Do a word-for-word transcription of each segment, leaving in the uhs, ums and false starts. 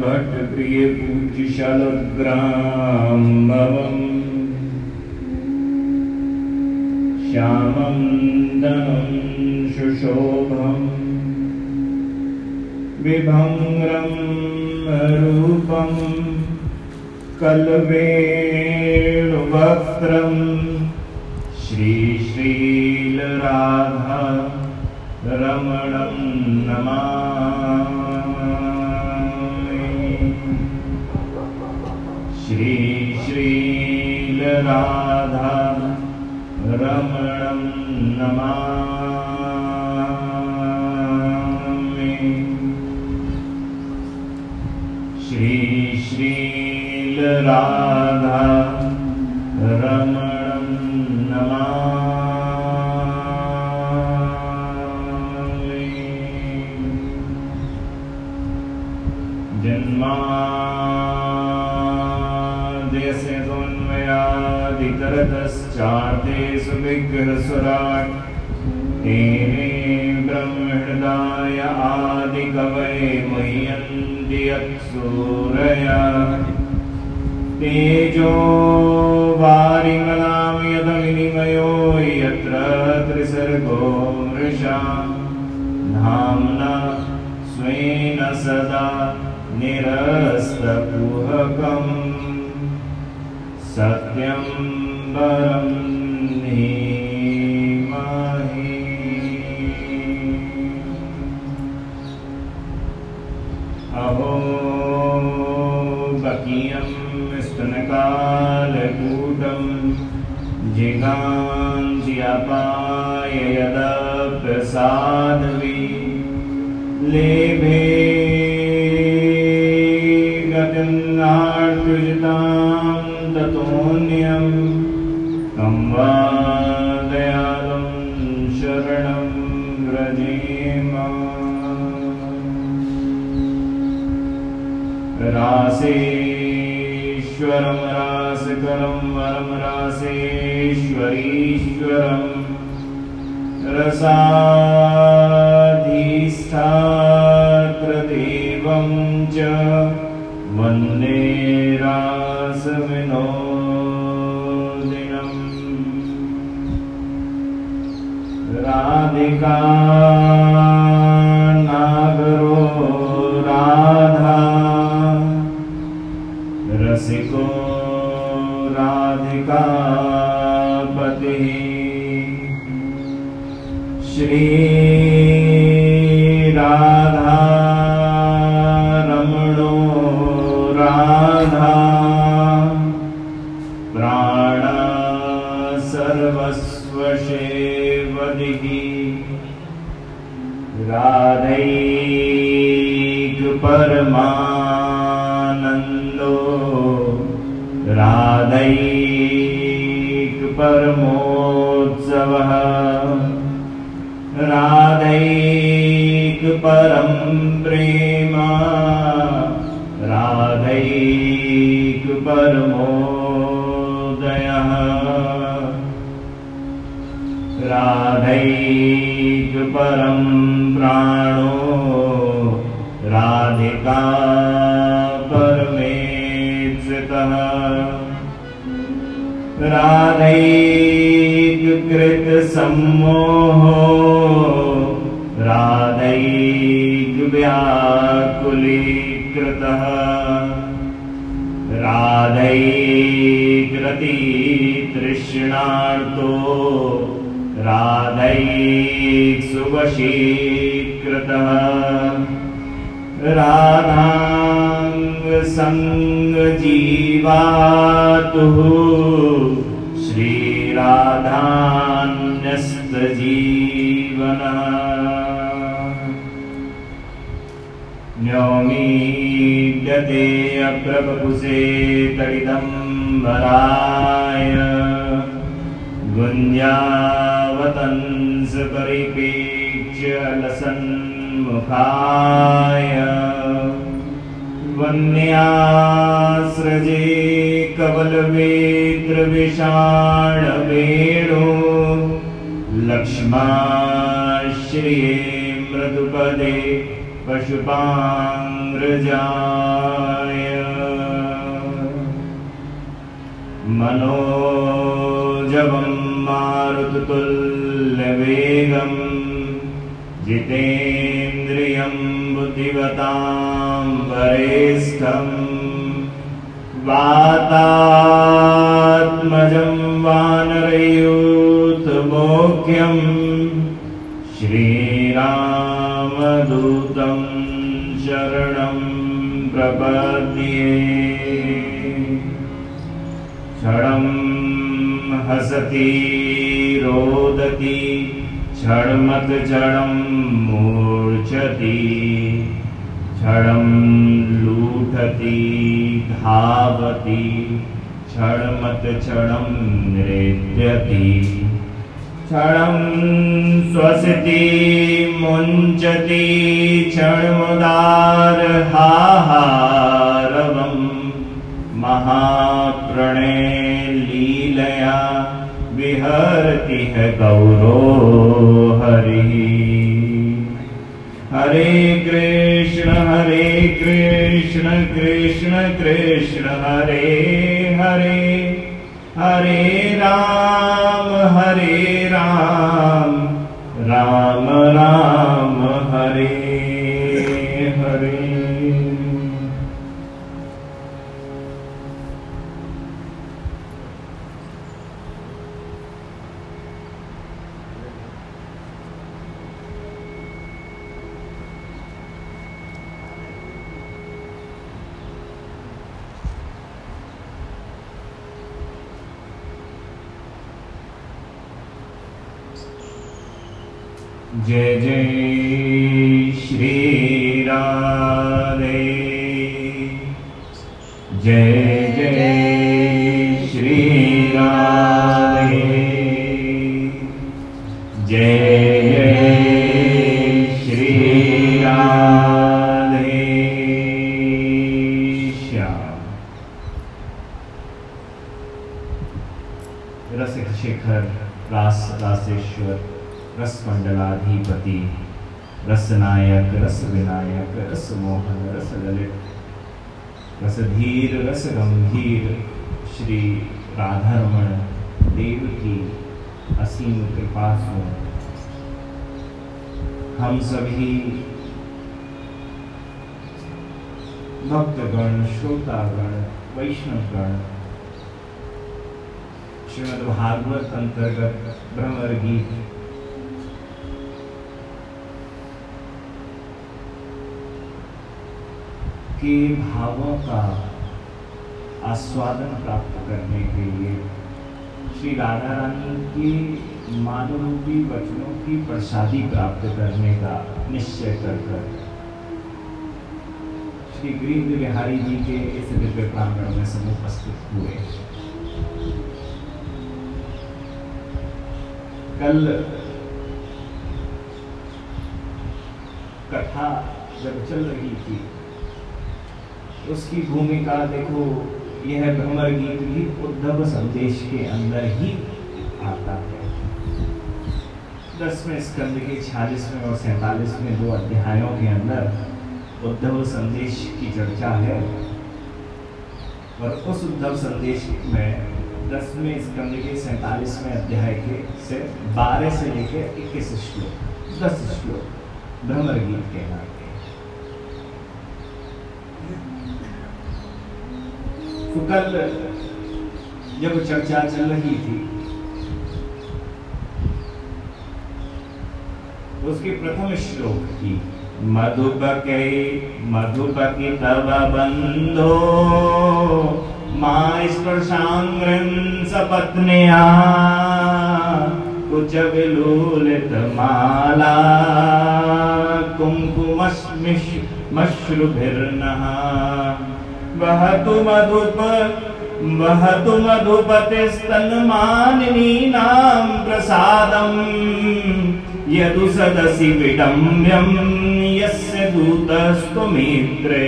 भट्टप्रिय पूज्य शालग्रामवम् श्यामं धनं सुशोभम् विभंग्रं रूपं कलवेणुवक्त्रं श्रीश्रीलराधा रमणं नमामि। श्रीश्रीलराधा रमणं नमामि। श्री श्रीलराधा रमणं नमामि। जन्माद्यस्य तोन्मयादितरतश्चार्तेषु विघ्नस्वराट् तेने ब्रह्महृदाय आदिकवये मुह्यन्ति यत्सूरया तेजो वारिमलां यदविनिमयो यत्र त्रिसर्गो मृषा धाम्ना स्वेन सदा निरस्तकुहकम् सत्यं परं धीमहि। अहो बकीयं स्तनकालकूटं जिगाञ्ज्यपाय यदप्रसादवि लेभे गतिं नार्तुजतां ततोऽन्यं तं वा दयालं शरणं व्रजेम। रासेश्वरं रासकरं वरं रासेश्वरीश्वरं रसाधिष्ठात्रदेवं च वन्दे रासविनोदिनं। राधिका नागरो राधा रसिको राधिकापतिः श्री राधा रमणो राधा प्राण सर्वस्व सेवदिः राधैक परमानन्दो राधैक परमोत्सवः राधैक परं प्रेम राधैक परमोदयः राधैक परं प्राणो राधिका परमेश्वरः राधैक कृत सम्मोहो राधैक व्याकुलीकृतः राधैक रति तृष्णार्तो राधैक सुवशीकृतः राधांग संग जीवातुः श्री राधान्यस्त जीवनः न्योमीड्यते अप्रभुसे तडिदम्बराय गुञ्जावतंस परिपेक्ष्य लसन्मुखाय वन्यास्रजे कवलवेत्रविषाणवेणो लक्ष्माश्रिये मृदुपदे पशुपाङ्ग्रजावति मनोजवं मारुततुल्यवेगं जितेन्द्रियं बुद्धिमतां वरिष्ठं वातात्मजं वानरयूथमुख्यं श्रीरामदूतं शरणं प्रपद्ये। क्षणं हसति रोदति क्षणमत्क्षणं मूर्छति क्षणं लूठति धावति क्षणमत्क्षणं नृत्यति क्षणं श्वसति मुञ्चति क्षणमुदारहाहारवम् महाप्रणय लीलया विहरति है गौरो हरिः। हरे कृष्ण हरे कृष्ण कृष्ण कृष्ण हरे हरे हरे राम हरे राम राम राम हरे हरे। जय जय श्री राधे जय जय श्री राधे जय जय श्री राधे श्याम। रसिक शेखर रास रासेश्वर रस मंडलाधिपति रसनायक रस विनायक रस मोहन रस ललित रसधीर रस गंभीर श्री राधारमण देव की असीम कृपा से हम सभी भक्तगण श्रोतागण वैष्णवगण श्रीमद् भागवत अंतर्गत भ्रमर गीत के भावों का आस्वादन प्राप्त करने के लिए श्री राधा रानी की मानवरूपी वचनों की प्रसादी प्राप्त करने का निश्चय कर कर श्री गिरिन्द्र बिहारी जी के इस दिव्य प्रांगण में समुपस्थित हुए। कल कथा जब चल रही थी उसकी भूमिका देखो, यह भ्रमर गीत भी उद्धव संदेश के अंदर ही आता है। दसवें स्कंद के छियालीसवें और सैतालीसवें दो अध्यायों के अंदर उद्धव संदेश की चर्चा है और उस उद्धव संदेश में दसवें स्कंद के सैतालीसवें अध्याय के से बारह से लेकर इक्कीस श्लोक दस श्लोक भ्रमर गीत कहलाते हैं। तो कल जब चर्चा चल रही थी उसके प्रथम श्लोक की मधुपके मधुपकी तव बंधो मां स्पर्शांग्रं सपत्न्या कुच विलोलित माला कुंकुमश्रुभिर्नः वहतु मधुप वहतु मधुपतिस्तन्मानिनीनां प्रसादं यदु सदसि विडम्ब्यं यस्य दूतस्त्वमित्रे।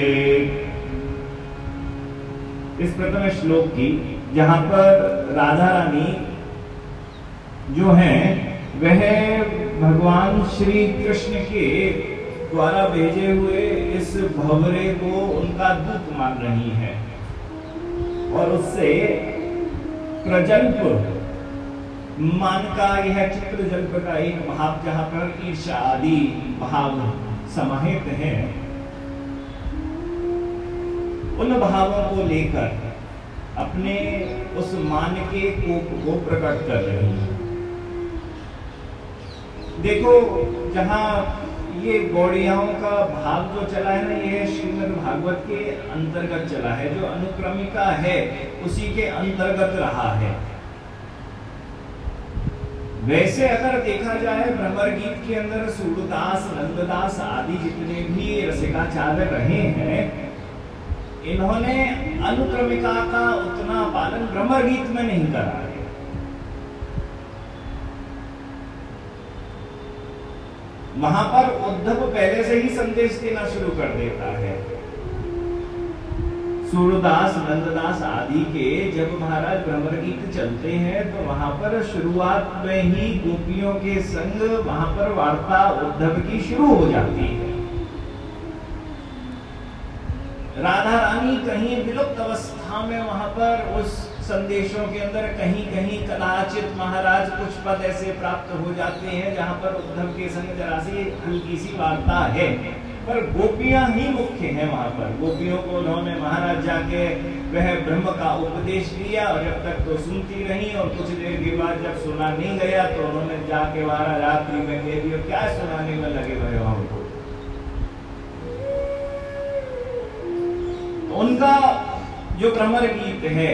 इस प्रथम श्लोक की जहां पर राधा रानी जो हैं वह भगवान श्री कृष्ण के द्वारा भेजे हुए इस भंवरे को उनका दूत मान रही है और उससे प्रजल्प मान का यह चित्र जल्प का एक भाव जहां पर ईर्ष्या आदि भाव समाहित हैं, उन भावों को लेकर अपने उस मान के कोप को प्रकट कर रहे हैं। देखो, जहां ये गौड़ियाओं का भाव जो चला है ना, ये श्रीमद् भागवत के अंतर्गत चला है, जो अनुक्रमिका है उसी के अंतर्गत रहा है। वैसे अगर देखा जाए भ्रमर गीत के अंदर सूरदास, नंददास आदि जितने भी रसिकाचार्य रहे हैं, इन्होंने अनुक्रमिका का उतना पालन भ्रमर गीत में नहीं करा है। वहां पर उद्धव पहले से ही संदेश देना शुरू कर देता है। सूरदास, नंददास आदि के जब महाराज भ्रमर गीत चलते हैं तो वहां पर शुरुआत में ही गोपियों के संग वहां पर वार्ता उद्धव की शुरू हो जाती है। राधा रानी कहीं विलुप्त अवस्था में वहां पर उस संदेशों के अंदर कहीं कहीं कदाचित महाराज कुछ पद ऐसे प्राप्त हो जाते हैं जहां पर उद्धव के संग जरा सी हल्की सी वार्ता है, पर गोपियां ही मुख्य हैं। वहां पर गोपियों को उन्होंने महाराज जाके वह ब्रह्म का उपदेश दिया और जब तक तो सुनती रही, और कुछ देर के बाद जब सुना नहीं गया तो उन्होंने जाके वहां रात्रि में कह दिया, क्या सुनाने में लगे हुए हो हमको। उनका जो भ्रमर गीत है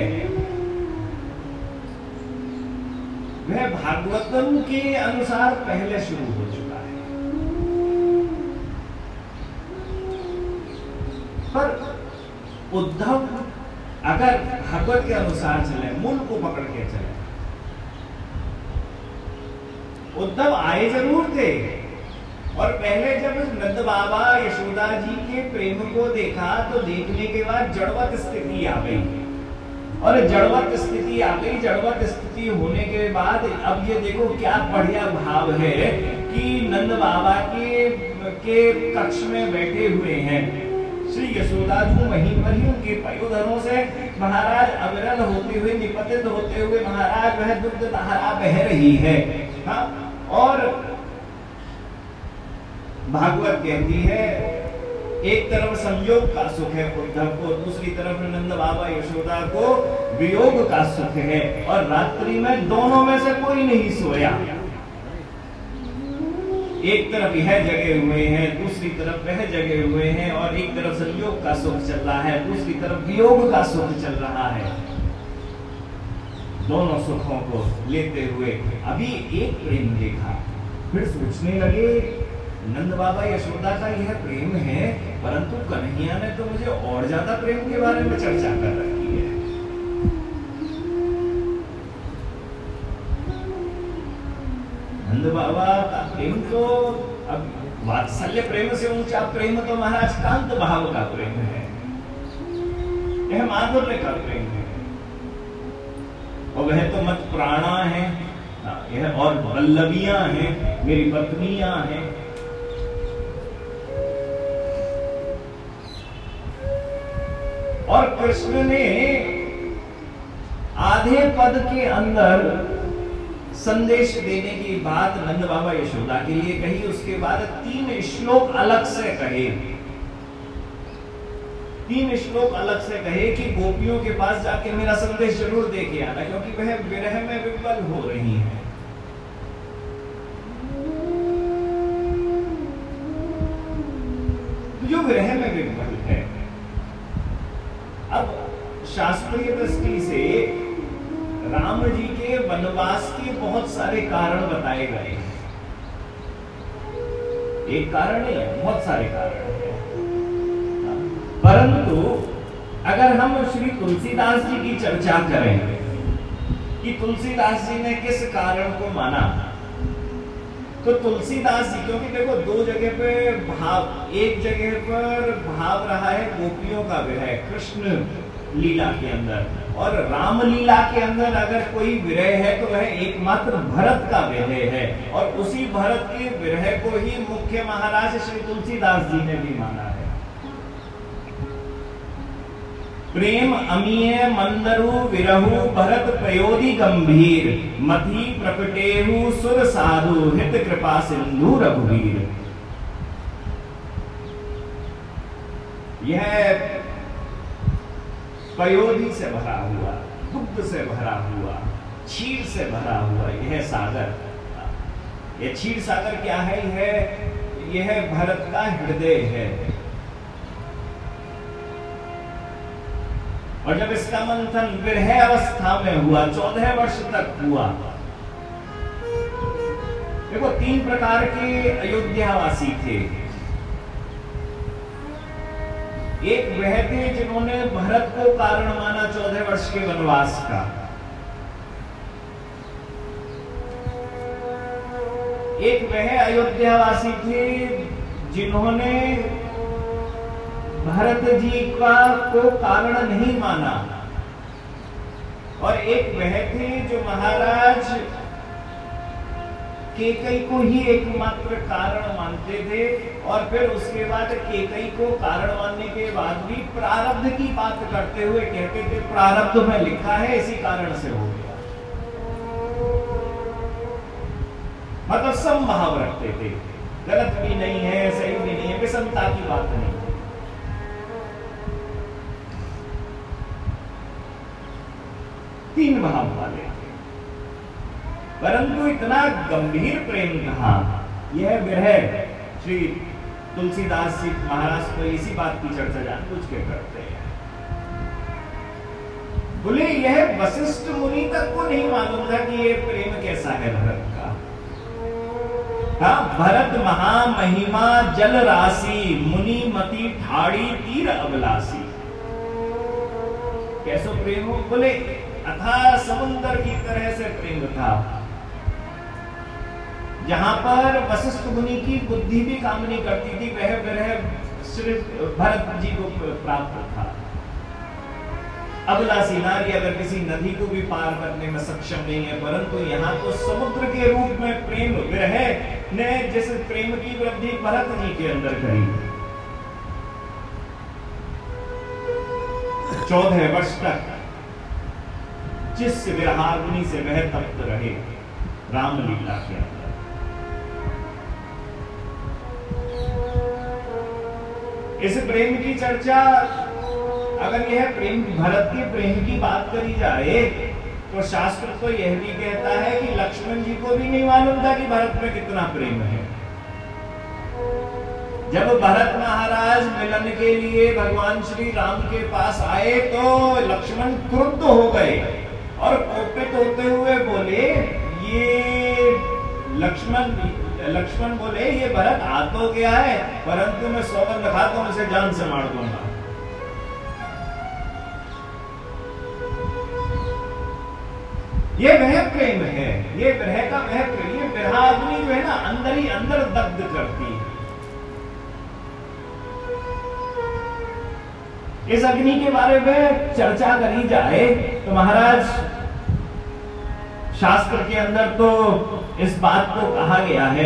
वह भागवतम के अनुसार पहले शुरू हो चुका है, पर उद्धव अगर भागवत के अनुसार चले, मूल को पकड़ के चले, उद्धव आए जरूर थे। और पहले जब नंद बाबा यशोदा जी के प्रेम को देखा तो देखने के बाद जड़वत स्थिति आ गई, और जड़वत स्थिति आ गई। जड़वत स्थिति होने के बाद अब ये देखो क्या बढ़िया भाव है कि नंद बाबा के के कक्ष में बैठे हुए हैं श्री यशोदा जी, वहीं पर ही उनके पयोधरों से महाराज अविरल होते हुए, निपतित होते हुए महाराज वह दुग्ध धारा बह रही है। हाँ, और भागवत कहती है एक तरफ संयोग का सुख है उद्धव को, दूसरी तरफ नंद बाबा यशोदा को वियोग का सुख है, और रात्रि में दोनों में से कोई नहीं सोया। एक तरफ यह जगे हुए हैं, दूसरी तरफ वह जगे हुए हैं, और एक तरफ संयोग का सुख चल रहा है, दूसरी तरफ वियोग का सुख चल रहा है। दोनों सुखों को लेते हुए अभी एक प्रेम देखा, फिर सोचने लगे नंद बाबा यशोदा का यह प्रेम है, परंतु कन्हैया ने तो मुझे और ज्यादा प्रेम के बारे में चर्चा कर रखी है। नंद बाबा का प्रेम तो अब वात्सल्य प्रेम से ऊंचा प्रेम तो महाराज कांत भाव का प्रेम है, यह माधुर्य का प्रेम है, और वह तो मत प्राणा है, यह और वल्लभियां हैं, मेरी पत्नियां हैं। और कृष्ण ने आधे पद के अंदर संदेश देने की बात नंद बाबा यशोदा के लिए कही, उसके बाद तीन श्लोक अलग से कहे, तीन श्लोक अलग से कहे कि गोपियों के पास जाके मेरा संदेश जरूर दे के आना, क्योंकि वह विरह में विह्वल हो रही हैं। जो विरह में विह्वल है, अब शास्त्रीय दृष्टि से राम जी के वनवास के बहुत सारे कारण बताए गए हैं। एक कारण नहीं है, बहुत सारे कारण हैं। परंतु अगर हम श्री तुलसीदास जी की चर्चा करें कि तुलसीदास जी ने किस कारण को माना, तो तुलसीदास जी, क्योंकि देखो दो जगह पे भाव, एक जगह पर भाव रहा है गोपियों का विरह कृष्ण लीला के अंदर, और राम लीला के अंदर अगर कोई विरह है तो वह एकमात्र भरत का विरह है, और उसी भरत के विरह को ही मुख्य महाराज श्री तुलसीदास जी ने भी माना है। प्रेम अमीय मंदरु विरहु भरत प्रयोदि गंभीर मति प्रकटेहु सुर साधु हित कृपा सिंधु रघुवीर। यह पयोधि से भरा हुआ, दुग्ध से भरा हुआ, क्षीर से भरा हुआ यह सागर। यह क्षीर सागर क्या है? यह यह भरत का हृदय है। और जब इसका मंथन विरह अवस्था में हुआ, चौदह वर्ष तक हुआ। देखो तीन प्रकार के अयोध्यावासी थे। एक वह थे जिन्होंने भरत को कारण माना चौदह वर्ष के वनवास का। एक वह अयोध्यावासी थे जिन्होंने भरत जी का को कारण नहीं माना। और एक वह थे जो महाराज केकई को ही एकमात्र कारण मानते थे। और फिर उसके बाद केकई को कारण मानने के बाद भी प्रारब्ध की बात करते हुए कहते थे प्रारब्ध में लिखा है इसी कारण से हो गया। मतलब समभाव रखते थे, गलत भी नहीं है सही भी नहीं है, विषमता की बात नहीं है। तीन भाव वाले, परंतु इतना गंभीर प्रेम था। यह विरह श्री तुलसीदास जी महाराज तो इसी बात की चर्चा जानबूझ के करते हैं। बोले यह वशिष्ठ मुनि तक को नहीं मालूम था कि यह प्रेम कैसा है भरत का। हाँ, भरत महामहिमा जल राशि मुनि मति ठाड़ी तीर अबलासी। कैसो प्रेम हो? बोले अथाह समुद्र की तरह से प्रेम था, जहां पर वशिष्ठ मुनि की बुद्धि भी काम नहीं करती थी, वह विरह सिर्फ भरत जी को प्राप्त था। अबलासी नारी अगर किसी नदी को भी पार करने में सक्षम नहीं है, परंतु यहाँ तो समुद्र के रूप में प्रेम विरह ने जिस प्रेम की वृद्धि भरत जी के अंदर करी। चौदह वर्ष तक जिस विरहाग्नि से वह तप्त रहे रामलीला के अंदर। इस प्रेम की चर्चा, अगर यह प्रेम भरत के प्रेम की बात करी जाए तो शास्त्र तो यह भी कहता है कि लक्ष्मण जी को भी नहीं मालूम था कि भरत में कितना प्रेम है। जब भरत महाराज मिलन के लिए भगवान श्री राम के पास आए तो लक्ष्मण क्रुद्ध हो गए और कोपित होते हुए बोले, ये लक्ष्मण लक्ष्मण बोले ये भरत आ तो गया है, परंतु मैं सौगंध खाता हूं इसे जान से मार दूंगा। ये वह प्रेम है, ये विरह का वह प्रेम। ये विरहाग्नि जो है ना अंदर ही अंदर दग्ध करती है। इस अग्नि के बारे में चर्चा करी जाए तो महाराज शास्त्र के अंदर तो इस बात को कहा गया है,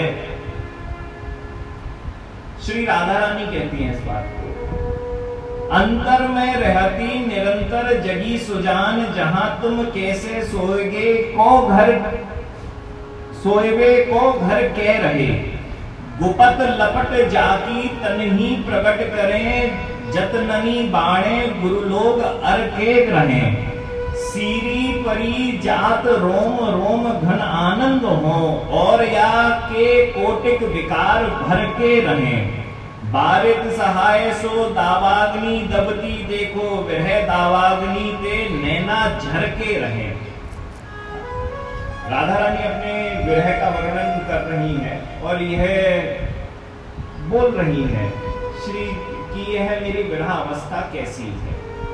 श्री राधा रानी कहती हैं इस बात को, अंतर में रहती निरंतर जगी सुजान, जहां तुम कैसे सोएगे को घर सोएवे को घर कह रहे, गुपत लपट जाकी तनही प्रकट करें, जतननी बाणे गुरु लोग अर्केक रहे, सीरी परी जात रोम रोम घन आनंद हो, और या के कोटिक विकार भर के रहे, बारित सहाय सो दावाग्नि दबती देखो, वह दावाग्नि ते नैना झरके रहे। राधा रानी अपने विरह का वर्णन कर रही है और यह बोल रही है श्री कि यह मेरी विरह अवस्था कैसी है।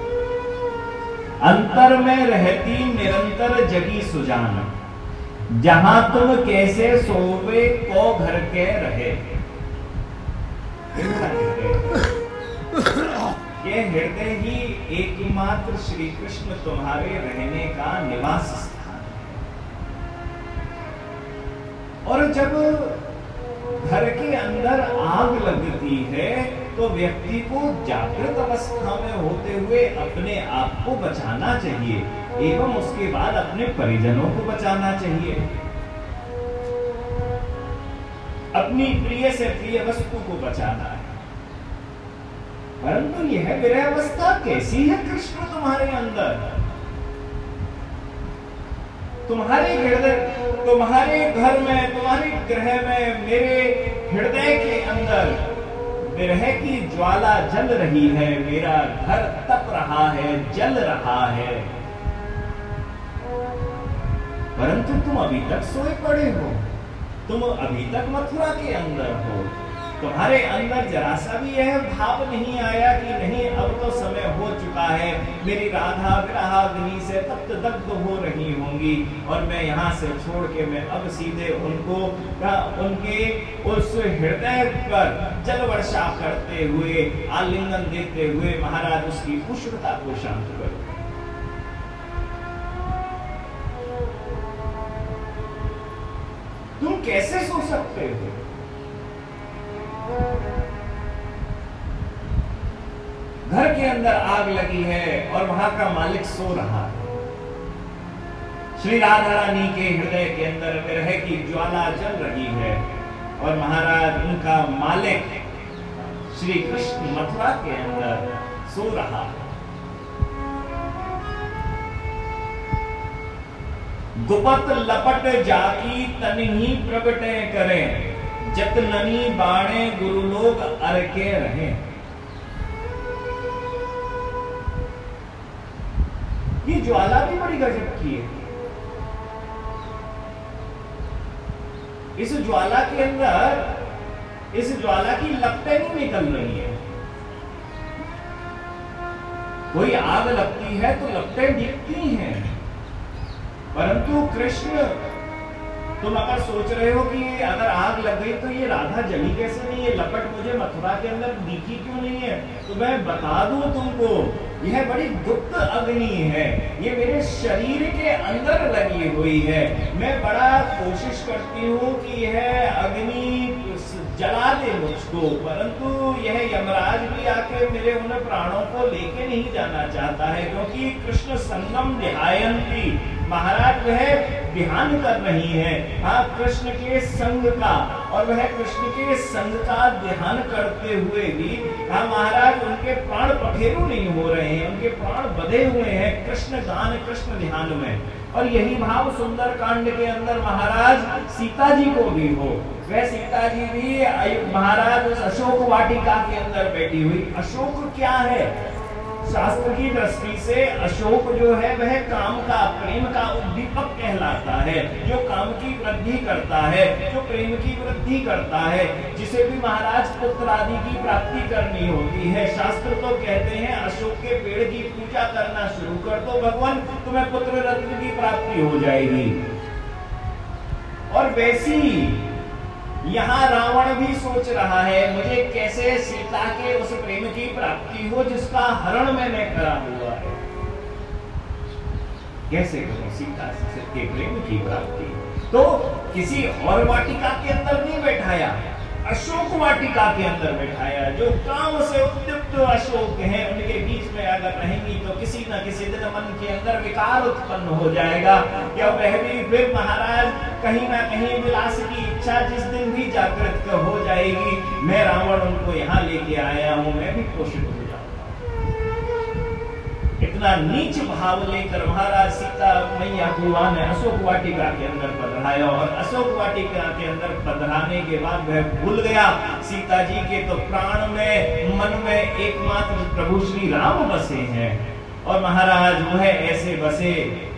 अंतर में रहती निरंतर जगी सुजान, जहां तुम कैसे सोवे को घर के रहे। ये हृदय ही एकमात्र श्री कृष्ण तुम्हारे रहने का निवास स्थान है। और जब घर के अंदर आग लगती है तो व्यक्ति को जागृत अवस्था में होते हुए अपने आप को बचाना चाहिए एवं उसके बाद अपने परिजनों को बचाना चाहिए। अपनी प्रिय से प्रिय वस्तु को बचाना है। परंतु यह विरह अवस्था कैसी है कृष्ण तुम्हारे अंदर? तुम्हारे हृदय, तुम्हारे घर में, तुम्हारे गृह में, मेरे हृदय के अंदर विरह की ज्वाला जल रही है। मेरा घर तप रहा है, जल रहा है, परंतु तुम अभी तक सोए पड़े हो। तुम अभी तक मथुरा के अंदर हो। तुम्हारे अंदर जरा सा भी यह भाव नहीं आया कि नहीं, अब तो समय हो चुका है, मेरी राधा विरहाग्नि से तप्त दग्ध हो रही होंगी और मैं यहाँ से छोड़ के मैं अब सीधे उनको उनके उस हृदय पर जल वर्षा करते हुए, आलिंगन देते हुए महाराज उसकी उष्णता को शांत करूं। तुम कैसे सो सकते हो? घर के अंदर आग लगी है और वहां का मालिक सो रहा है। श्री राधा रानी के हृदय के अंदर विरह की ज्वाला जल रही है और महाराज उनका मालिक श्री कृष्ण मथुरा के अंदर सो रहा है। गुपत लपट जाकी तनही प्रगटे करें, जतननी बाणे गुरु लोग अरके रहे। ये ज्वाला भी बड़ी गजब की है। इस ज्वाला के अंदर, इस ज्वाला की लपटें नहीं निकल रही है। कोई आग लगती है तो लपटें दिखती हैं, परंतु कृष्ण, तुम अगर सोच रहे हो कि अगर आग लग गई तो ये राधा जली कैसे नहीं, ये लपट मुझे मथुरा के अंदर दिखी क्यों नहीं है, तो मैं बता दूं तुमको, यह बड़ी गुप्त अग्नि है। ये मेरे शरीर के अंदर लगी हुई है। मैं बड़ा कोशिश करती हूँ कि यह अग्नि जला दे मुझको, परंतु यह यमराज भी आके मेरे उन प्राणों को लेके नहीं जाना चाहता है, क्योंकि कृष्ण संगम ध्यायन्ति, महाराज वह ध्यान कर रही है हाँ कृष्ण के संग का, और वह कृष्ण के संग का ध्यान करते हुए भी हाँ महाराज उनके प्राण पखेरु नहीं हो रहे हैं, उनके प्राण बधे हुए हैं कृष्ण गान, कृष्ण ध्यान में। और यही भाव सुंदर कांड के अंदर महाराज सीता जी को भी हो। वह सीता जी भी महाराज उस अशोक वाटिका के अंदर बैठी हुई। अशोक क्या है? शास्त्र की दृष्टि से अशोक जो है वह काम का, प्रेम का उद्दीपक कहलाता है, जो काम की वृद्धि करता है, जो प्रेम की वृद्धि करता है, जिसे भी महाराज पुत्र आदि की प्राप्ति करनी होती है। शास्त्र तो कहते हैं अशोक के पेड़ की पूजा करना शुरू कर दो भगवान, तुम्हें पुत्र रत्न की प्राप्ति हो जाएगी। और वैसी यहाँ रावण भी सोच रहा है मुझे कैसे सीता के उस प्रेम की प्राप्ति हो जिसका हरण मैंने करा हुआ है, कैसे करूं सीता के प्रेम की प्राप्ति। तो किसी और वाटिका के अंदर नहीं बैठाया, अशोक वाटिका के अंदर बैठाया। जो काम से उद्युक्त अशोक हैं उनके बीच में अगर रहेंगी तो किसी न किसी दिन मन के अंदर विकार उत्पन्न हो जाएगा, या वह भी फिर महाराज कहीं ना कहीं विलास की इच्छा जिस दिन भी जागृत हो जाएगी, मैं रावण उनको यहाँ लेके आया हूँ, मैं भी पोषित हो जाऊंगा। इतना नीच भाव लेकर महाराज सीता मैया कुआ ने अशोक वाटिका के अंदर पधराया, और अशोक वाटिका के अंदर पधराने के बाद वह भूल गया सीता जी के तो प्राण में, मन में एकमात्र प्रभु श्री राम बसे हैं। और महाराज वह ऐसे बसे,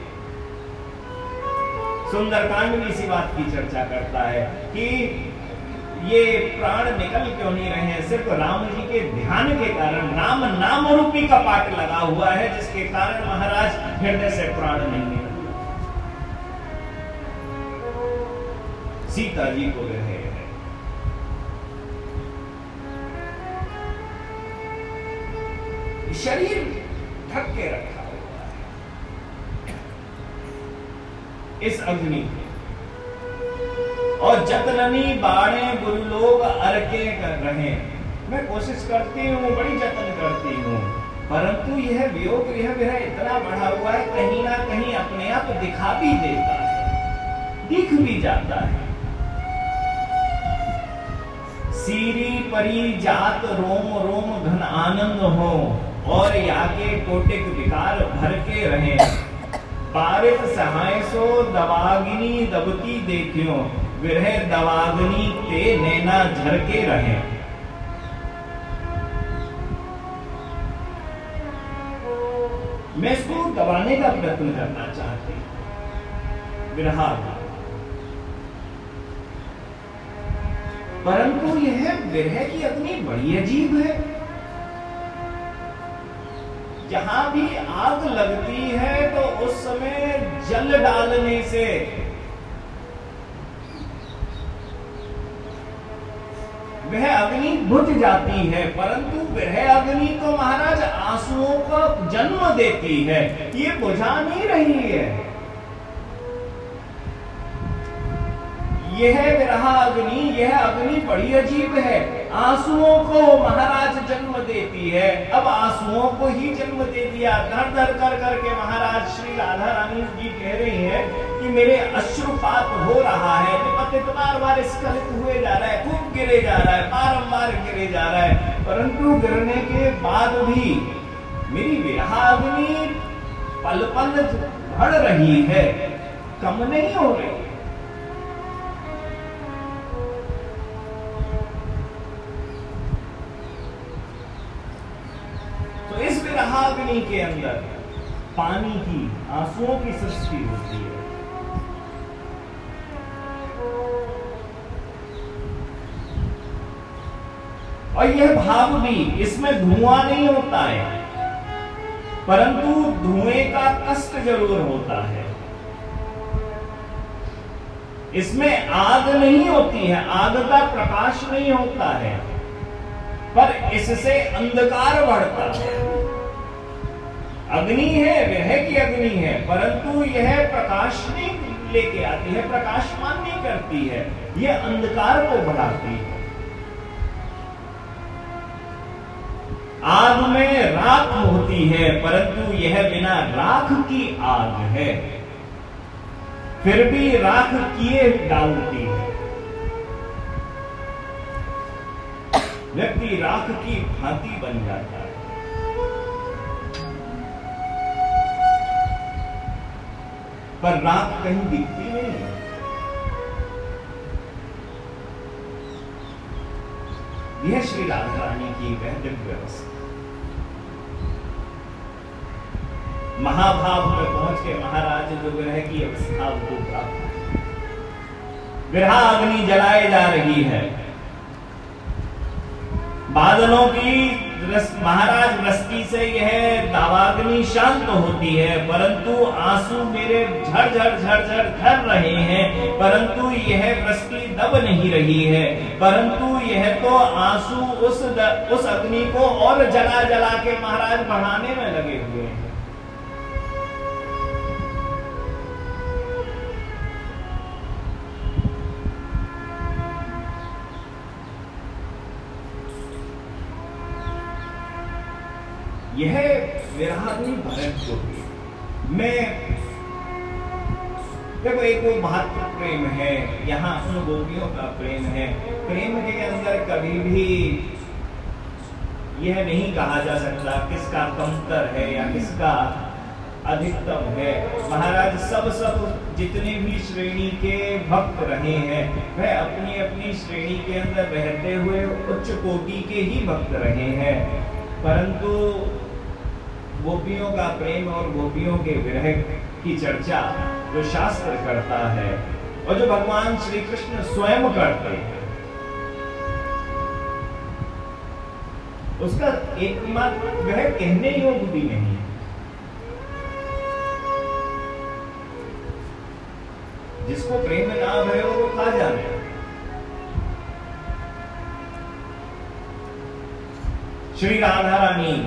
सुंदरकांड में इसी बात की चर्चा करता है कि ये प्राण निकल क्यों नहीं रहे हैं, सिर्फ राम जी के ध्यान के कारण, राम नाम रूपी कपाट लगा हुआ है जिसके कारण महाराज हृदय से प्राण नहीं निकल। सीता जी को रहे हैं शरीर ढक के रखा हुआ है इस अग्नि को, और जतननी बाणे गुरु लोग अरके कर रहे हैं। मैं कोशिश करती हूँ, बड़ी जतन करती हूँ, परंतु यह वियोग, यह विरह इतना बढ़ा हुआ है, कहीं ना कहीं अपने आप दिखा भी देता है, दिख भी जाता है। सीरी परी जात रोम रोम घन आनंद हो, और याके कोटिक विकार भर के रहे। पारित सहाय सो दवागिनी दबती देखियो, विरह दवाग्नि ते नैना झर के रहे। मैं इसको दबाने का प्रयत्न करना चाहती हूं, विरह, परंतु यह विरह की अग्नि बड़ी अजीब है। जहां भी आग लगती है तो उस समय जल डालने से वह अग्नि बुझ जाती है, परंतु वह अग्नि तो महाराज आंसुओं का जन्म देती है, ये बुझा नहीं रही है। यह विरह अग्नि, यह अग्नि बड़ी अजीब है, आंसुओं को महाराज जन्म देती है। अब आंसुओं को ही जन्म दे दिया, धर धर कर करके महाराज श्री राधा रानी जी कह रही है कि मेरे अश्रुपात हो रहा है, पतित बार बार स्खलित हुए जा रहा है, खूब गिरे जा रहा है, बारंबार गिरे जा रहा है, परंतु गिरने के बाद भी मेरी विरह अग्नि पल पल बढ़ रही है, कम नहीं हो रही। तो इस विरह अग्नि के अंदर पानी की, आंसुओं की सृष्टि होती है। और यह भाव भी, इसमें धुआं नहीं होता है, परंतु धुएं का कष्ट जरूर होता है। इसमें आग नहीं होती है, आग का प्रकाश नहीं होता है, पर इससे अंधकार बढ़ता है। अग्नि है, विरह की अग्नि है, परंतु यह प्रकाश नहीं लेके आती है, प्रकाशमान नहीं करती है, यह अंधकार को बढ़ाती है। आग में राख होती है, परंतु यह बिना राख की आग है, फिर भी राख किए डालती है। व्यक्ति राख की भांति बन जाता है। पर राख कहीं दिखती नहीं है। यह श्री राधा रानी की वह दिव्य अवस्था। महाभाव में पहुंच के महाराज जो विरह की अवस्था को प्राप्त, विरह अग्नि जलाए जा रही है, बादलों की महाराज वृष्टि से यह दावाग्नि शांत होती है, परंतु आंसू मेरे झर झर झर झर झर रहे हैं, परंतु यह वृष्टि दब नहीं रही है, परंतु यह तो आंसू उस द, उस अग्नि को और जला जला के महाराज बढ़ाने में लगे हुए हैं। यह विरहाग्नि भरत जो है, मैं देखो एक वो महत्व प्रेम है, यहाँ उन गोपियों का प्रेम है। प्रेम के अंदर कभी भी यह नहीं कहा जा सकता किसका कमतर है या किसका अधिकतम है। महाराज सब सब जितने भी श्रेणी के भक्त रहे हैं, वह अपनी अपनी श्रेणी के अंदर रहते हुए उच्च कोटि के ही भक्त रहे हैं, परंतु गोपियों का प्रेम और गोपियों के विरह की चर्चा जो शास्त्र करता है और जो भगवान श्री कृष्ण स्वयं करते हैं, उसका एकमात्र वह कहने योग्य भी नहीं है। जिसको प्रेम ना भयो वो खा जाने। श्री राधा रानी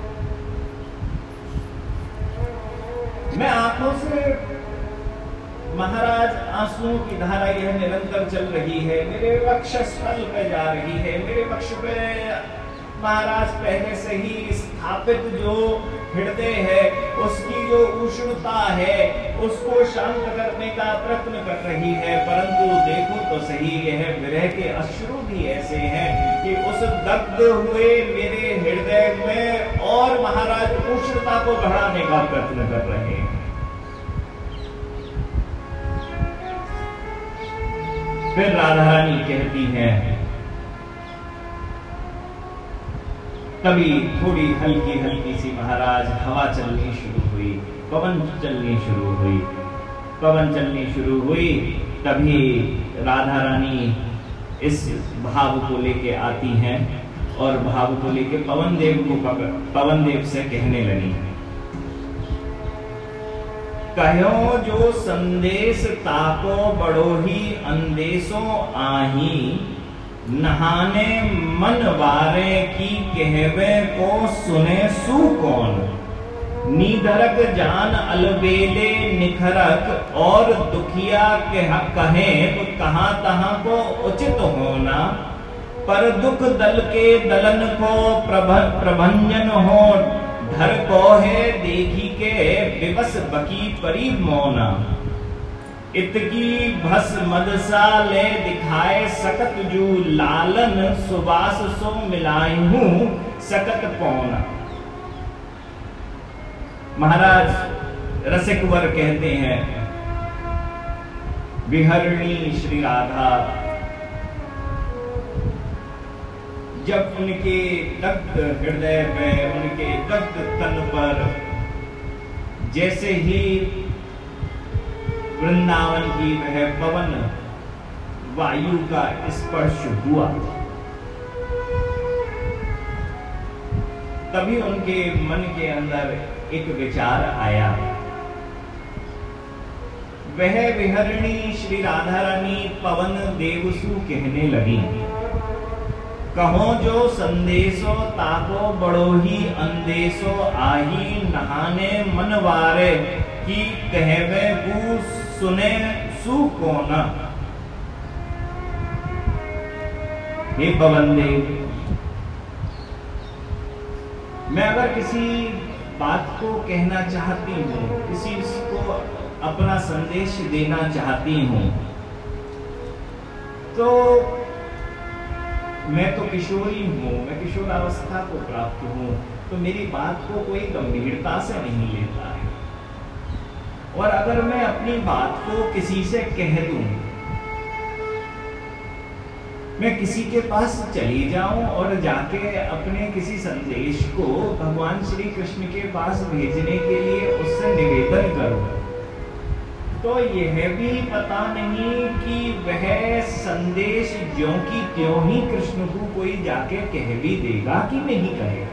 मैं आंखों से महाराज आंसुओं की धारा यह निरंतर चल रही है, मेरे वक्षस्थल पे जा रही है, मेरे वक्ष पे महाराज पहले से ही स्थापित जो हृदय है उसकी जो उष्णता है उसको शांत करने का प्रयत्न कर रही है। परंतु देखो तो सही, यह विरह के अश्रु भी ऐसे हैं कि उस दग्ध हुए मेरे हृदय में और महाराज उष्णता को बढ़ाने का प्रयत्न कर रहे हैं। फिर राधा रानी कहती है, तभी थोड़ी हल्की हल्की सी महाराज हवा चलनी शुरू हुई, पवन चलनी शुरू हुई। पवन चलनी शुरू हुई तभी राधा रानी इस भाव को लेके आती हैं और भाव को लेके पवन देव को पवन देव से कहने लगी, कहो जो संदेश ताको बड़ो ही अंदेशो आही, नहाने मन वारे की कहवे को सुने सु कौन, नीदरक जान अलबेले निखरक और दुखिया के कहे तो कहां तहां को उचित होना, पर दुख दल के दलन को प्रभ प्रभंजन हो, धर को है देखी के विवश बकी परी मौना, इतकी भस मदसा ले दिखाए सकत जू, लालन सुबास सो मिलाई हूं सकत पौना। महाराज रसिक वर कहते हैं, विहरणी श्री राधा जब उनके दग्ध हृदय पे, उनके दग्ध तन पर जैसे ही वृंदावन की वह पवन वायु का स्पर्श हुआ, तभी उनके मन के अंदर एक विचार आया। वह विहरणी श्री राधा रानी पवन देवसु कहने लगी, कहो जो संदेशो ताको बड़ो ही अंदेशो आही, नहाने मनवारे की कहवे बू सुने सु कोना। हे पवन देव, मैं अगर किसी बात को कहना चाहती हूँ, किसी को अपना संदेश देना चाहती हूँ, तो मैं तो किशोरी हूँ, मैं किशोरावस्था को प्राप्त हूँ, तो मेरी बात को कोई गंभीरता से नहीं लेता है। और अगर मैं अपनी बात को किसी से कह दूं, मैं किसी के पास चली जाऊं और जाके अपने किसी संदेश को भगवान श्री कृष्ण के पास भेजने के लिए उससे निवेदन करूं, तो यह भी पता नहीं कि वह संदेश ज्यों की त्यों ही कृष्ण को कोई जाके कह भी देगा कि नहीं कहेगा।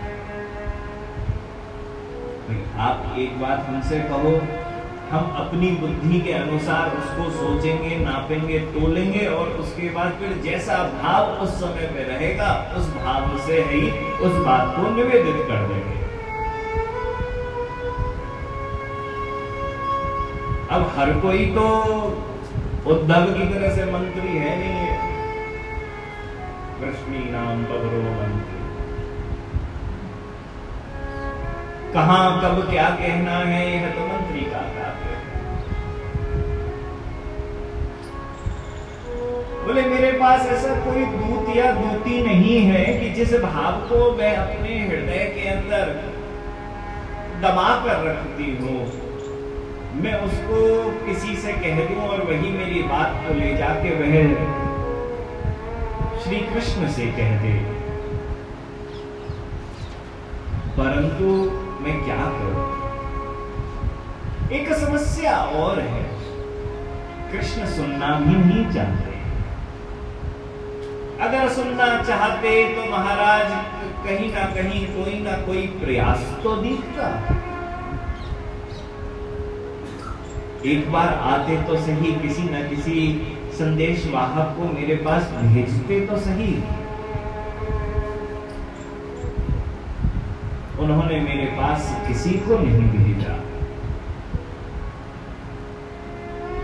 आप एक बात हमसे कहो, हम अपनी बुद्धि के अनुसार उसको सोचेंगे, नापेंगे, तोलेंगे और उसके बाद फिर जैसा भाव उस समय पे रहेगा उस भाव से ही उस बात को निवेदित कर देंगे। अब हर कोई तो उद्धव की तरह से मंत्री है नहीं, कृष्णी नाम बबरो मंत्री, कहां कब क्या कहना है यह तो मंत्री का कार्य है। बोले मेरे पास ऐसा कोई दूत या दूती नहीं है कि जिस भाव को मैं अपने हृदय के अंदर दबा कर रखती हूँ, मैं उसको किसी से कह दूं और वही मेरी बात को ले जाके वह श्री कृष्ण से कह दे। परंतु मैं क्या करूं? एक समस्या और है, कृष्ण सुनना भी नहीं चाहते। अगर सुनना चाहते तो महाराज कहीं ना कहीं कोई ना कोई प्रयास तो दिखता। एक बार आते तो सही, किसी न किसी संदेश वाहक को मेरे पास भेजते तो सही। उन्होंने मेरे पास किसी को नहीं भेजा।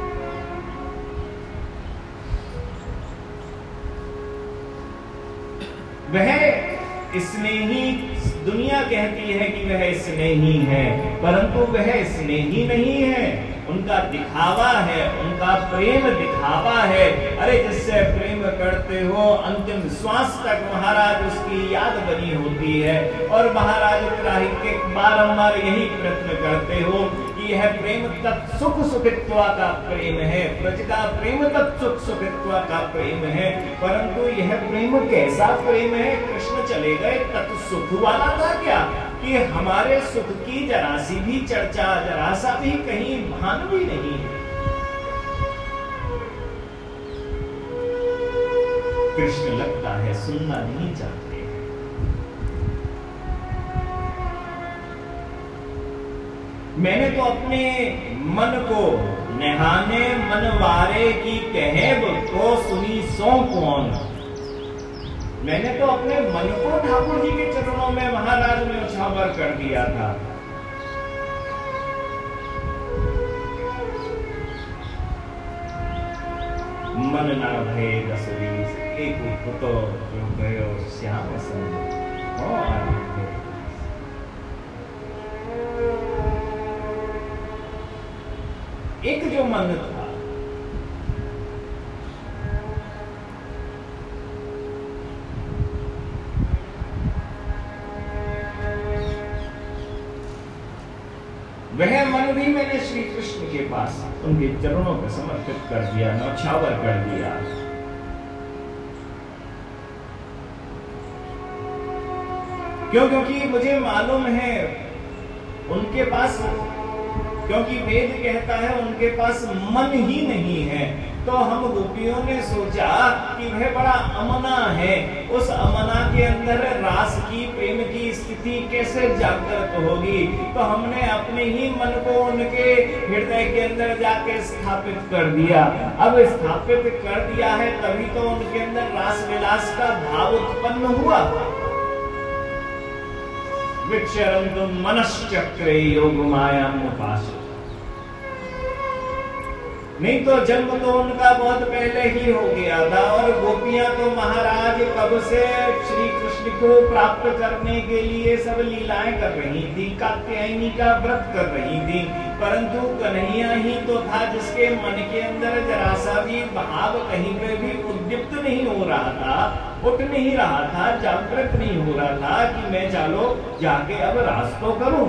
स्नेही, दुनिया कहती है कि वह स्नेही है, परंतु वह स्नेही नहीं है, उनका दिखावा है, उनका प्रेम दिखावा है। अरे जिससे प्रेम करते हो अंतिम श्वास तक महाराज उसकी याद बनी होती है, और महाराज ग्राही के बारंबार यही प्रयत्न करते हो कि यह प्रेम तत् सुख सुखित्वा का प्रेम है, ब्रज का प्रेम तत् सुख सुखित्वा का प्रेम है। परंतु यह प्रेम कैसा प्रेम है? कृष्ण चले गए तत् सुख वाला था क्या, कि हमारे सुख की जरा सी भी चर्चा, जरा सा भी कहीं भान भी नहीं है। कृष्ण लगता है सुनना नहीं चाहते। मैंने तो अपने मन को नहाने मनवारे की कहब तो सुनी सो कौन। मैंने तो अपने मन को ठाकुर जी के चरणों में महाराज ने उछावर कर दिया था। मन ना भय दस बीस एक पुतो जो गयो श्याम संग हो आनंद। एक जो मन था वह मन भी मैंने श्री कृष्ण के पास उनके चरणों पर समर्पित कर दिया, न्यौछावर कर दिया। क्यों? क्योंकि मुझे मालूम है उनके पास, क्योंकि वेद कहता है उनके पास मन ही नहीं है। तो हम गोपियों ने सोचा कि वह बड़ा अमना है, उस अमना के अंदर रास की प्रेम की स्थिति कैसे जागृत होगी। तो हमने अपने ही मन को उनके हृदय के अंदर जाके स्थापित कर दिया। अब स्थापित कर दिया है तभी तो उनके अंदर रास विलास का भाव उत्पन्न हुआ। विचरन्तु मनश्चक्रे योग माया उपास। नहीं तो जन्म तो उनका बहुत पहले ही हो गया था, और गोपियां तो महाराज कब से श्री कृष्ण को प्राप्त करने के लिए सब लीलाएं कर रही थी, कात्यायनी का व्रत कर रही थी। परंतु कन्हैया ही तो था जिसके मन के अंदर जरा सा भी भाव कहीं पे भी उद्दीप्त नहीं हो रहा था, उठ नहीं रहा था, जागृत नहीं हो रहा था कि मैं चलो जाके अब रास तो करूं।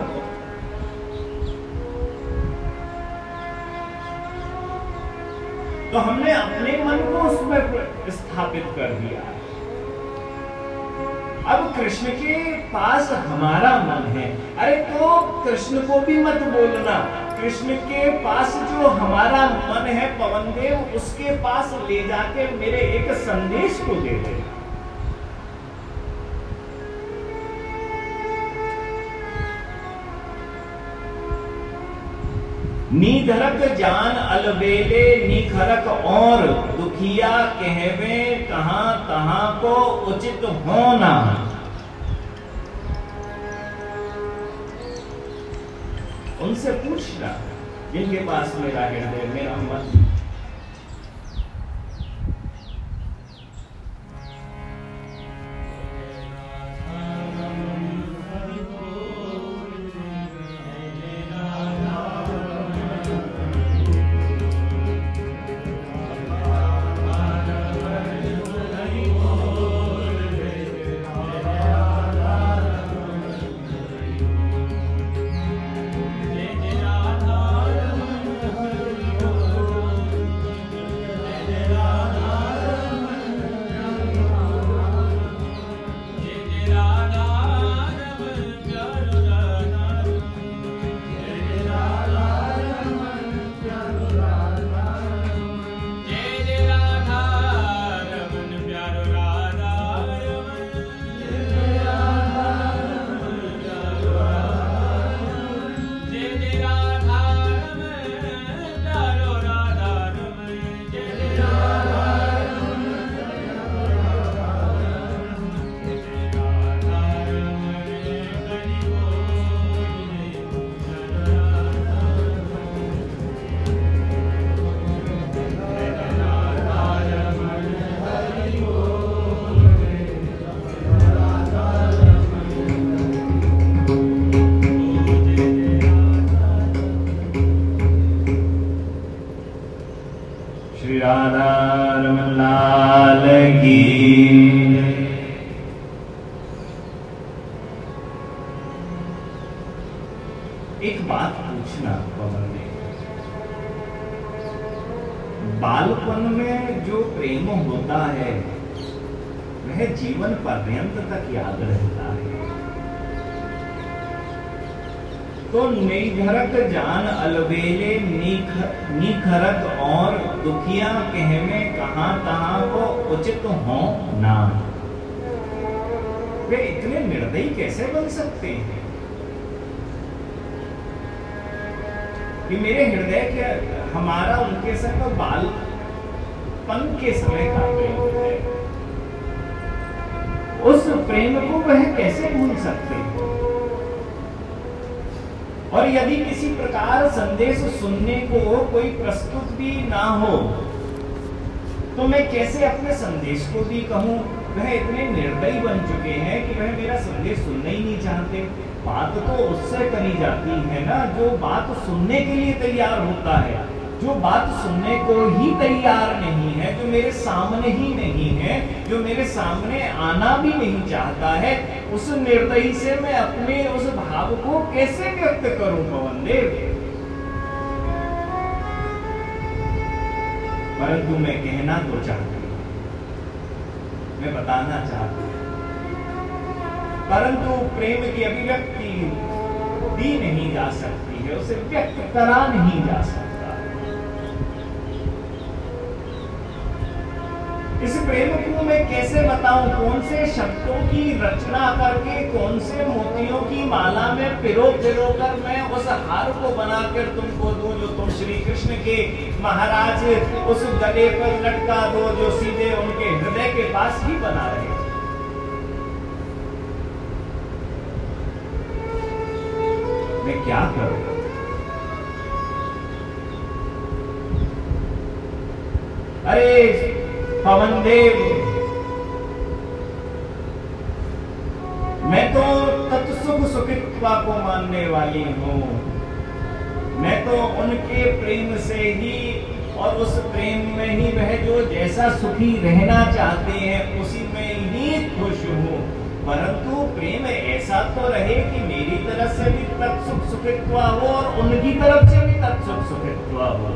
तो हमने अपने मन को उसमें स्थापित कर दिया। अब कृष्ण के पास हमारा मन है। अरे तो कृष्ण को भी मत बोलना, कृष्ण के पास जो हमारा मन है पवन देव, उसके पास ले जाके मेरे एक संदेश को दे दे। नीधरक जान अलबेले निखरक और दुखिया कहवे कहां तहां को उचित होना। उनसे पूछना जिनके पास मेरा हृदय, मेरा मन। एक बात पूछना पवन ने, बालपन में जो प्रेम होता है वह जीवन पर्यंत तक याद रहता है। तो निर्झरक जान अलबेले निख, निखरत और दुखिया कह में कहां तहां को उचित हो ना। वे इतने निर्दयी कैसे बन सकते हैं कि मेरे हृदय के हमारा उनके संग बालपन के समय का प्रेम है, उस प्रेम को वह कैसे भूल सकते हैं। और यदि किसी प्रकार संदेश सुनने को कोई प्रस्तुत भी ना हो तो मैं कैसे अपने संदेश को भी कहूं। वह इतने निर्दयी बन चुके हैं कि वह मेरा संदेश सुनना ही नहीं चाहते। बात तो उससे करी जाती है ना जो बात सुनने के लिए तैयार होता है, जो बात सुनने को ही तैयार नहीं है, जो मेरे सामने ही नहीं है, जो मेरे सामने आना भी नहीं चाहता है, उस निर्दयी से मैं अपने उस भाव को कैसे व्यक्त करूं पवन देव। परंतु मैं कहना तो चाहती हूं, मैं बताना चाहती हूं, परंतु प्रेम की अभिव्यक्ति दी नहीं जा सकती है, उसे व्यक्त करा नहीं जा सकता। इस प्रेम को मैं कैसे बताऊं, कौन से शब्दों की रचना करके, कौन से मोतियों की माला में पिरो पिरो कर मैं उस हार को बनाकर तुमको दूं जो तुम श्री कृष्ण के महाराज उस गले पर लटका दो जो सीधे उनके हृदय के पास ही बना रहे। मैं क्या करूं? अरे पवन देव, मैं तो तत्सुख सुखित्वा को मानने वाली हूं। मैं तो उनके प्रेम से ही और उस प्रेम में ही वह जो जैसा सुखी रहना चाहते हैं उसी में ही खुश हूं। परंतु प्रेम ऐसा तो रहे कि मेरी तरफ से भी तत्सुख सुखित्वा हो और उनकी तरफ से भी तत्सुख सुखित्वा हो।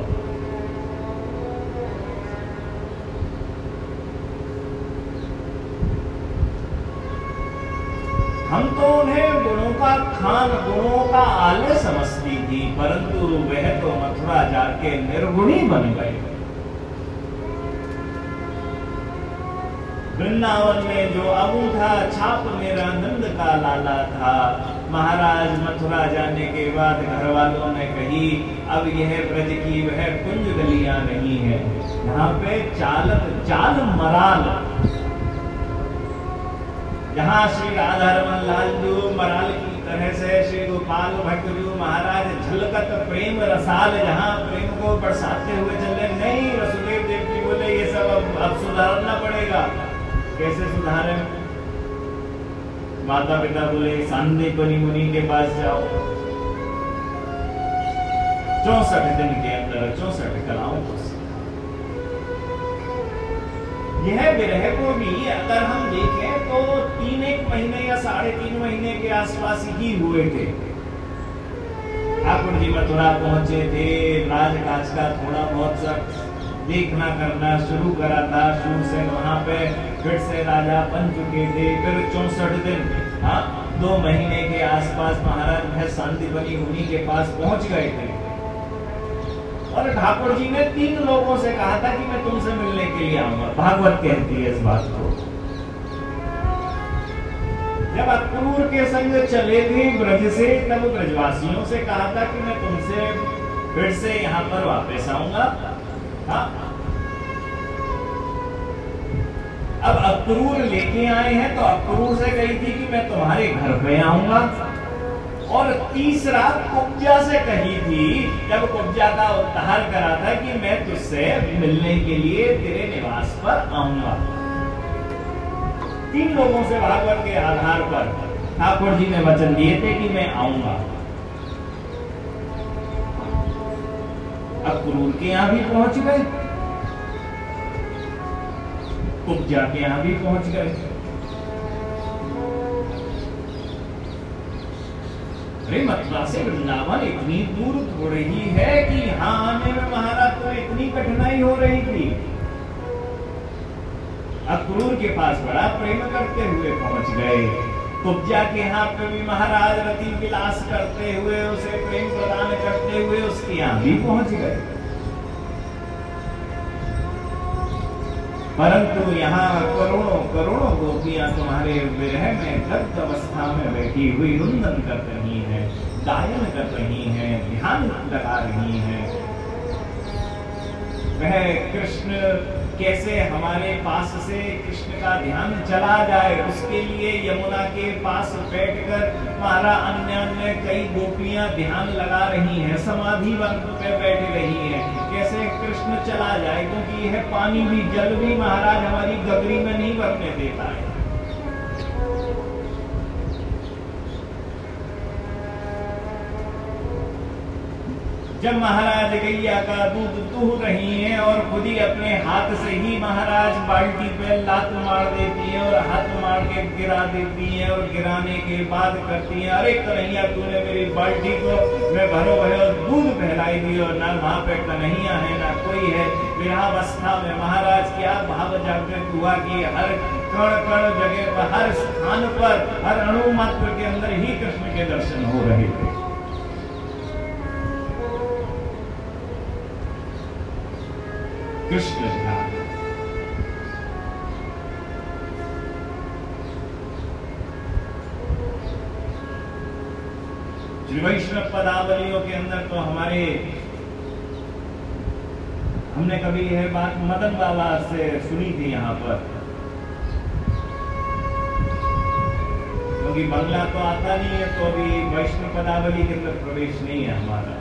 हम तो उन्हें गुणों का खान, गुणों का आलय समझती थी, परंतु वह तो मथुरा जाके निर्गुणी बन गए। वृंदावन में जो अंगूठा छाप मेरा नंद का लाला था, महाराज मथुरा जाने के बाद घर वालों ने कही अब यह ब्रज की वह कुंज गलियां नहीं है, यहाँ पे चालत चाल मराल, जहाँ श्री राधा रमन लाल जो मराल की तरह से श्री गोपाल भट्ट जो महाराज झलकत प्रेम रसाल जहाँ प्रेम को बरसाते हुए चले। नहीं, वसुदेव देव जी बोले ये सब अब, अब सुधारना पड़ेगा। कैसे सुधारे? माता पिता बोले सांदीपनि मुनि के पास जाओ, चौसठ दिन के अंदर चौसठ कलाओं को। यह विरह को भी अगर हम देखें तो तीन एक महीने या साढ़े तीन महीने के आसपास ही हुए थे। ठाकुर जी मथुरा पहुंचे थे, राजकाज का थोड़ा बहुत सब देखना करना शुरू करा था, शुरू से वहां पे फिर से राजा बन चुके थे। फिर चौसठ दिन, हाँ दो महीने के आसपास महाराज वह सांदीपनि मुनि के पास पहुंच गए थे और ठाकुर जी ने तीन लोगों से कहा था कि मैं तुमसे मिलने के लिए आऊंगा। भागवत कहती है इस बात को। जब अक्रूर के संग चले थे ब्रज से, तब ब्रजवासियों से कहा था कि मैं तुमसे फिर से यहाँ पर वापस आऊंगा। हाँ? अब अक्रूर लेके आए हैं तो अक्रूर से कही थी कि मैं तुम्हारे घर पे आऊंगा। और तीसरा कुब्जा से कही थी, जब कुब्जा का उद्धार करा था कि मैं तुझसे मिलने के लिए तेरे निवास पर आऊंगा। तीन लोगों से भागवत के आधार पर ठाकुर जी ने वचन दिए थे कि मैं आऊंगा। अक्रूर के यहां भी पहुंच गए, कुब्जा के यहां भी पहुंच गए। अरे मथुरा से वृंदावन इतनी दूर थोड़ी ही है कि यहाँ आने में महाराज तो इतनी कठिनाई हो रही थी। अक्रूर के पास बड़ा प्रेम करते हुए पहुंच गए। कुब्जा के यहाँ पे भी महाराज रति विलास करते हुए उसे प्रेम प्रदान करते हुए उसके यहाँ भी पहुंच गए। परंतु यहाँ करोड़ों करोड़ों गोपियां तुम्हारे विरह में गर्भ अवस्था में बैठी हुई रुंदन कर रही हैं, गायन कर रही हैं, ध्यान लगा रही हैं। वह कृष्ण कैसे हमारे पास से कृष्ण का ध्यान चला जाए, उसके लिए यमुना के पास बैठकर हमारा अन्य अन्य कई गोपियां ध्यान लगा रही हैं, समाधि पे बैठ रही हैं। कैसे कृष्ण चला जाए, क्योंकि यह पानी भी जल भी महाराज हमारी गगरी में नहीं भरने देता है। जब महाराज गैया का दूध दूह रही हैं और खुद ही अपने हाथ से ही महाराज बाल्टी पे लात मार देती हैं और हाथ मार के गिरा देती हैं और गिराने के बाद करती हैं, अरे कन्हैया तूने मेरी बाल्टी को मैं भरो भरो दूध फैलाई दी और ना वहां पे कन्हैया है ना कोई है। विरहावस्था में महाराज क्या भाव जागृत हुआ कि हर कण कण जगह पर, हर स्थान पर, हर अणु मात्र के अंदर ही कृष्ण के दर्शन हो रहे थे। कृष्ण ध्यान। श्री वैष्णव पदावलियों के अंदर तो हमारे हमने कभी यह बात मदन बाबा से सुनी थी यहाँ पर, क्योंकि बंगला तो आता नहीं है तो अभी वैष्णव पदावली के अंदर प्रवेश नहीं है हमारा।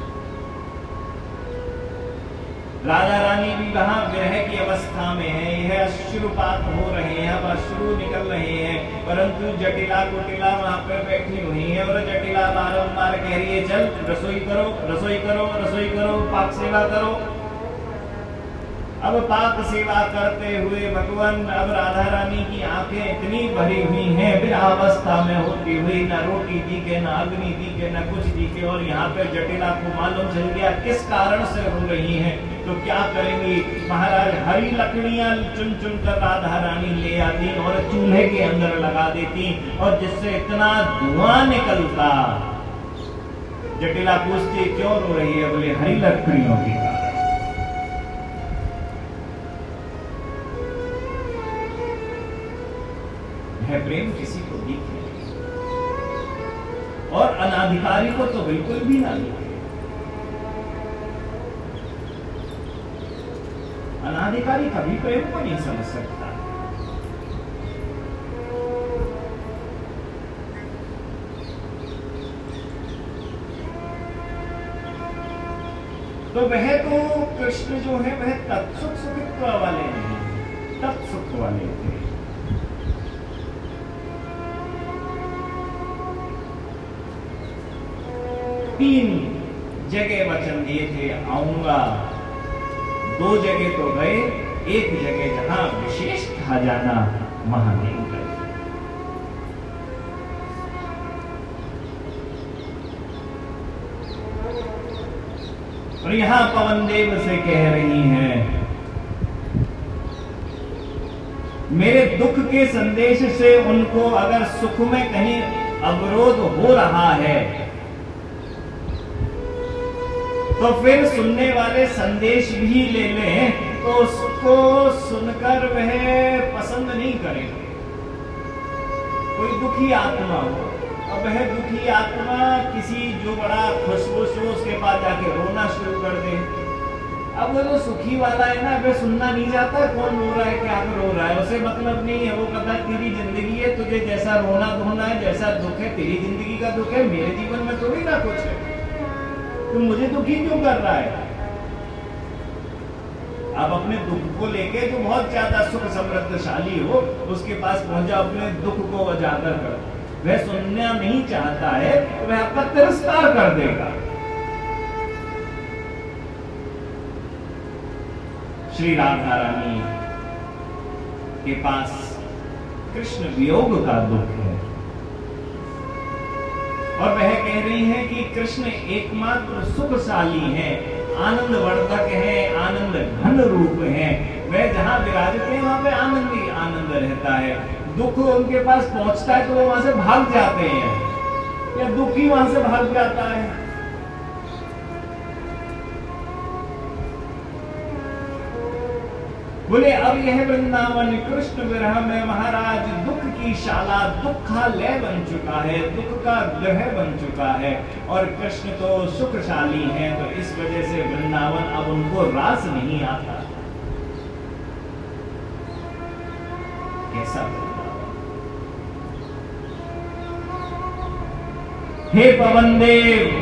राजा रानी भी वहां विरह की अवस्था में है, यह अश्रुपात हो रहे हैं, अब अश्रु निकल रहे हैं, परंतु जटिला कुटिला वहां पर बैठी हुई है और जटिला बारंबार कह रही है चल रसोई करो रसोई करो रसोई करो, पाक सेवा करो। अब पाक सेवा करते हुए भगवान, अब राधा रानी की आंखें इतनी भरी हुई हैं विरहावस्था में होती हुई, न रोटी दिखे न अग्नि दिखे न कुछ दिखे, और यहाँ पे जटिला को मालूम चल गया किस कारण से हो रही हैं। तो क्या करेंगी, महाराज हरी लकड़ियां चुन चुन कर राधा रानी ले आती और चूल्हे के अंदर लगा देती, और जिससे इतना धुआं निकलता। जटिला पूछती क्यों रो रही है, बोले हरी लकड़ियों की कारण। है प्रेम किसी को दिखे और अनाधिकारी को तो बिल्कुल भी ना दिखे। अनाधिकारी कभी प्रेम को नहीं समझ सकता। तो वह तो कृष्ण जो है वह तत्सुख सुखित्व वाले नहीं, तत्सुख वाले थे। तीन जगह वचन दिए थे आऊंगा, दो जगह तो गए, एक जगह जहां विशेष था जाना वहां नहीं गए। और यहां पवन देव से कह रही हैं, मेरे दुख के संदेश से उनको अगर सुख में कहीं अवरोध हो रहा है तो फिर सुनने वाले संदेश भी ले लें तो उसको सुनकर वह पसंद नहीं करेंगे। कोई दुखी आत्मा हो और वह दुखी आत्मा किसी जो बड़ा खुशबुश हो उसके पास जाके रोना शुरू कर दे। अब वो जो सुखी वाला है ना, वह सुनना नहीं चाहता कौन रो रहा है क्या रो रहा है, उसे मतलब नहीं है। वो कहता है तेरी जिंदगी है, तुझे जैसा रोना धोना है, जैसा दुख है तेरी जिंदगी का दुख है, मेरे जीवन में थोड़ी ना कुछ है, तुम मुझे दुखी क्यों कर रहा है। आप अपने दुख को लेके जो बहुत ज्यादा सुख समृद्धशाली हो उसके पास पहुंचा, अपने दुख को उजागर कर, वह सुनना नहीं चाहता है तो वह आपका तिरस्कार कर देगा। श्री राधा रानी के पास कृष्ण वियोग का दुख है और वह कह कह रही हैं कि कृष्ण एकमात्र सुखशाली हैं, आनंद वर्धक हैं, आनंद घन रूप हैं। वह जहां विराजते हैं वहां पे आनंद ही आनंद रहता है। दुख उनके पास पहुंचता है तो वो वहां से भाग जाते हैं, या दुख ही वहां से भाग जाता है। बोले अब यह वृंदावन कृष्ण विरह में महाराज दुख की शाला, दुखालय बन चुका है, दुख का ग्रह बन चुका है, और कृष्ण तो सुखशाली हैं, तो इस वजह से वृंदावन अब उनको रास नहीं आता। कैसा वृंदावन? हे पवन देव,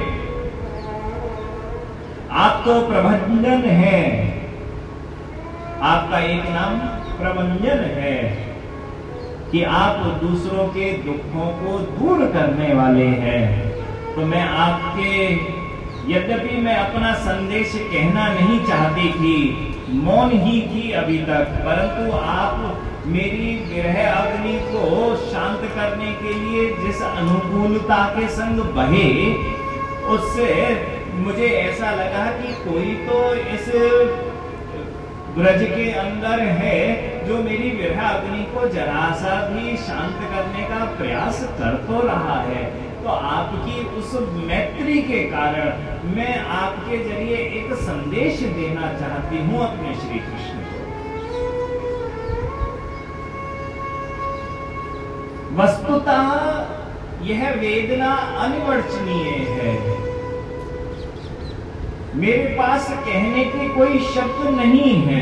आप तो प्रभंजन हैं, आपका एक नाम प्रभंजन है कि आप दूसरों के दुखों को दूर करने वाले हैं। तो मैं आपके, यद्यपि मैं अपना संदेश कहना नहीं चाहती थी, मौन ही थी अभी तक, परंतु आप मेरी विरह अग्नि को शांत करने के लिए जिस अनुकूलता के संग बहे, उससे मुझे ऐसा लगा कि कोई तो इस ब्रज के अंदर है जो मेरी विरह अग्नि को जरा सा भी शांत करने का प्रयास कर तो रहा है। तो आपकी उस मैत्री के कारण मैं आपके जरिए एक संदेश देना चाहती हूं अपने श्री कृष्ण को। वस्तुतः यह वेदना अनिवर्चनीय है, मेरे पास कहने के कोई शब्द नहीं है,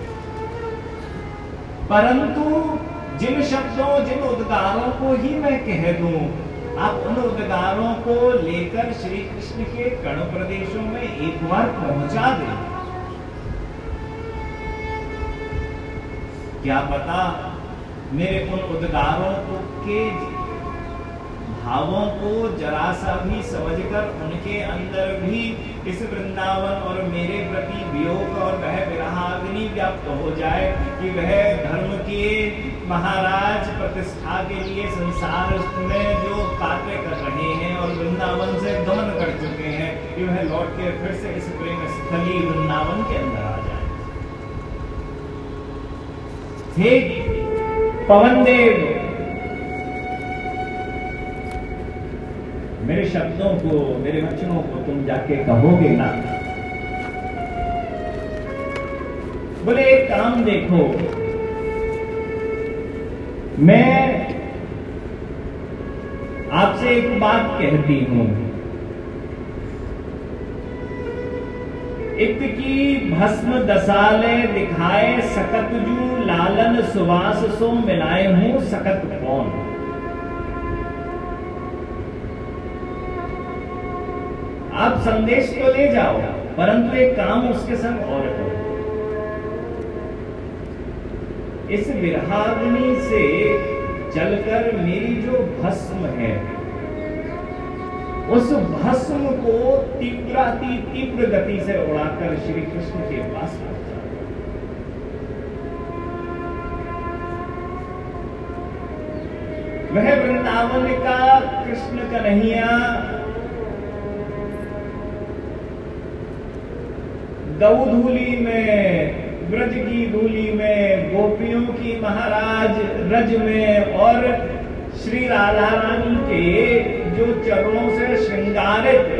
परंतु जिन शब्दों, जिन उद्गारों को ही मैं कह दूं, आप उन उद्गारों को लेकर श्री कृष्ण के कण प्रदेशों में एक बार पहुंचा दें। क्या पता मेरे उन उद्गारों के भावों को जरा सा भी समझकर उनके अंदर भी इस वृंदावन और मेरे प्रति वियोग और वह विरहाग्नि व्याप्त हो जाए कि वह धर्म के महाराज प्रतिष्ठा के लिए संसार में जो कार्य कर रहे हैं और वृंदावन से गमन कर चुके हैं, कि वह लौट के फिर से इस प्रेम स्थली वृंदावन के अंदर आ जाए। हे पवन देव, मेरे शब्दों को, मेरे वचनों को तुम जाके कहोगे ना? बोले एक काम देखो, मैं आपसे एक बात कहती हूं, इत की भस्म दसाले दिखाए सकत जू लालन सुवास सो मिलाए हूं सकत कौन। आप संदेश तो ले जाओ, परंतु एक काम उसके संग और करो। इस विरहाग्नि से जलकर मेरी जो भस्म है, उस भस्म को तीव्राति तीव्र गति से उड़ाकर श्री कृष्ण के पास पहुंचा। वह वृंदावन का कृष्ण कन्हैया गौ धूली में, ब्रज की धूली में, गोपियों की महाराज रज में और श्री राधा रानी के जो चरणों से श्रृंगारित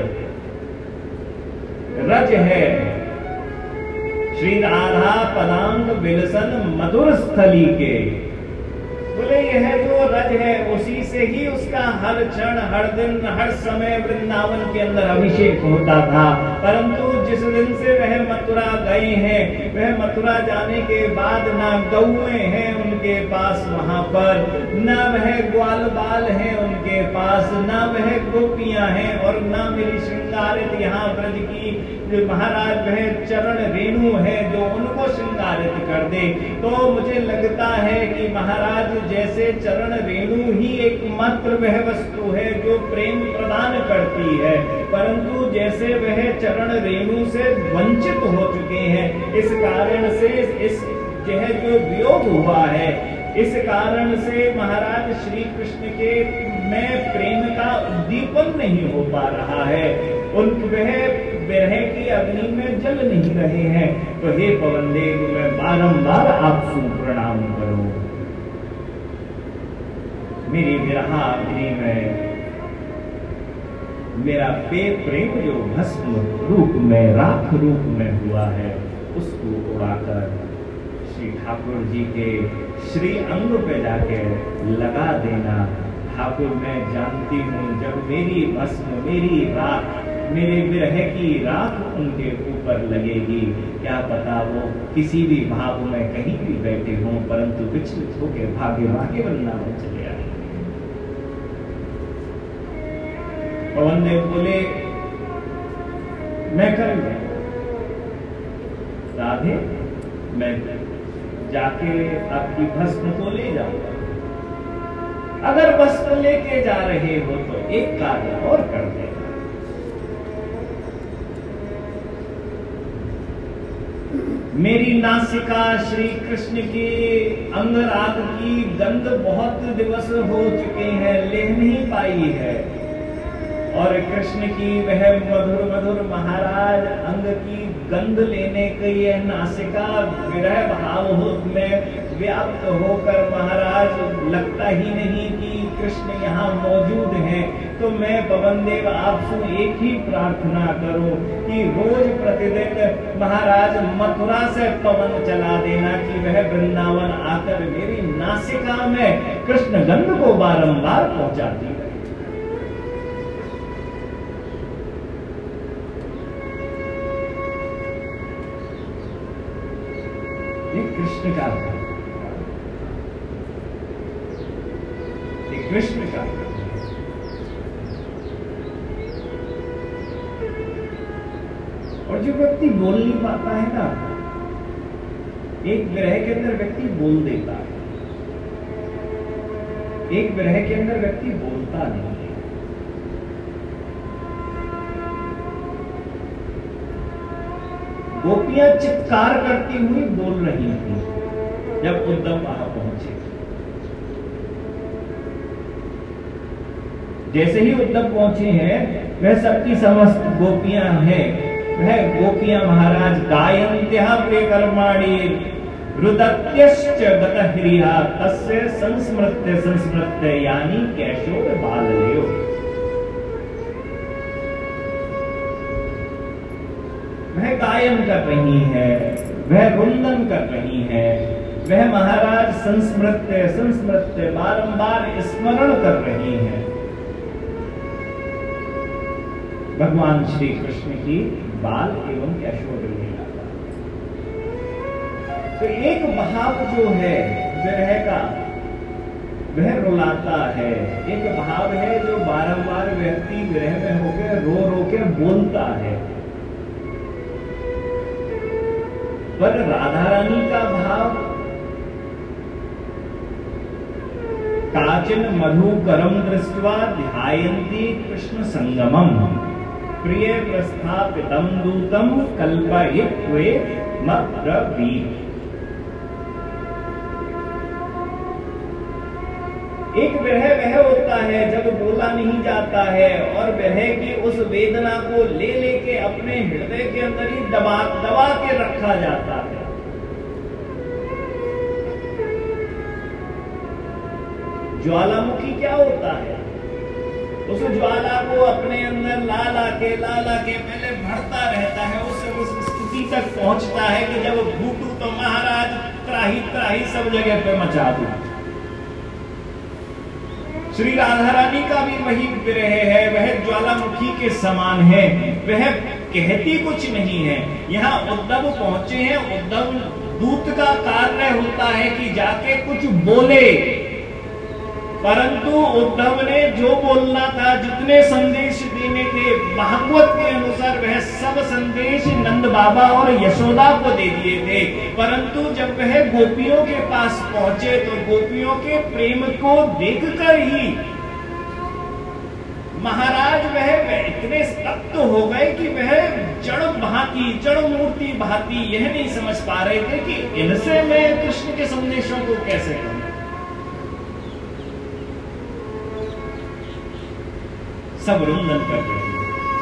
रज है, श्री राधा पदांग विलसन मधुर स्थली के, बोले यह जो रज है उसी से ही उसका हर क्षण, हर दिन, हर समय वृंदावन के अंदर अभिषेक होता था। परंतु जिस दिन से वह मथुरा गए हैं, वह मथुरा जाने के बाद ना गौएं हैं उनके पास वहां पर, ना वह ग्वाल बाल हैं उनके पास, ना वह गोपियां हैं, और ना मेरी श्रृंगारित यहाँ ब्रज की जो महाराज वह चरण रेणु है जो उनको श्रृंगारित कर दे। तो मुझे लगता है कि महाराज जैसे चरण रेणु ही एकमात्र वह वस्तु है जो प्रेम प्रदान करती है, परंतु जैसे वह चरण रेणु से वंचित हो चुके हैं, इस कारण से इस यह जो वियोग हुआ है, इस कारण से महाराज श्री कृष्ण के में प्रेम का उद्दीपन नहीं हो पा रहा है, उन वह विरह की अग्नि में जल नहीं रहे हैं, तो हे पवन देव मैं बारंबार आपसे प्रणाम करूं। मेरी विरहा अग्नि में मेरा पे प्रेम जो भस्म रूप में राख रूप में हुआ है, उसको उड़ाकर श्री ठाकुर जी के श्री अंग पे जाके लगा देना। ठाकुर मैं जानती हूँ जब मेरी भस्म मेरी राख मेरे विरह की राख उनके ऊपर लगेगी, क्या पता वो किसी भी भाव में कहीं भी बैठे हों, परंतु विचलित होकर भाग्य भाग्य वृंदावन चले आए। पवन देव बोले मैं कर गया राधे, मैं जाके आपकी भस्म को ले जाऊंगा। अगर भस्म लेके जा रहे हो तो एक कार्य और कर देना। मेरी नासिका श्री कृष्ण के अंगराग की गंध बहुत दिवस हो चुके हैं, ले नहीं पाई है, और कृष्ण की वह मधुर मधुर महाराज अंग की गंध लेने की यह नासिका विरह भाव में व्याप्त होकर महाराज लगता ही नहीं कि कृष्ण यहाँ मौजूद हैं। तो मैं पवन देव आपसे एक ही प्रार्थना करूं कि रोज प्रतिदिन महाराज मथुरा से पवन चला देना कि वह वृंदावन आकर मेरी नासिका में कृष्ण गंध को बारंबार पहुंचाती है। कृष्ण का कृष्ण का और जो व्यक्ति बोल नहीं पाता है ना, एक विरह के अंदर व्यक्ति बोल देता है, एक विरह के अंदर व्यक्ति बोलता नहीं है। गोपियां चित्कार करती हुई बोल रही थी जब उद्धव वहां पहुंचे। जैसे ही उद्धव पहुंचे हैं, वह सबकी समस्त गोपियां हैं, वह गोपियां महाराज गायन्त्यः प्रियकर्माणि रुदत्यश्च गतह्रिया तस्य संस्मृत्य संस्मृत्य यानी कैशोर बाललेयो। वह गायन कर रही है, वह रुंदन कर रही है, वह महाराज संस्मृत्य संस्मृत्य बारंबार स्मरण कर रही है भगवान श्री कृष्ण की बाल एवं यशोद लीला का। तो एक भाव जो है विरह का वह रुलाता है, एक भाव है जो बारंबार व्यक्ति विरह में होकर रो रो के बोलता है। पर राधा रानी का भाव काचिन मधुकरम दृष्ट्वा ध्यायन्ति कृष्ण संगमम प्रिय प्रस्थापितम दूतम कल्पयित्वे मब्रवीत्। एक विरह वह होता है जब बोला नहीं जाता है और विरह की उस वेदना को ले लेके अपने हृदय के अंदर ही दबा दबा के रखा जाता है। ज्वालामुखी क्या होता है? उस ज्वाला को अपने अंदर ला ला के ला ला के पहले भरता रहता है, उस उस स्थिति तक पहुंचता है कि जब फूटू तो महाराज त्राही त्राही सब जगह पे मचा दूं। श्री राधा रानी का भी वही विरह है, वह ज्वालामुखी के समान है, वह कहती कुछ नहीं है। यहाँ उद्धव पहुंचे हैं, उद्धव दूत का कार्य होता है कि जाके कुछ बोले, परंतु उद्धव ने जो बोलना था, जितने संदेश देने थे भागवत के अनुसार, वह सब संदेश नंद बाबा और यशोदा को दे दिए थे। परंतु जब वह गोपियों के पास पहुंचे तो गोपियों के प्रेम को देखकर ही महाराज वह, वह इतने स्तब्ध हो गए कि वह जड़ भांति जड़ मूर्ति भांति यह नहीं समझ पा रहे थे कि इनसे मैं कृष्ण के संदेशों को कैसे कहूं। सब रुंदन कर रहे हैं।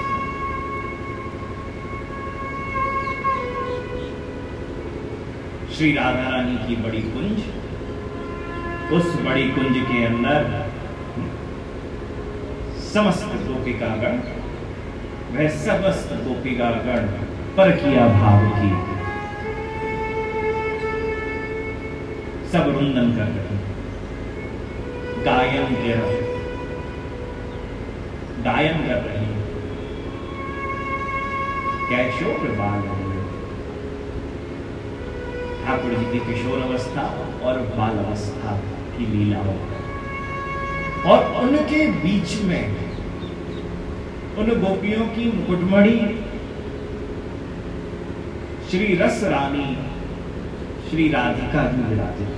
श्री राधा रानी की बड़ी कुंज, उस बड़ी कुंज के अंदर समस्त गोपिकागण, वह समस्त गोपिकागण पर किया भाव की सब रुंदन कर रहे हैं, गायन के गायन कर रहे हैं। कैशोर बाल ठाकुर जी की किशोर अवस्था और बाल अवस्था की लीलाओं, और उनके बीच में उन गोपियों की मुकुटमणि श्री रस रानी श्री राधिका जी विराजित।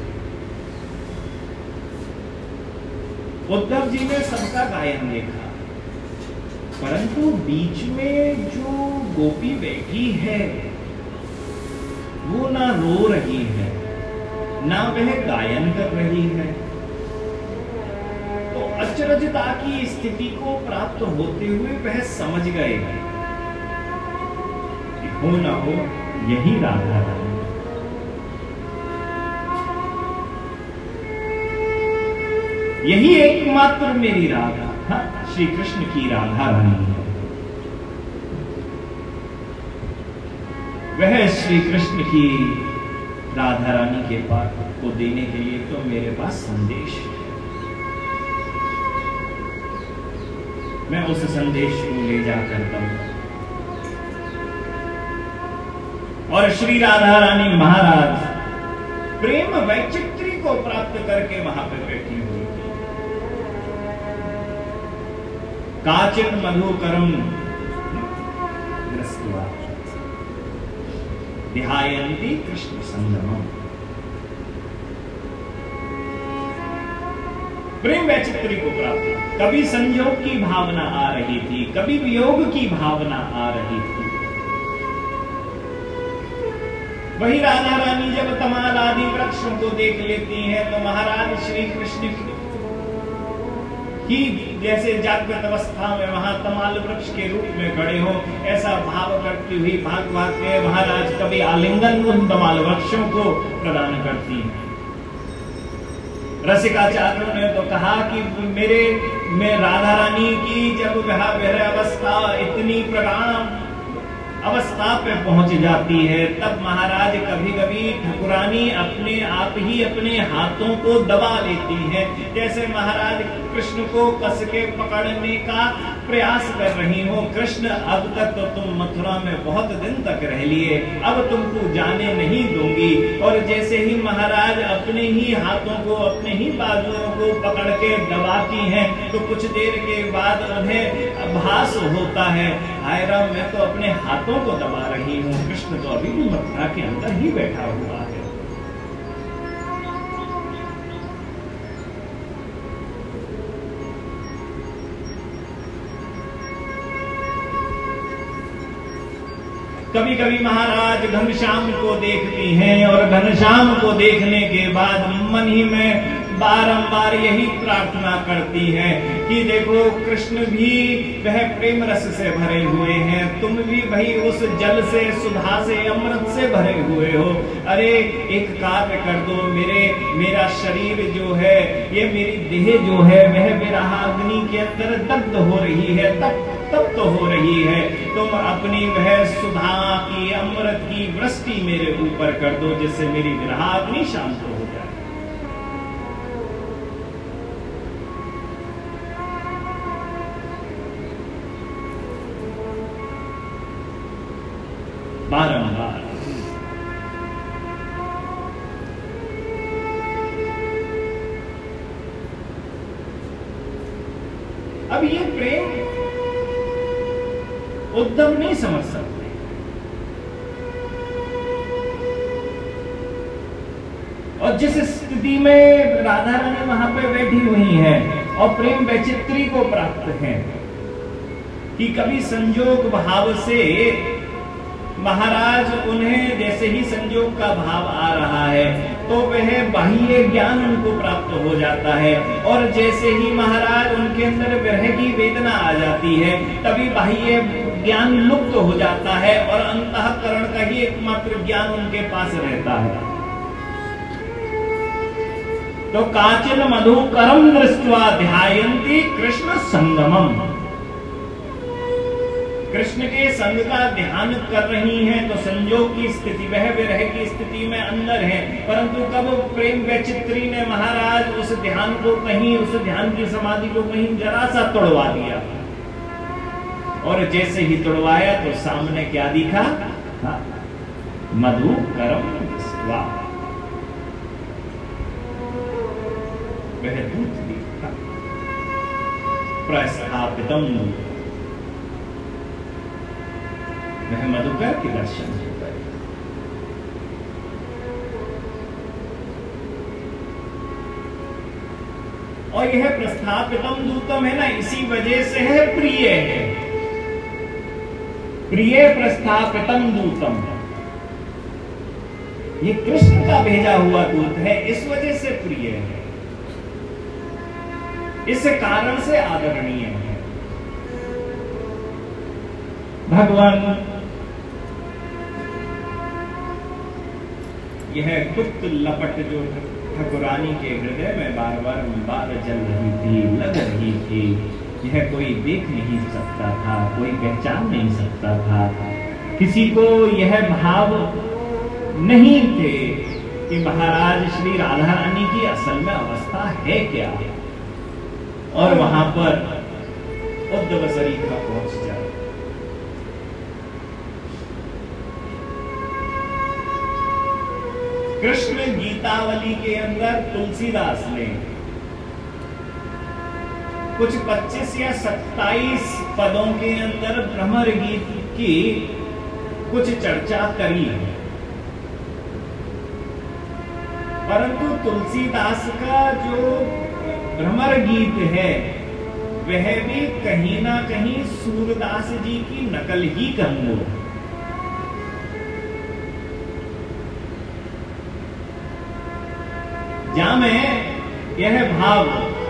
उद्धव जी ने सबका गायन देखा, परंतु बीच में जो गोपी बैठी है वो ना रो रही है, ना वह गायन कर रही है। तो अचरजता की स्थिति को प्राप्त होते हुए वह समझ गए कि हो ना हो यही राधा रानी, यही एकमात्र मेरी राधा, हाँ, श्री कृष्ण की राधा रानी है। वह श्री कृष्ण की राधा रानी के पास को देने के लिए तो मेरे पास संदेश है। मैं उस संदेश को ले जाकर दूंगा, और श्री राधा रानी महाराज प्रेम वैचित्री को प्राप्त करके वहां पर बैठी हुई थी। काचिन मधुकरम दृष्ट्वा ध्यायन्ति कृष्ण संगमम। प्रेम वैचित्री को प्राप्त, कभी संयोग की भावना आ रही थी, कभी वियोग की भावना आ रही थी। वही राधा रानी जब तमाल आदि वृक्षों को देख लेती हैं तो महाराज श्री कृष्ण की जैसे जागृत अवस्था में वहां तमाल वृक्ष के रूप में खड़े हो, ऐसा भाव करती हुई भाग भाग के महाराज कभी आलिंगन उन तमाल वृक्षों को प्रदान करती हैं। रसिकाचार्यों ने तो कहा कि मेरे में राधा रानी की जब वह वह अवस्था इतनी प्रगाढ़ अवस्था पे पहुंच जाती है, तब महाराज कभी कभी ठाकुरानी अपने आप ही अपने हाथों को दबा लेती हैं, जैसे महाराज कृष्ण को कस के पकड़ने का प्रयास कर रही हो। कृष्ण, अब तक तो तुम मथुरा में बहुत दिन तक रह लिए, अब तुमको जाने नहीं दूंगी। और जैसे ही महाराज अपने ही हाथों को, अपने ही बाजुओं को पकड़ के दबाती हैं, तो कुछ देर के बाद उन्हें आभास होता है, हाय राम, मैं तो अपने हाथों को दबा रही हूं, कृष्ण तो अभी भी मथुरा के अंदर ही बैठा हुआ है। कभी कभी महाराज घनश्याम को देखती हैं, और घनश्याम को देखने के बाद मन ही में बारंबार यही प्रार्थना करती हैं कि देखो कृष्ण भी वह प्रेम रस से भरे हुए हैं, तुम भी भाई उस जल से, सुधा से, अमृत से भरे हुए हो। अरे एक कार्य कर दो, मेरे मेरा शरीर जो है, ये मेरी देह जो है, वह विरहाग्नि के अंदर दग्ध हो रही है, तप तप तो हो रही है, तुम अपनी वह सुधा की, अमृत की वृष्टि मेरे ऊपर कर दो, जिससे मेरी विरहाग्नि शांत हो जाए। बारंबार अब ये प्रेम उद्धव नहीं समझ सकते, और जिस स्थिति में राधा रानी वहां पे बैठी हुई है और प्रेम वैचित्री को प्राप्त है कि कभी संजोग भाव से महाराज उन्हें, जैसे ही संजोग का भाव आ रहा है, तो वह बाह्य ज्ञान उनको प्राप्त हो जाता है, और जैसे ही महाराज उनके अंदर विरह की वेदना आ जाती है तभी बाह्य ज्ञान लुप्त हो जाता है और अंतःकरण का ही एकमात्र ज्ञान उनके पास रहता है। तो काचिन मधुकरम दृष्ट्वा ध्यायन्ति कृष्ण संगमम, कृष्ण के संग का ध्यान कर रही हैं तो संजोग की स्थिति, वह विरह की स्थिति में अंदर है, परंतु कब प्रेम वैचित्री ने महाराज उस ध्यान को कहीं, उस ध्यान की समाधि को कहीं जरा सा तोड़वा दिया, और जैसे ही तोड़वाया तो सामने क्या दिखा? मधुकरम दृष्ट्वा, वह दूत दिखा, प्रस्थापितम, वह मधुकर के दर्शन हो गए। और यह प्रस्थापितम दूतम है ना, इसी वजह से है प्रिय है, प्रिय प्रस्थापितम दूतम, ये कृष्ण का भेजा हुआ दूत है, इस वजह से प्रिय है, इस कारण से आदरणीय है। भगवान यह गुप्त लपट जो ठाकुरानी के हृदय में बार बार बार जल रही थी, लग रही थी, यह कोई देख नहीं सकता था, कोई पहचान नहीं सकता था, किसी को यह भाव नहीं थे कि महाराज श्री राधा रानी की असल में अवस्था है क्या। और वहां पर उद्धव सरीखा पहुंच जाए। कृष्ण गीतावली के अंदर तुलसीदास ने कुछ पच्चीस या सत्ताईस पदों के अंदर भ्रमर गीत की कुछ चर्चा करी है, परंतु तुलसीदास का जो भ्रमर गीत है वह भी कहीं ना कहीं सूरदास जी की नकल ही कहूंगा। जहां में यह भाव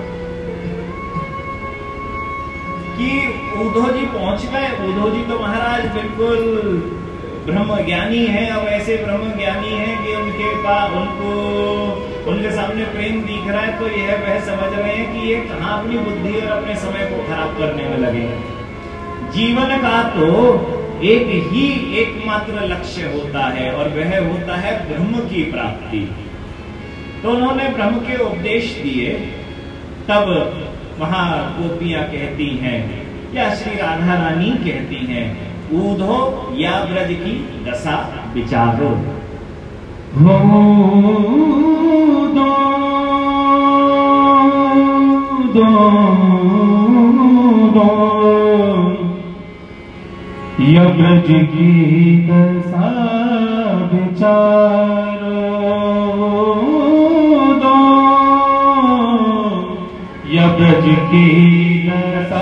कि उद्धव जी पहुंच गए, उद्धव जी तो महाराज बिल्कुल ब्रह्म ज्ञानी है, अब ऐसे ब्रह्म ज्ञानी है कि उनके पास उनको उनके सामने प्रेम दिख रहा है, तो यह वह समझ रहे हैं कि ये कहां अपनी बुद्धि और अपने समय को खराब करने में लगे हैं। जीवन का तो एक ही एकमात्र लक्ष्य होता है और वह होता है ब्रह्म की प्राप्ति। तो उन्होंने ब्रह्म के उपदेश दिए, तब वहां गोपियां कहती हैं या श्री राधा रानी कहती हैं, ऊधो या ब्रज की दशा विचारो, हो दो दो दो या ब्रज की दशा विचारो, या ब्रज की दशा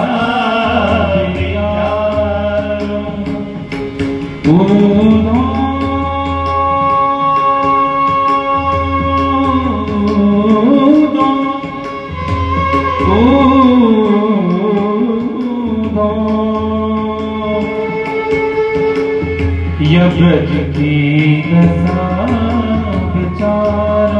विचारो, ऊधो ऊधो ऊधो या ब्रज की दशा विचारो,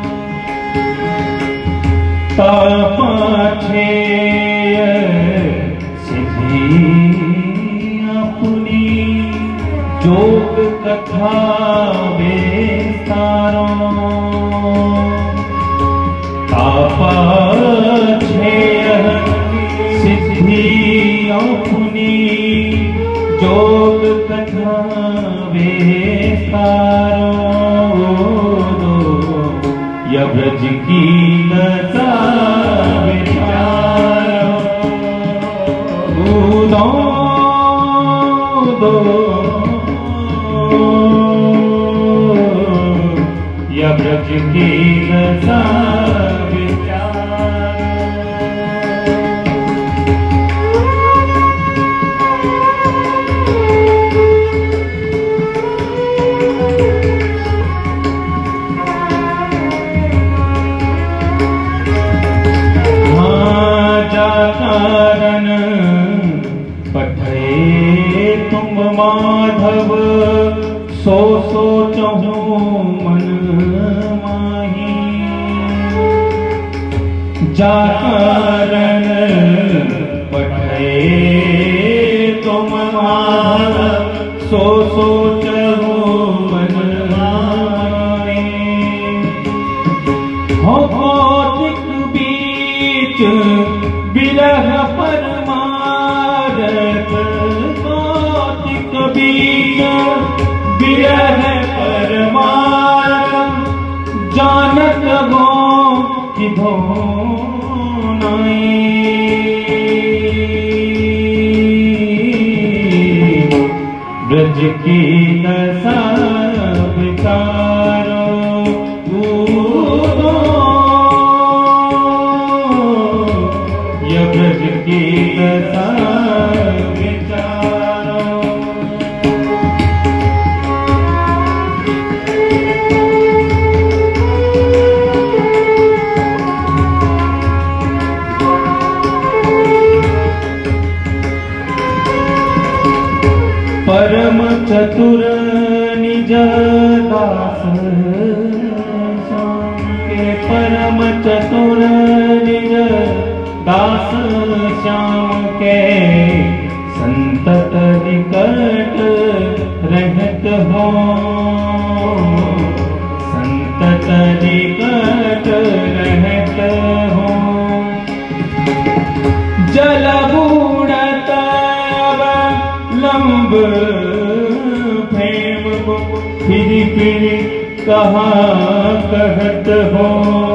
पाछेय सिद्धि अपनी जोग कथा विस्तारो, पाछेय सिद्धि अपनी जोग कथा विस्तारो, या ब्रज की दशा विचारो, ऊधो दो या ब्रज की दशा माधव सो सोचहु मन माही, जाकरण पठे तुम माधव सो सोचहु मन माही। हो भौतिक बीच बिरह परमारथ, भौतिक बीच बिरह परमारथ, जानत हो किधो नाई। ब्रज की दशा विचारो कूदो, यह ब्रज की दशा विचारो। परम चतुर निज दास श्याम के, परम चतुर निज दास श्याम के, संतत निकट रहत हो, संतत निकट रहत हो। जल बूढ़त लंब प्रेम को, फिर फिर कहाँ कहत हो,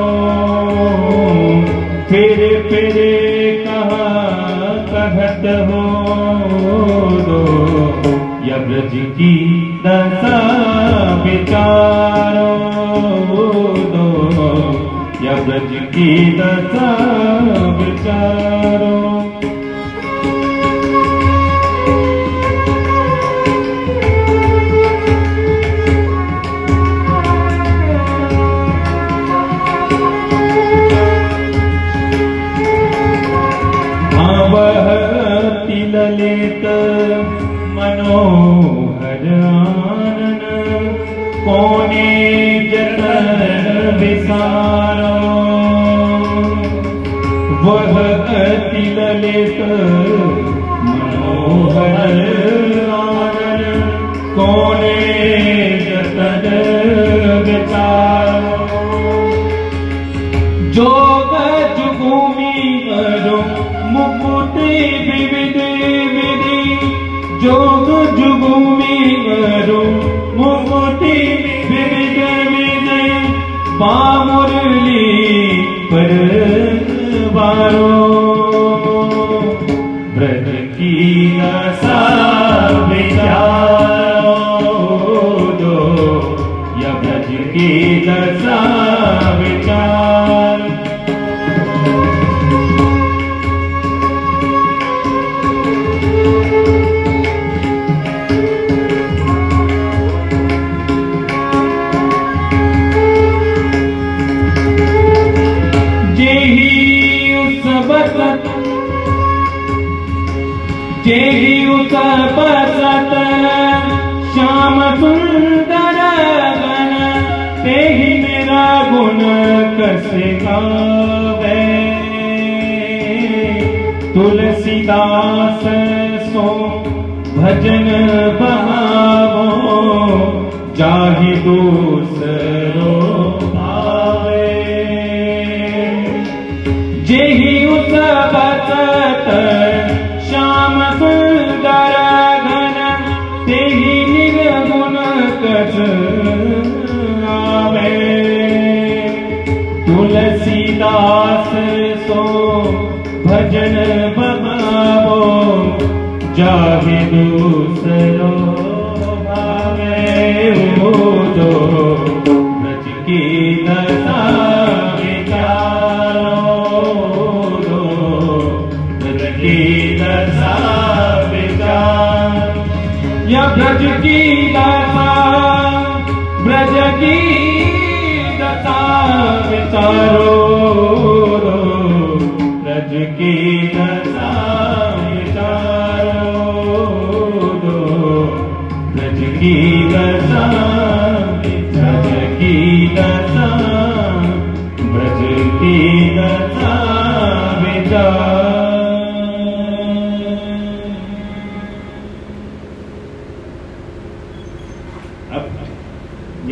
फिर फिर कहाँ कहत हो। दो यह ब्रज की दशा विचारो, दो यह ब्रज की दशा विचारो। ललित मनोहर आनन, कोने जतन विसारो। वह अति ललित मनोहर आनन, कोने जतन विसारो। जोग जुगुमी करो मुकुति विविध विधि, जोग जुगुमी करो मुकुति विविध विधि, बामुरली पर बारो। ब्रज की दशा विचारो, दो यह ब्रज की दशा विचारो। जेहि उत्पसत श्याम सुंदर गण, तेहि मेरा गुण कस गावे। तुलसीदास सो भजन बहावो, जाहि दूसरो भावे। जेहि उत्पसत श्याम सुंदर घन, तेहि निर्गुण कस आवे। तुलसीदास सो भजन बहावो, जाहि दूसरो भावे। दो ब्रज की दशा विचारो, दो ब्रज की दशा विचार। यह ब्रज की दशा, ब्रज की दशा विचारो, ब्रज की दशा विचारो।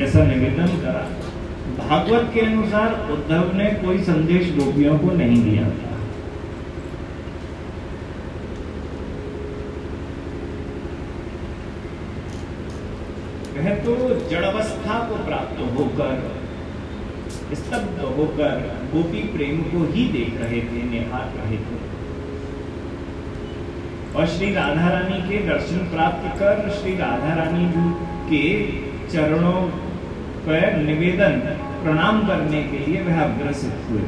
ऐसा निवेदन करा। भागवत के अनुसार उद्धव ने कोई संदेश गोपियों को नहीं दिया था। वह तो जड़ावस्था को प्राप्त होकर स्तब्ध होकर गोपी प्रेम को ही देख रहे थे, निहार रहे थे। और श्री राधा रानी के दर्शन प्राप्त कर श्री राधा रानी जी के चरणों पर निवेदन प्रणाम करने के लिए वह अग्रसित हुए।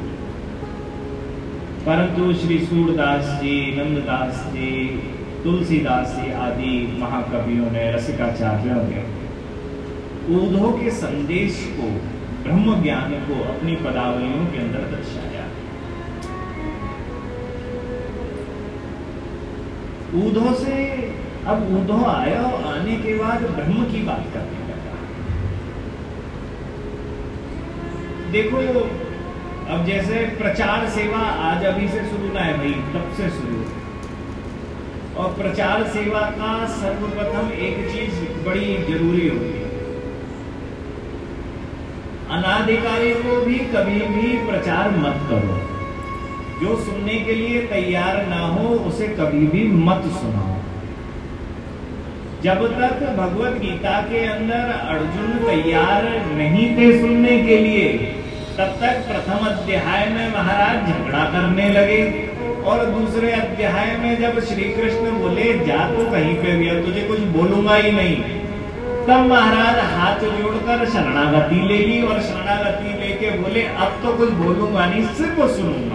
परंतु श्री सूरदास जी, नंददास जी, तुलसीदास जी आदि महाकवियों ने, रसिकाचार्यों ने ऊधव के संदेश को, ब्रह्म ज्ञान को अपनी पदावलियों के अंदर दर्शाया। ऊधव से अब ऊधव आया और आने के बाद ब्रह्म की बात करने लगा। देखो, अब जैसे प्रचार सेवा आज अभी से शुरू ना है भाई, तब से शुरू। और प्रचार सेवा का सर्वप्रथम एक चीज बड़ी जरूरी होती है। अनाधिकारी को भी कभी भी प्रचार मत करो। जो सुनने के लिए तैयार ना हो उसे कभी भी मत सुनाओ। जब तक भगवत गीता के अंदर अर्जुन तैयार नहीं थे सुनने के लिए, तब तक प्रथम अध्याय में महाराज झगड़ा करने लगे। और दूसरे अध्याय में जब श्री कृष्ण बोले जा तू कहीं पे भी, तुझे कुछ बोलूंगा ही नहीं, तब महाराज हाथ जोड़कर शरणागति ले ली। और शरणागति लेके बोले अब तो कुछ बोलूंगा नहीं, सिर्फ सुनूंगा।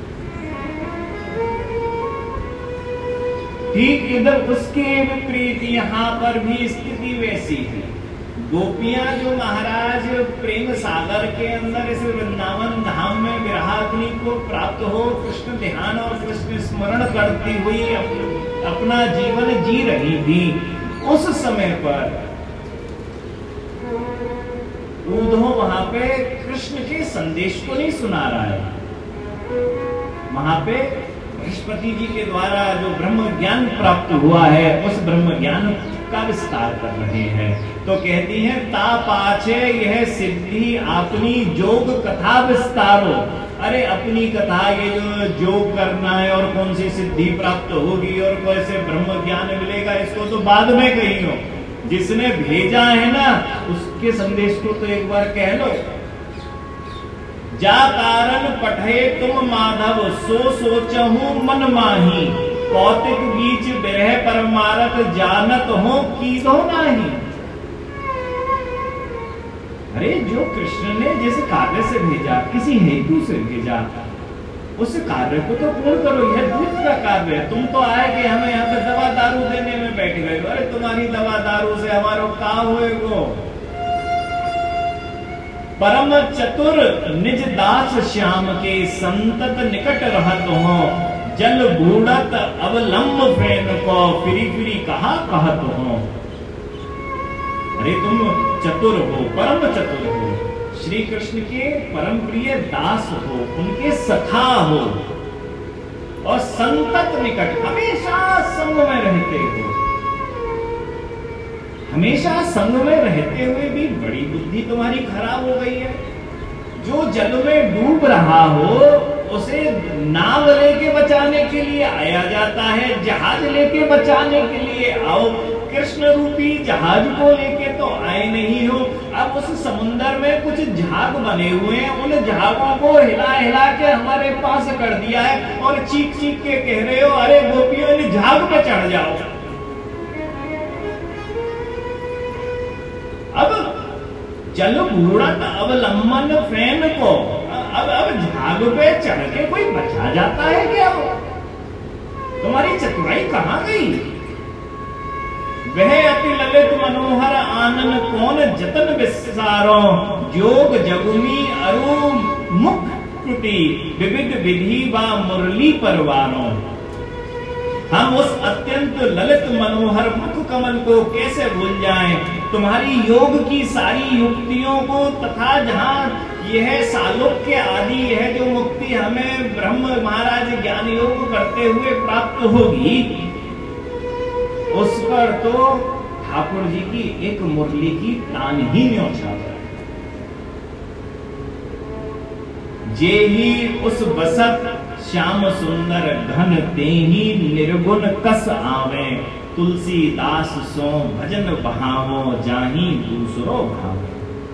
ठीक इधर उसके विपरीत यहाँ पर भी स्थिति वैसी है। गोपियां जो महाराज प्रेम सागर के अंदर इस वृंदावन धाम में विरहाग्नि को प्राप्त हो कृष्ण ध्यान और कृष्ण स्मरण करती हुई अपना जीवन जी रही थी, उस समय पर ऊधव वहां पे कृष्ण के संदेश को नहीं सुना रहा है। वहां पे बृहस्पति जी के द्वारा जो ब्रह्म ज्ञान प्राप्त हुआ है उस ब्रह्म ज्ञान का विस्तार कर रहे हैं। तो कहती हैं ता पाछे यह सिद्धि अपनी जोग कथा विस्तारो। अरे अपनी कथा, ये जो जोग करना है और कौन सी सिद्धि प्राप्त होगी और कैसे ब्रह्म ज्ञान मिलेगा, इसको तो बाद में कही हो। जिसने भेजा है ना उसके संदेश को तो एक बार कह लो। जा कारण पठे तुम माधव सो सोचहूं मन माही, कौतिक बीच बिरह परमारथ जानत हो कीधो नाही। अरे जो कृष्ण ने जिस कार्य से भेजा, किसी हेतु से भेजा, उस कार्य को तो पूर्ण करो। यह दूत का कार्य है। तुम तो आए कि हमें यहाँ पे दवा दारू देने में बैठ गए। अरे तुम्हारी दवा दारू से हमारा का होएगो। परम चतुर निज दास श्याम के संतत निकट रहत हो, जल बूढ़त अवलंब फेन को फिरी फिरी कहा कहत हो। अरे तुम चतुर हो, परम चतुर हो, श्री कृष्ण के परम प्रिय दास हो, उनके सखा हो और संतत निकट हमेशा संग में रहते हो। हमेशा संग में रहते हुए भी बड़ी बुद्धि तुम्हारी खराब हो गई है। जो जल में डूब रहा हो उसे नाव लेके बचाने के लिए आया जाता है, जहाज लेके बचाने के लिए आओ। कृष्ण रूपी जहाज को लेके तो आए नहीं हो। अब उस समुन्दर में कुछ झाग बने हुए हैं, उन झागों को हिला हिला के हमारे पास कर दिया है और चीख चीख के कह रहे हो अरे गोपियों ने झाग पे चढ़ जाओ। अब जल बूढ़त अवलंबन फैन को अब अब झाग पे चढ़ के कोई बचा जाता है क्या? तुम्हारी चतुराई कहाँ गई? वह अति ललित मनोहर आनन कौन जतन विस्सारो, जोग जगुमी अरु मुख कृति विविध विधि व मुरली परवानो। हम उस अत्यंत ललित मनोहर मुख कमल को कैसे भूल जाएं? तुम्हारी योग की सारी युक्तियों को तथा जहाँ यह सालोक्य आदि यह जो मुक्ति हमें ब्रह्म महाराज ज्ञान योग करते हुए प्राप्त होगी, उस पर तो ठाकुर जी की एक मुरली की तान ही न्योछावर। जे ही उस बसत श्याम सुंदर घन तेहि निर्गुण कस आवे, तुलसीदास सो भजन बहावो जाहि दूसरो भावे।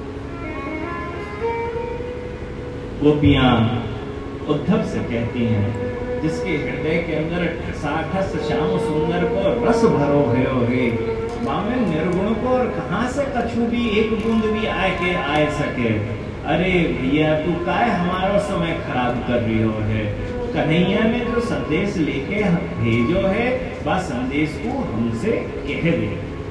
गोपियां उद्धव से कहती हैं, जिसके हृदय के अंदर ठसाठस श्याम सुंदर को रस भरो भयो रे, मामे निर्गुण को और कहां से कछु भी एक बूंद भी आए के आए सके। अरे भैया तू काय हमारा समय खराब कर रही हो है। कन्हैया ने जो संदेश लेके भेजो है वह संदेश को हमसे कह दे।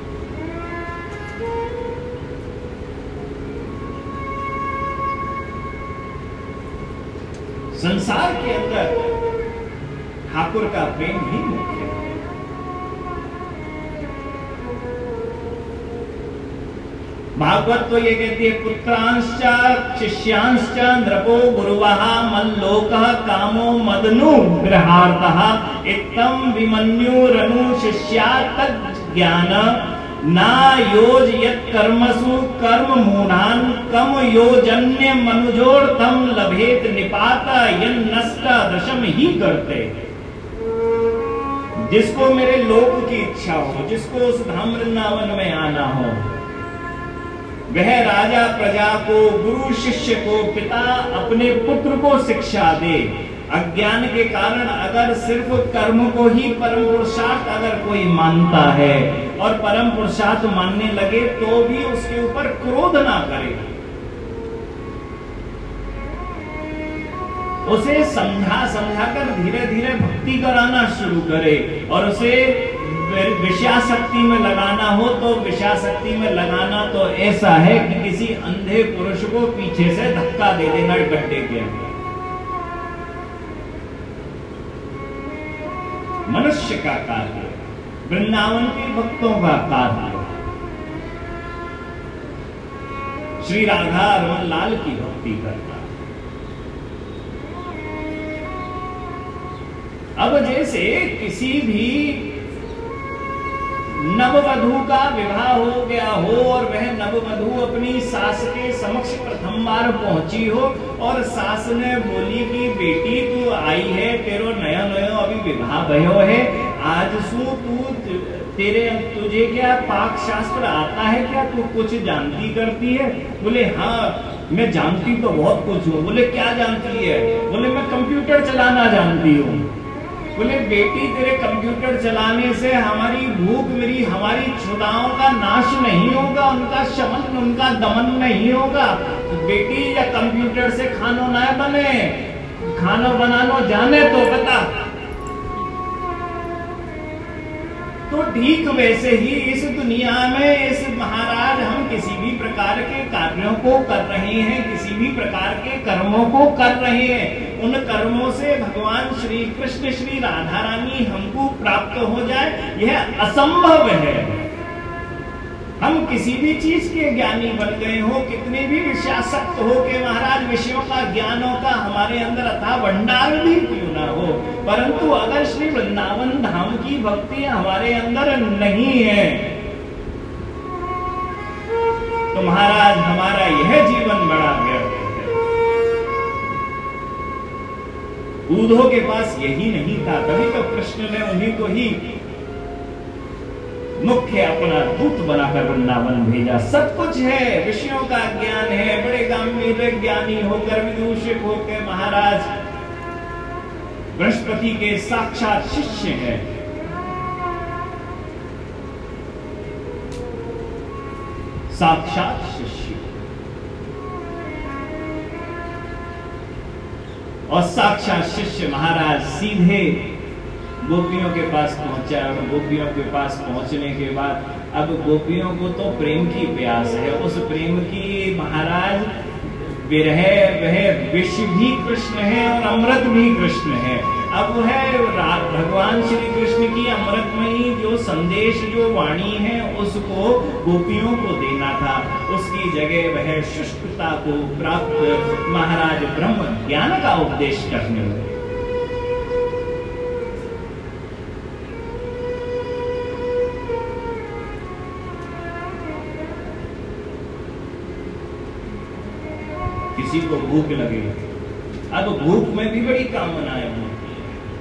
संसार के अंदर ठाकुर का प्रेम ही मुख्य है। भागवत तो ये कहती है, पुत्रांश्च शिष्यांश्च नृपो गुरुवः मल्लोकः कामो मदनु गृहार्थः, इत्थं विमन्युरनु शिष्या तज्ज्ञान ना योजयत् कर्मसु कर्म मूढ़ान कम योजन्य मनुजोर्थम लभेत निपात यन्नष्ट दशम ही करते। जिसको मेरे लोक की इच्छा हो, जिसको उस धाम वृंदावन में आना हो, वह राजा प्रजा को, गुरु शिष्य को, पिता अपने पुत्र को शिक्षा दे। अज्ञान के कारण अगर सिर्फ कर्म को ही परम पुरुषार्थ अगर कोई मानता है और परम पुरुषार्थ मानने लगे तो भी उसके ऊपर क्रोध ना करे, उसे समझा समझाकर धीरे धीरे भक्ति कराना शुरू करे और उसे विषयाशक्ति में लगाना हो तो विषयाशक्ति में लगाना तो ऐसा है कि किसी अंधे पुरुष को पीछे से धक्का दे देना गड्ढे के अंदर। मनुष्य का कार्य, वृंदावन के भक्तों का कार्य, श्री राधा रमन लाल की भक्ति करना। अब जैसे किसी भी नववधू का विवाह हो गया हो और वह नववधू अपनी सास के समक्ष प्रथम बार पहुंची हो और सास ने बोली कि बेटी तू आई है, तेरो नया नया अभी विवाह भयो है, आज सु तू तेरे तुझे क्या पाक शास्त्र आता है क्या, तू कुछ जानती करती है? बोले हाँ मैं जानती तो बहुत कुछ हूँ। बोले क्या जानती है? बोले मैं कंप्यूटर चलाना जानती हूँ। बोले बेटी तेरे कंप्यूटर चलाने से हमारी भूख मेरी हमारी क्षुधाओं का नाश नहीं होगा, उनका शमन उनका दमन नहीं होगा। तो बेटी या कंप्यूटर से खानो ना बने, खाना बनाना जाने तो बता। तो ठीक वैसे ही इस दुनिया में इस महाराज हम किसी भी प्रकार के कार्यों को कर रहे हैं, किसी भी प्रकार के कर्मों को कर रहे हैं, उन कर्मों से भगवान श्री कृष्ण श्री राधा रानी हमको प्राप्त हो जाए यह असंभव है। हम किसी भी चीज के ज्ञानी बन गए हो, कितने भी विषयासक्त हो के महाराज विषयों का ज्ञानों का हमारे अंदर अथाह भंडार भी क्यों ना हो, परंतु अगर श्री वृंदावन धाम की भक्ति हमारे अंदर नहीं है तो महाराज हमारा यह जीवन बड़ा व्यर्थ है। उद्धव के पास यही नहीं था, तभी तो कृष्ण ने उन्हीं को ही मुख्य अपना दूत बनाकर वृंदावन भेजा। सब कुछ है, विषयों का ज्ञान है, बड़े गंभीर ज्ञानी होकर विदूषक होकर महाराज बृहस्पति के साक्षात शिष्य हैं। साक्षात शिष्य और साक्षात शिष्य महाराज सीधे गोपियों के पास पहुंचा। गोपियों के पास पहुंचने के बाद अब गोपियों को तो प्रेम की प्यास है, उस प्रेम की महाराज विरह वह विष भी कृष्ण है और अमृत भी कृष्ण है। अब है भगवान श्री कृष्ण की अमृतमयी जो संदेश जो वाणी है उसको गोपियों को देना था, उसकी जगह वह शुष्कता को प्राप्त महाराज ब्रह्म ज्ञान का उपदेश करने लगे। किसी को भूख लगे, अब भूख में भी बड़ी कामनाएं होती है।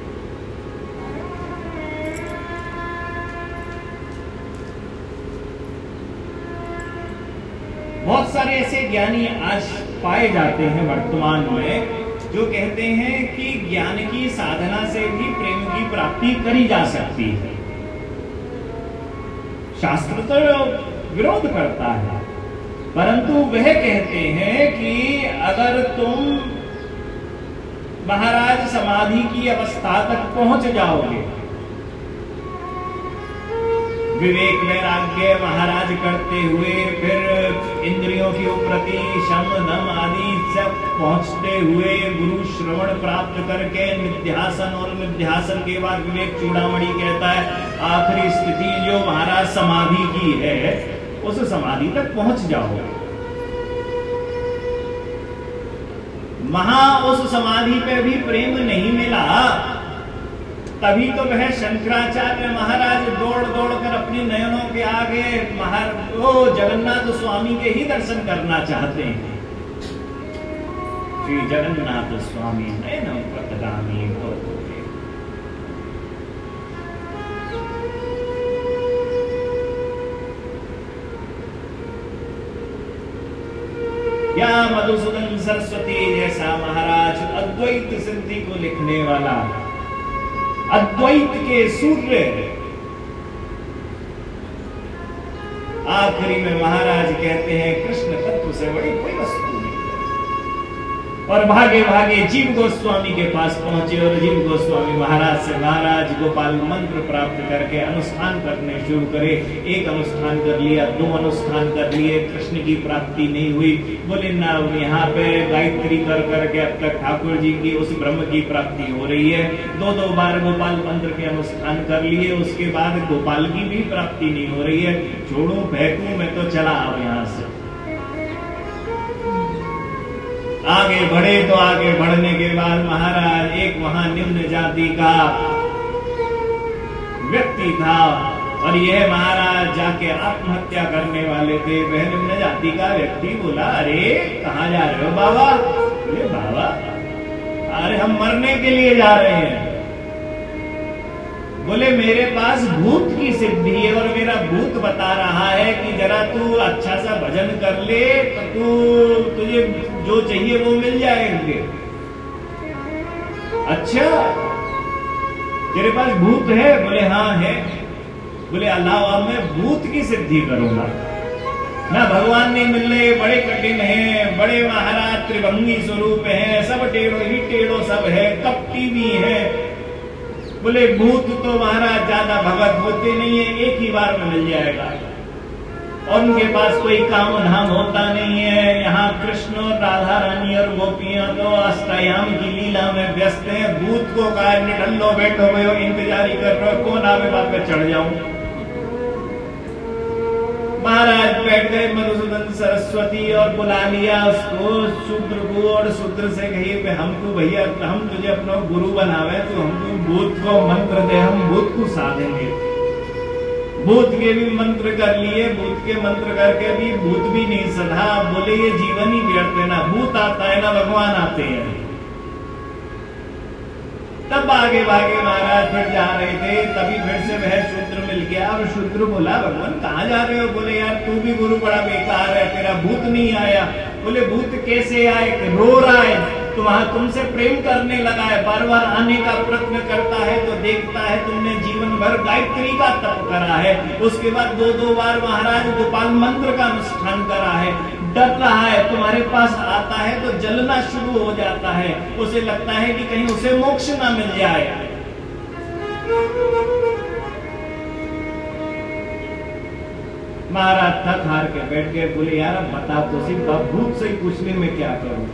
बहुत सारे ऐसे ज्ञानी आज पाए जाते हैं वर्तमान में जो कहते हैं कि ज्ञान की साधना से भी प्रेम की प्राप्ति करी जा सकती है। शास्त्र तो विरोध करता है, परंतु वह कहते हैं कि अगर तुम महाराज समाधि की अवस्था तक पहुंच जाओगे, विवेक वैराग्य महाराज करते हुए, फिर इंद्रियों की उपरति शम दम आदि सब पहुंचते हुए, गुरु श्रवण प्राप्त करके निध्यासन, और निध्यासन के बाद विवेक चूड़ामणि कहता है आखिरी स्थिति जो महाराज समाधि की है, उस समाधि तक पहुंच जाओगे। वहां उस समाधि पे भी प्रेम नहीं मिला, तभी तो वह शंकराचार्य महाराज दौड़ दौड़ कर अपने नयनों के आगे महाराज वो जगन्नाथ स्वामी के ही दर्शन करना चाहते हैं। श्री जगन्नाथ स्वामी नयनम पतगामी भवतुते। या मधुसूदन सरस्वती जैसा महाराज अद्वैत सिद्धि को लिखने वाला, अद्वैत के सूर्य, आखिरी में महाराज कहते हैं कृष्ण तत्व से बड़ी कोई वस्तु नहीं, और भागे भागे जीव गोस्वामी के पास पहुंचे, और जीव गोस्वामी महाराज से महाराज गोपाल मंत्र प्राप्त करके अनुष्ठान करने शुरू करे। एक अनुष्ठान कर लिया, दो अनुष्ठान कर लिए, कृष्ण की प्राप्ति नहीं हुई। बोले ना, यहाँ पे गायत्री कर करके अब तक ठाकुर जी की उस ब्रह्म की प्राप्ति हो रही है। दो दो बार गोपाल मंत्र के अनुष्ठान कर लिए, उसके बाद गोपाल की भी प्राप्ति नहीं हो रही है। छोड़ू फेंकू, मैं तो चला अब यहाँ से। आगे बढ़े तो आगे बढ़ने के बाद महाराज एक वहां निम्न जाति का व्यक्ति था, और यह महाराज जाके आत्महत्या करने वाले थे। वह निम्न जाति का व्यक्ति बोला, अरे कहाँ जा रहे हो बाबा? बोले बाबा, अरे हम मरने के लिए जा रहे हैं। बोले मेरे पास भूत की सिद्धि है, और मेरा भूत बता रहा है कि जरा तू अच्छा सा भजन कर ले तो तू तुझे जो चाहिए वो मिल जाएंगे। अच्छा, तेरे पास भूत है? बोले हाँ है। बोले अल्लाह, मैं भूत की सिद्धि करूंगा ना, भगवान नहीं मिल रहे, बड़े कठिन हैं, बड़े महाराज त्रिभंगी स्वरूप हैं, सब टेढ़ो ही टेढ़ो सब है, कपटी भी है। बोले भूत तो महाराज ज्यादा भगत होते नहीं है, एक ही बार में मिल जाएगा, और उनके पास कोई काम धाम होता नहीं है। यहाँ कृष्ण और राधा रानी और गोपियां तो अष्टयाम की लीला में व्यस्त हैं। भूत को कहा निठल्लो बैठो भयो, इंतजारी कर रहे हो, कौन आवे बात पे चढ़ जाऊं। महाराज बैठ गए मधुसूदन सरस्वती, और बुला लिया उसको शूद्र को, और शूद्र से कही हमको भैया हम तुझे अपना गुरु बनावे, तो हमको भूत को मंत्र दे, हम भूत को साधेंगे। भूत के भी मंत्र कर लिए, भूत के मंत्र करके भी भूत भी नहीं सधा। बोले ये जीवन ही व्यर्थ है, ना भूत आता है ना भगवान आते हैं। तब आगे भागे महाराज फिर जा रहे थे, तभी फिर से वह शूद्र मिल गया, और शूद्र बोला भगवान कहाँ जा रहे हो? बोले यार तू भी गुरु बड़ा बेकार है, तेरा भूत नहीं आया। बोले भूत कैसे आए? रो रहा है, तो वहां तुमसे प्रेम करने लगा है, बार बार आने का प्रयत्न करता है, तो देखता है तुमने जीवन भर गायत्री का तप करा है, उसके बाद दो दो बार महाराज गोपाल मंत्र का अनुष्ठान करा है, डर रहा है, तुम्हारे पास आता है तो जलना शुरू हो जाता है, उसे लगता है कि कहीं उसे मोक्ष ना मिल जाए। महाराज थक हार के बैठ गए। बोले यार अब बता तो सी, भूत से ही पूछने में क्या करूं?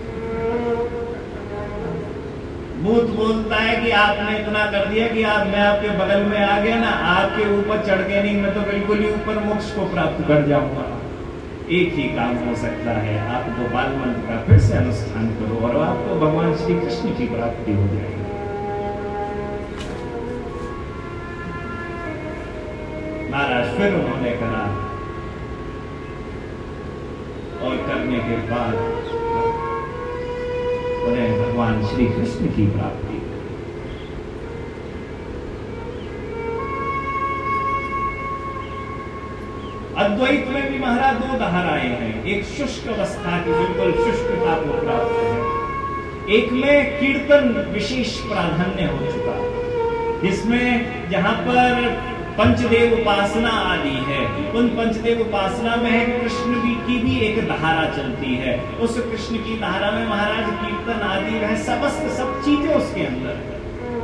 भूत बोलता है कि आपने इतना कर दिया कि आप मैं आपके बगल में आ गया ना, आपके ऊपर चढ़ के नहीं, मैं तो बिल्कुल ही ऊपर मोक्ष को प्राप्त कर जाऊंगा। एक ही काम हो सकता है, आप गोपाल मंत्र का फिर से अनुष्ठान करो और आपको भगवान श्री कृष्ण की प्राप्ति हो जाएगी। महाराज फिर उन्होंने करा, और करने के बाद उन्हें भगवान श्री कृष्ण की प्राप्ति। अद्वैत में भी महाराज दो धाराएं हैं, एक शुष्क अवस्था की बिल्कुल शुष्कता को प्राप्त है, एक में कीर्तन विशेष प्राधान्य हो चुका, जिसमें जहां पर पंचदेव उपासना आदि है, उन पंचदेव उपासना में कृष्ण भी की भी एक धारा चलती है। उस कृष्ण की धारा में महाराज कीर्तन आदि वह समस्त सब चीजें उसके अंदर है।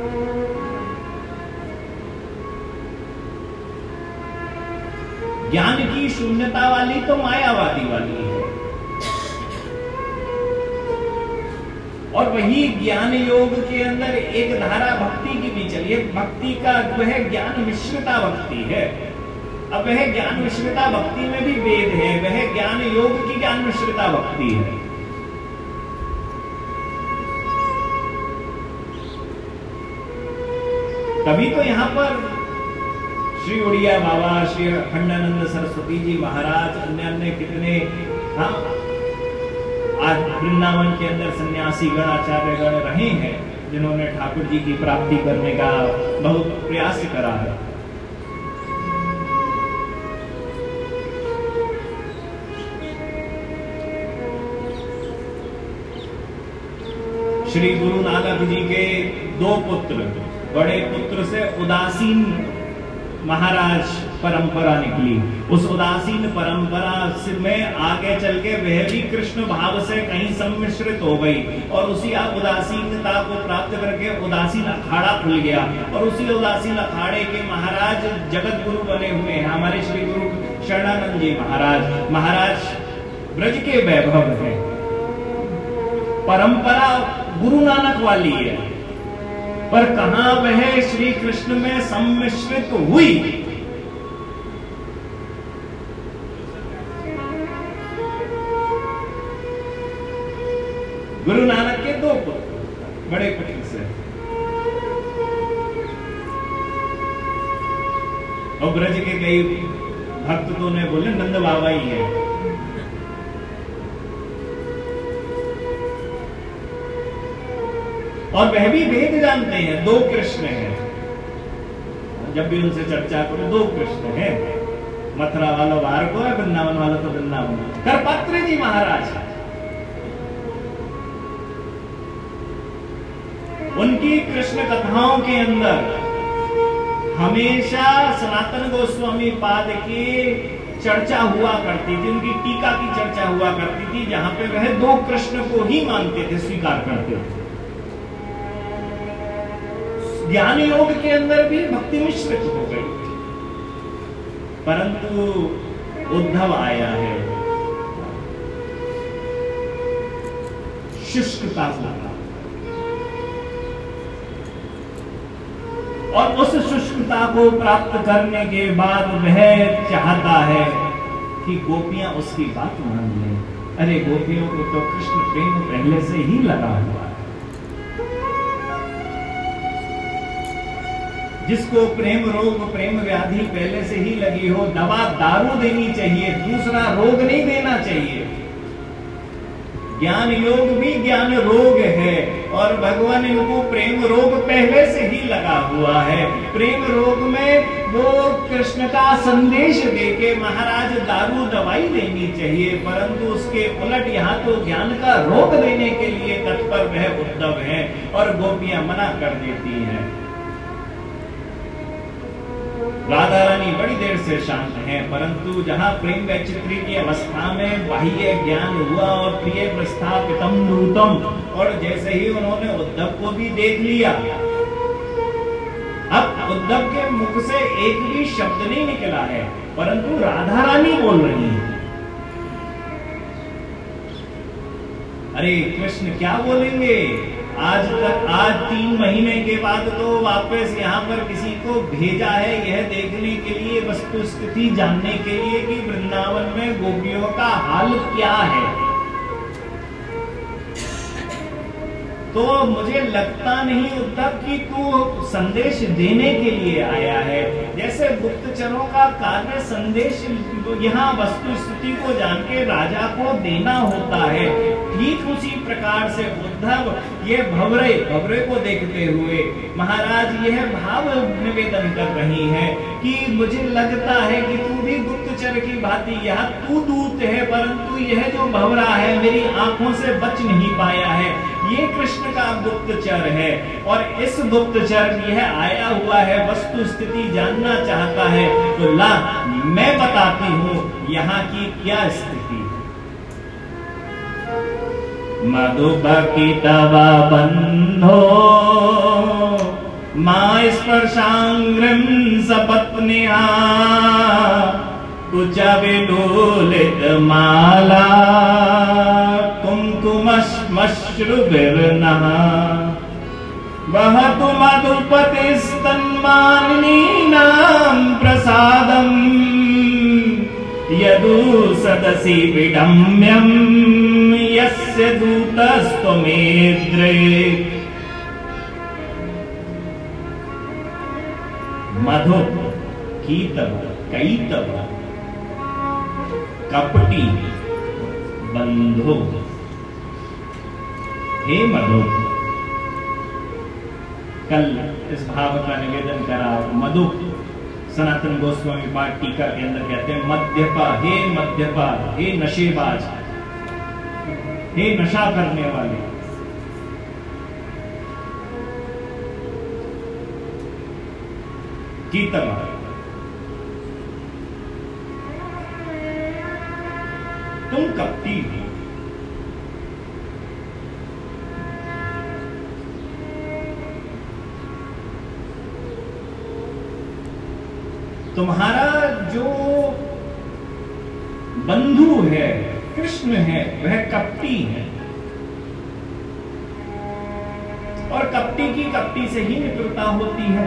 ज्ञान की शून्यता वाली तो मायावादी वाली है, और वही ज्ञान योग के अंदर एक धारा भक्ति की भी चली है। भक्ति का वह ज्ञान मिश्रिता भक्ति है। अब वह ज्ञान मिश्रिता भक्ति में भी वेद है, वह ज्ञान योग की ज्ञान मिश्रिता भक्ति है। तभी तो यहां पर श्री उड़िया बाबा, श्री अखंडानंद सरस्वती जी महाराज, अन्य अन्य कितने हाँ आज वृंदावन के अंदर सन्यासी गण, आचार्य गण रहे हैं, जिन्होंने ठाकुर जी की प्राप्ति करने का बहुत प्रयास करा है। श्री गुरु नानक जी के दो पुत्र, बड़े पुत्र से उदासीन महाराज परंपरा निकली। उस उदासीन परंपरा में आगे चल के वह भी कृष्ण भाव से कहीं सम्मिश्रित हो गई, और उसी उदासीनता को प्राप्त करके उदासीन अखाड़ा खुल गया, और उसी उदासीन अखाड़े के महाराज जगत गुरु बने हुए हैं हमारे श्री गुरु शरणानंद जी महाराज। महाराज ब्रज के वैभव है, परंपरा गुरु नानक वाली है, पर कहां वह श्री कृष्ण में सम्मिश्रित हुई। गुरु नानक के दो पुत्र, बड़े पुत्र से, और ब्रज के कई भक्त तो ने बोले नंद बाबा ही है। और वह भी वेद जानते हैं, दो कृष्ण हैं। जब भी उनसे चर्चा करो, दो कृष्ण हैं, मथुरा वाला बाहर को है, वृंदावन वाला तो वृंदावन। करपात्री जी महाराज, उनकी कृष्ण कथाओं के अंदर हमेशा सनातन गोस्वामी पाद की चर्चा हुआ करती थी, उनकी टीका की चर्चा हुआ करती थी, जहां पे वह दो कृष्ण को ही मानते थे, स्वीकार करते थे। ज्ञान योग के अंदर भी भक्ति मिश्रित हो गई, परंतु उद्धव आया है शुष्कता से, और उस शुष्कता को प्राप्त करने के बाद वह चाहता है कि गोपियां उसकी बात मान लें। अरे गोपियों को तो कृष्ण प्रेम पहले से ही लगा हुआ है। जिसको प्रेम रोग, प्रेम व्याधि पहले से ही लगी हो, दवा दारू देनी चाहिए, दूसरा रोग नहीं देना चाहिए। ज्ञान योग भी ज्ञान रोग है, और भगवान इनको प्रेम रोग पहले से ही लगा हुआ है। प्रेम रोग में वो कृष्ण का संदेश देके महाराज दारू दवाई देनी चाहिए, परंतु उसके उलट यहाँ तो ज्ञान का रोग देने के लिए तत्पर वह उद्धव है, और गोपियां मना कर देती हैं। राधा रानी बड़ी देर से शांत हैं, परंतु जहां प्रेम वैचित्री की अवस्था में बाह्य ज्ञान हुआ और प्रिय प्रस्थापितम नूतम, और जैसे ही उन्होंने उद्धव को भी देख लिया, अब उद्धव के मुख से एक भी शब्द नहीं निकला है, परंतु राधा रानी बोल रही है। अरे कृष्ण क्या बोलेंगे? आज तक, आज तीन महीने के बाद तो वापस यहाँ पर किसी को भेजा है यह देखने के लिए, वस्तु स्थिति जानने के लिए कि वृंदावन में गोपियों का हाल क्या है। तो मुझे लगता नहीं उद्धव कि तू संदेश देने के लिए आया है। जैसे गुप्तचरों का कार्य संदेश यहाँ वस्तु स्थिति को जान के राजा को देना होता है, ठीक उसी प्रकार से उद्धव ये भवरे भवरे को देखते हुए महाराज यह भाव निवेदन कर रही है कि मुझे लगता है कि तू भी गुप्तचर की भांति, यह तू दूत है परंतु यह जो भवरा है मेरी आंखों से बच नहीं पाया है, ये कृष्ण का गुप्तचर है। और इस गुप्तचर यह आया हुआ है वस्तु स्थिति जानना चाहता है, तो ला मैं बताती हूँ यहाँ की क्या स्थिति। मधुपकी तवा बंधो मां स्पर्शांग्रम सपत्न्या कुच विलोलित माला कुमकुमश्मश्रुभिर्नः वहतु मधुपतिस्तन्मानिनीनां प्रसादम् यदु सदसि विडम्यं यस्य दूतस्त्वमेद्रे। मधु कीतव कैतव कपटी बंधो, हे मधु, कल इस भाव का निवेदन करा। मधु सनातन गोस्वामी पाठ टीका के अंदर कहते हैं मध्यपा, हे मध्यपा, हे नशेबाज, हे नशा करने वाले। कीतवा तुम कपटी हो, तुम्हारा जो बंधु है कृष्ण है वह कपटी है, और कपटी की कपटी से ही मित्रता होती है।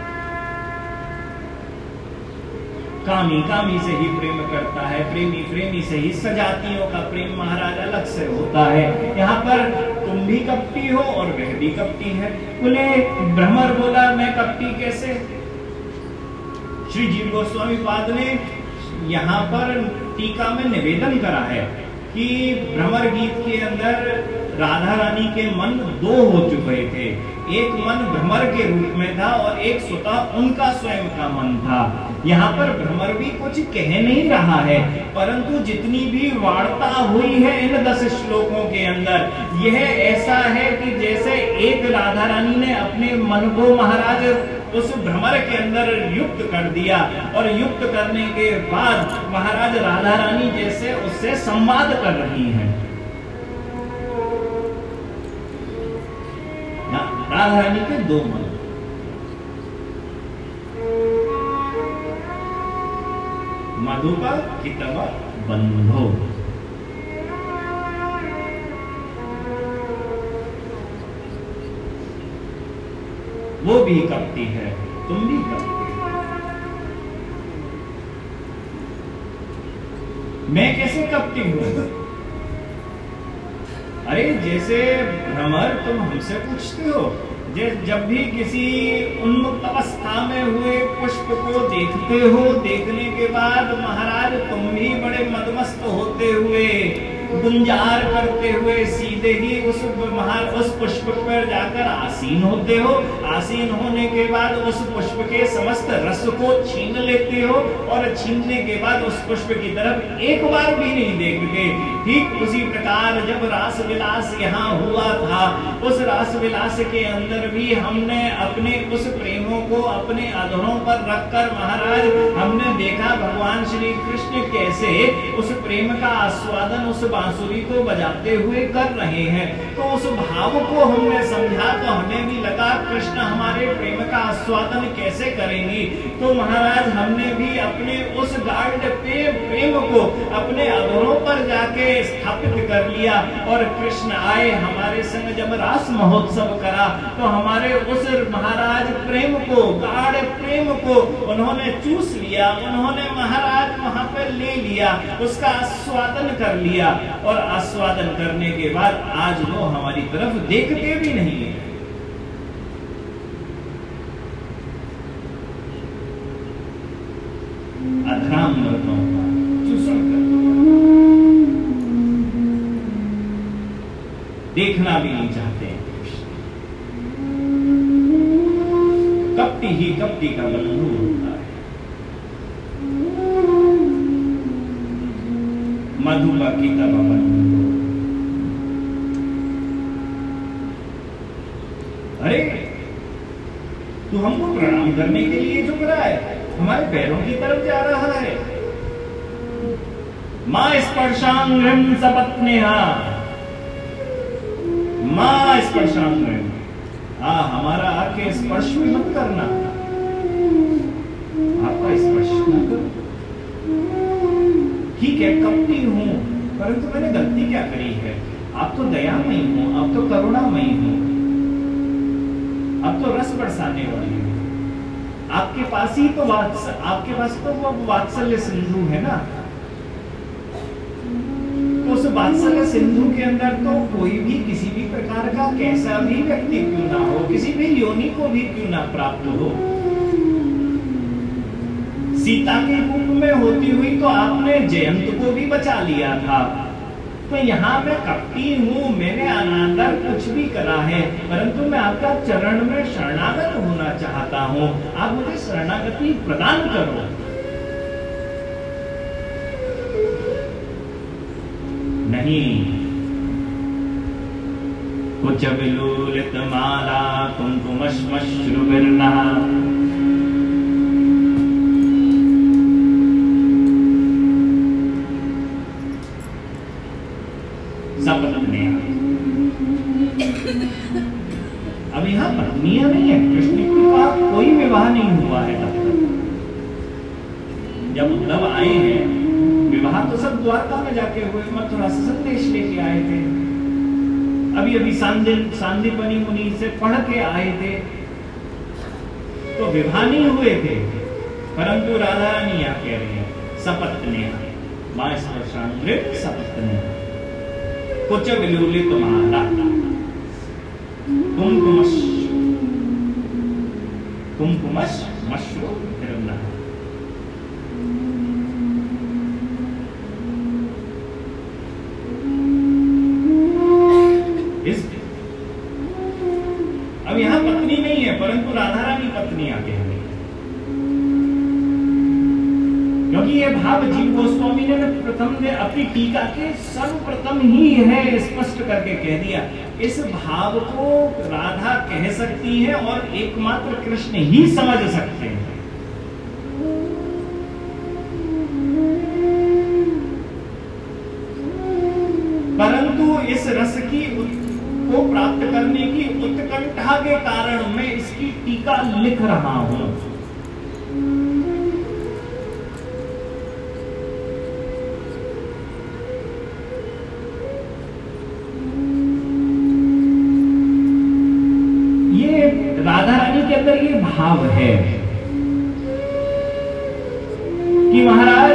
कामी कामी से ही प्रेम करता है, प्रेमी प्रेमी से ही, सजातियों का प्रेम महाराज अलग से होता है। यहाँ पर तुम भी कपटी हो और वह भी कपटी है। बोले भ्रमर बोला मैं कपटी कैसे? श्री जीव गोस्वामी पाद ने यहाँ पर टीका में निवेदन करा है कि भ्रमर गीत के अंदर राधा रानी के मन दो हो चुके थे, एक मन भ्रमर के रूप में था और एक स्वतः उनका स्वयं का मन था। यहाँ पर भ्रमर भी कुछ कह नहीं रहा है, परंतु जितनी भी वार्ता हुई है इन दस श्लोकों के अंदर यह ऐसा है कि जैसे एक राधा रानी ने अपने मन को महाराज उस भ्रमर के अंदर युक्त कर दिया, और युक्त करने के बाद महाराज राधा रानी जैसे उससे संवाद कर रही हैं। राधा रानी के दो मन, मधुपा कितवा बंधो। वो भी कपटी है, तुम भी कपटी हो। मैं कैसे कपटी हूं? अरे जैसे भ्रमर तुम हमसे पूछते हो, जब भी किसी उन्मुक्त अवस्था में हुए पुष्प को देखते हो, देखने के बाद महाराज तुम भी बड़े मदमस्त होते हुए गुंजार करते हुए सीधे ही उस महान उस पुष्प पर जाकर आसीन होते हो। आसीन होने के बाद उस पुष्प के समस्त रस को छीन लेते हो, और छीनने के बाद उस पुष्प की तरफ एक बार भी नहीं देखते। ठीक उसी प्रकार जब रास विलास यहाँ हुआ था, उस रास विलास के अंदर भी हमने अपने उस प्रेमों को अपने अधरों पर रखकर महाराज हमने देखा भगवान श्री कृष्ण कैसे उस प्रेम का आस्वादन उस बांसुरी को बजाते हुए कर रहे हैं। तो उस भाव को हमने समझा, तो हमें भी लगा कृष्ण हमारे प्रेम का आस्वादन कैसे करेंगी। तो महाराज हमने भी अपने उस गार्ड पे प्रेम प्रेम को अपने अधरों पर जाके स्थापित कर लिया। और कृष्ण आए हमारे संग जब रास महोत्सव करा तो हमारे उस महाराज प्रेम को, गाढ़ प्रेम को उन्होंने चूस लिया, उन्होंने महाराज वहां पर ले लिया, उसका आस्वादन कर लिया। और आस्वादन करने के बाद आज वो हमारी तरफ देखते भी नहीं है। अधरामृतों का चूषण कर, देखना भी नहीं चाहते हैं। कपटी ही कपटी का बंधु होता है। मधुमक्खी का बंधु। अरे तू हमको प्रणाम करने के लिए झुक रहा है, हमारे पैरों की तरफ जा रहा है। मां स्पर्शांग्रम सपत्नेहा, मां स्पर्शांग्रम, आ हमारा आके स्पर्श भी मत करना, आपका स्पर्श न करो। ठीक है कपटी हूं, परंतु मैंने गलती क्या करी है? आप तो दयामयी हो, आप तो करुणामयी हो, आप तो रस बरसाने वाली हो। आपके पास ही तो वात्स आपके पास तो वो वात्सल्य सिंधु है ना। तो उस वात्सल्य सिंधु के अंदर तो कोई भी किसी भी प्रकार का कैसा भी व्यक्ति क्यों ना हो, किसी भी योनि को भी क्यों ना प्राप्त हो, सीता के रूप में होती हुई तो आपने जयंत को भी बचा लिया था। तो यहाँ मैं कपटी हूँ, मैंने अनादर कुछ भी करा है, परंतु मैं आपका चरण में शरणागत होना चाहता हूँ, आप मुझे शरणागति प्रदान करो। नहीं, कुछ विलुलित माला कुंकुमश्मश्रुभिर्नः, सपत्नियां। अब यहाँ पत्नियां नहीं है, कृष्ण का कोई विवाह नहीं हुआ है तब तक। जब उद्धव आए हैं, विवाह तो सब द्वारका में जाके हुए, मथुरा से संदेश लेके आए थे। अभी अभी सांदीपनि मुनि से पढ़ के आए थे, तो विवाह नहीं हुए थे। परंतु राधा रानी क्या कह रही है? सपत्नियां, मां स्पर्शांग्रित सपत्नियां, कुछ विलुलित माला कुमकुमश कुमकुमश मश्रु हिरण्य। इस अब यहां पत्नी नहीं है, परंतु राधा रानी पत्नी आगे हमें, क्योंकि ये भाव जीव गोस्वामी ने प्रथम ने अपनी टीका के सर्वप्रथम ही है स्पष्ट करके कह दिया। इस भाव को राधा कह सकती है और एकमात्र कृष्ण ही समझ सकते हैं। परंतु इस रस की को प्राप्त करने की उत्कंठा के कारण मैं इसकी टीका लिख रहा हूं। राधा रानी के अंदर ये भाव है कि महाराज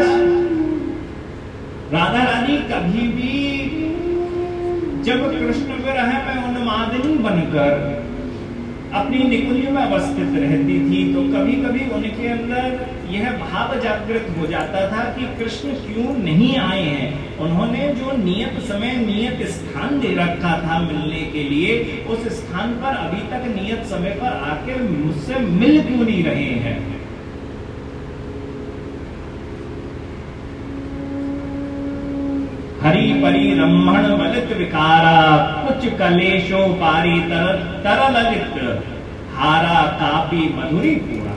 राधा रानी कभी भी जब कृष्ण विरह में उन्मादिनी बनकर अपनी निकुंज में अवस्थित रहती थी, तो कभी कभी उनके अंदर यह भाव जागृत हो जाता था कि कृष्ण क्यों नहीं आए हैं। उन्होंने जो नियत समय नियत स्थान दे रखा था मिलने के लिए, उस स्थान पर अभी तक नियत समय पर आके मुझसे मिल क्यों नहीं रहे हैं। हरि परि रमण बलित विकारा, कुछ कलेशो पारी तर तरल लिप्त, हारा कापी मधुरी पूरा।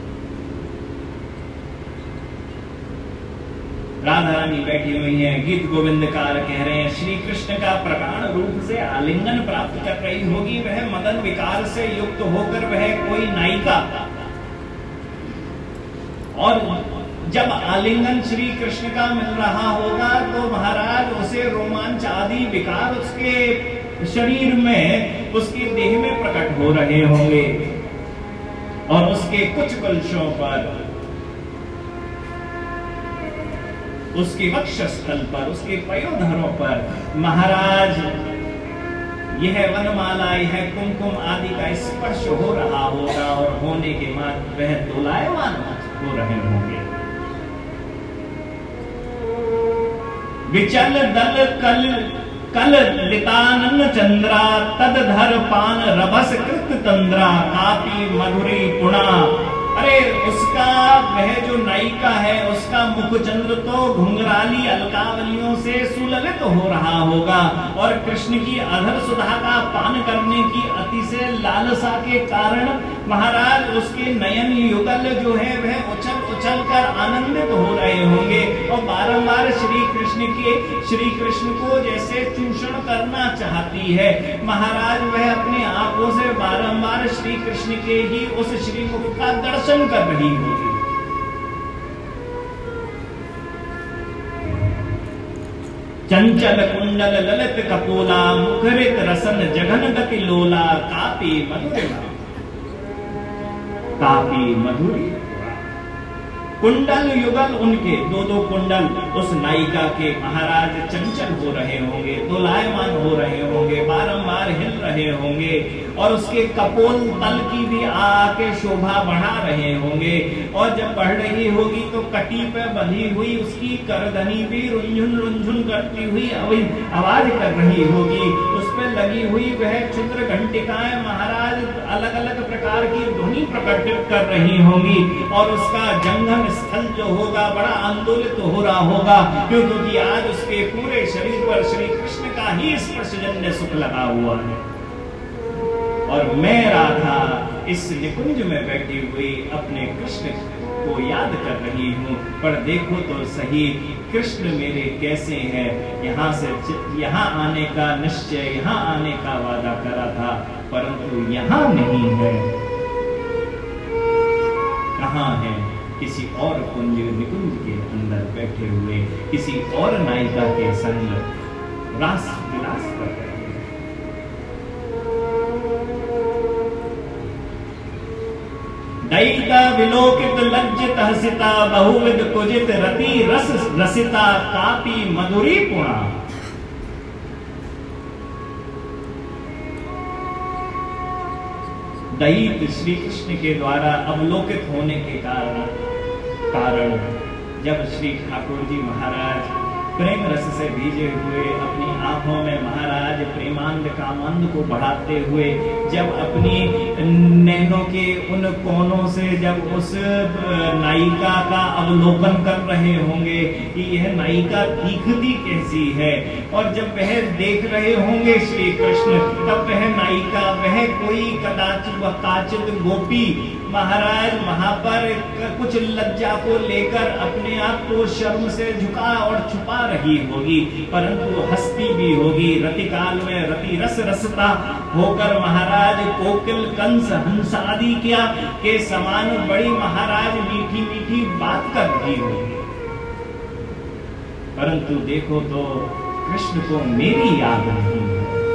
राधा रानी बैठी हुई है, गीत गोविंदकार कह रहे हैं श्री कृष्ण का प्रगाढ़ रूप से आलिंगन प्राप्त कर रही होगी वह, मदन विकार से युक्त होकर वह कोई नायिका, और जब आलिंगन श्री कृष्ण का मिल रहा होगा तो महाराज उसे रोमांच आदि विकार उसके शरीर में, उसके देह में प्रकट हो रहे होंगे और उसके कुछ कलशों पर, उसके वक्षस्थल पर, उसके पयोधरों पर महाराज यह वनमाला, यह कुमकुम आदि का स्पर्श हो रहा होगा और होने के बाद वह दोलायमान हो रहे होंगे। विचल दल कल कल लितानन चंद्रा तद धर पान रभस कृत तंद्रा कापी मधुरी पुणा। अरे उसका वह जो नायिका है उसका मुख चंद्र तो घुंघराली अलकावलियों से सुललित हो रहा होगा और कृष्ण की अधर सुधा का पान करने की अति से लालसा के कारण महाराज उसके नयन युगल जो है वह उछल उछल कर आनंदित हो रहे होंगे और बारंबार श्री कृष्ण के श्री कृष्ण को जैसे चूषण करना चाहती है महाराज, वह अपनी आंखों से बारंबार श्री कृष्ण के ही उस श्रीमुख का दर्शन कर रही होगी। चंचल कुंडल ललित कपोला मुखरित रसन जघन गति लोला कापी मधुरिमा कापी मधुरी। कुंडल युगल उनके दो दो कुंडल उस नायिका के महाराज चंचल हो रहे होंगे, दोलायमान हो रहे होंगे, बारंबार हिल रहे होंगे और उसके कपोल तल की भी आके शोभा बढ़ा रहे होंगे और जब बढ़ रही होगी तो कटी पे बंधी हुई उसकी करदनी भी रुंझुन रुंझुन करती हुई आवाज कर रही होगी। उस पे लगी हुई वह क्षुद्र घंटिकाएं महाराज अलग अलग प्रकार की ध्वनि प्रकट कर रही होंगी और उसका जंगम स्थल जो होगा बड़ा आंदोलित तो हो रहा होगा क्योंकि आज उसके पूरे शरीर पर श्री कृष्ण का ही स्पर्शजन्य सुख लगा हुआ है। और मैं राधा इस निकुंज में बैठी हुई अपने कृष्ण को याद कर रही हूँ, पर देखो तो सही कृष्ण मेरे कैसे हैं। यहाँ से यहाँ आने का निश्चय, यहाँ आने का वादा करा था परंतु यहाँ नहीं है। कहाँ है? किसी और कुंज निकुंज के अंदर बैठे हुए किसी और नायिका के संग रास विलास कर रहे हैं। दयिता विलोकित लज्जित हसिता बहुविध कुजित रति रस रसिता कापी मधुरी पुणा। दयित श्री कृष्ण के द्वारा अवलोकित होने के कारण कारण जब श्री ठाकुर जी महाराज प्रेम रस से भीजे हुए अपनी आंखों में महाराज प्रेमानंद कामानंद को बढ़ाते हुए जब अपनी नैनों के उन कोनों से जब उस नायिका का अवलोकन कर रहे होंगे कि यह नायिका दिखती कैसी है और जब वह देख रहे होंगे श्री कृष्ण तब वह नायिका वह कोई कदाचित व काचित गोपी महाराज वहां पर कुछ लज्जा को लेकर अपने आप को शर्म से झुका और छुपा रही होगी परंतु हंसती भी होगी। रति काल में रति रस रसता होकर महाराज कोकिल कंस हंस आदि क्या के समान बड़ी महाराज मीठी मीठी बात कर रही होगी परंतु देखो तो कृष्ण को मेरी याद नहीं है।